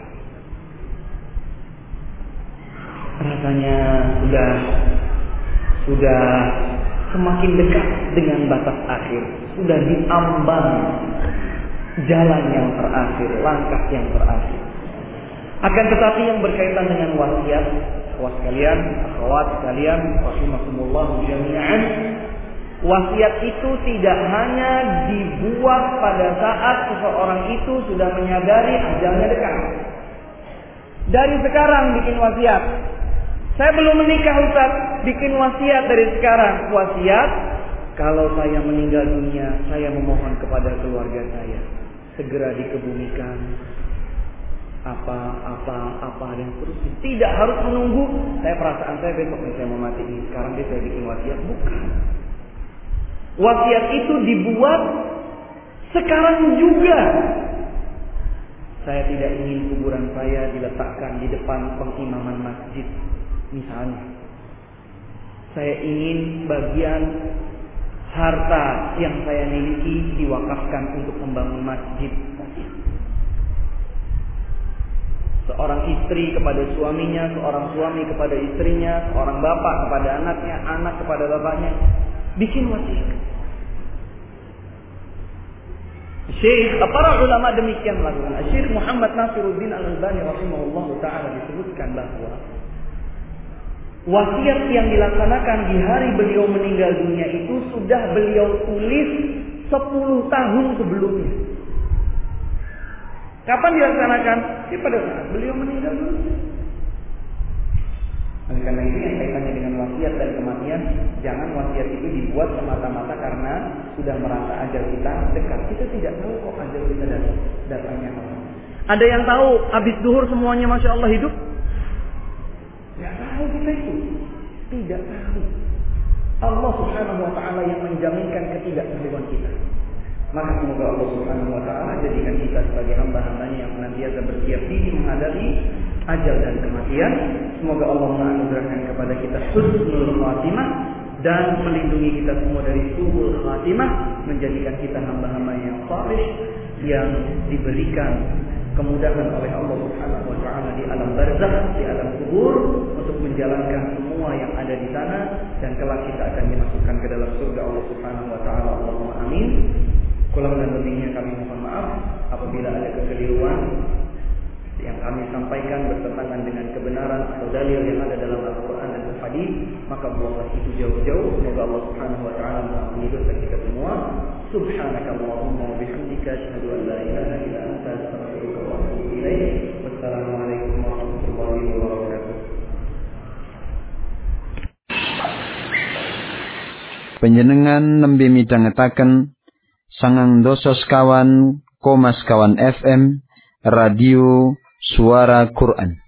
rasanya sudah sudah semakin dekat dengan batas akhir, sudah diambang jalan yang terakhir, langkah yang terakhir. Akan tetapi yang berkaitan dengan wasiat, akhwat sekalian, akhwat sekalian, rahimakumullah jami'an, wasiat itu tidak hanya dibuat pada saat seseorang itu sudah menyadari ajalnya dekat. Dari sekarang bikin wasiat. Saya belum menikah Ustaz, bikin wasiat dari sekarang. Wasiat, kalau saya meninggal dunia, saya memohon kepada keluarga saya segera dikebumikan apa apa apa dan seterusnya. Tidak harus menunggu saya perasaan saya besok nih saya mau mati ini, sekarang dia saya bikin wasiat. Bukan. Wasiat itu dibuat sekarang juga. Saya tidak ingin kuburan saya diletakkan di depan pengimaman masjid. Misalnya, saya ingin bagian harta yang saya miliki diwakafkan untuk membangun masjid. Seorang istri kepada suaminya, seorang suami kepada istrinya, seorang bapak kepada anaknya, anak kepada bapaknya. Bikin wasiat. Syekh, para ulama demikian melakukan. Syekh Muhammad Nasiruddin Al-Albani rahimahullah ta'ala disebutkan bahwa wasiat yang dilaksanakan di hari beliau meninggal dunia itu sudah beliau tulis sepuluh tahun sebelumnya. Kapan dilaksanakan? Ya pada saat beliau meninggal dunia. Oleh karena itu yang kaitannya dengan wasiat dan kematian, jangan wasiat itu dibuat semata-mata karena sudah merasa ajal kita dekat. Kita tidak tahu kok ajal kita datang, datangnya kapan. Ada yang tahu habis duhur semuanya masya Allah hidup? Tidak tahu kita itu. Tidak tahu. Allah subhanahu wa ta'ala yang menjaminkan ketidaktahuan kita. Maka semoga Allah subhanahu wa ta'ala jadikan kita sebagai hamba-hambanya yang senantiasa bersiap diri menghadapi ajal dan kematian. Semoga Allah menganugerahkan kepada kita husnul khatimah dan melindungi kita semua dari su'ul khatimah, menjadikan kita hamba-hamba yang saleh yang diberikan kemudahan oleh Allah Subhanahu wa taala di alam barzakh, di alam kubur untuk menjalankan semua yang ada di sana dan kelak kita akan dimasukkan ke dalam surga Allah Subhanahu wa taala. Allahumma amin. Kurang dan lebihnya kami mohon maaf apabila ada kekeliruan yang kami sampaikan bertentangan dengan kebenaran atau dalil yang ada dalam Al-Quran dan Al-Hadis, maka buanglah itu jauh-jauh. Semoga Allah Subhanahu wa taala mengampuni dosa kita semua. Subhanakallahumma wa bihamdika asyhadu an la ilaha illa anta astaghfiruka wa atubu ilaik. Wassalamualaikum warahmatullahi wabarakatuh. Panjenengan nembe midhangetaken sangang dasa sekawan koma sekawan F M Radio Suara Quran.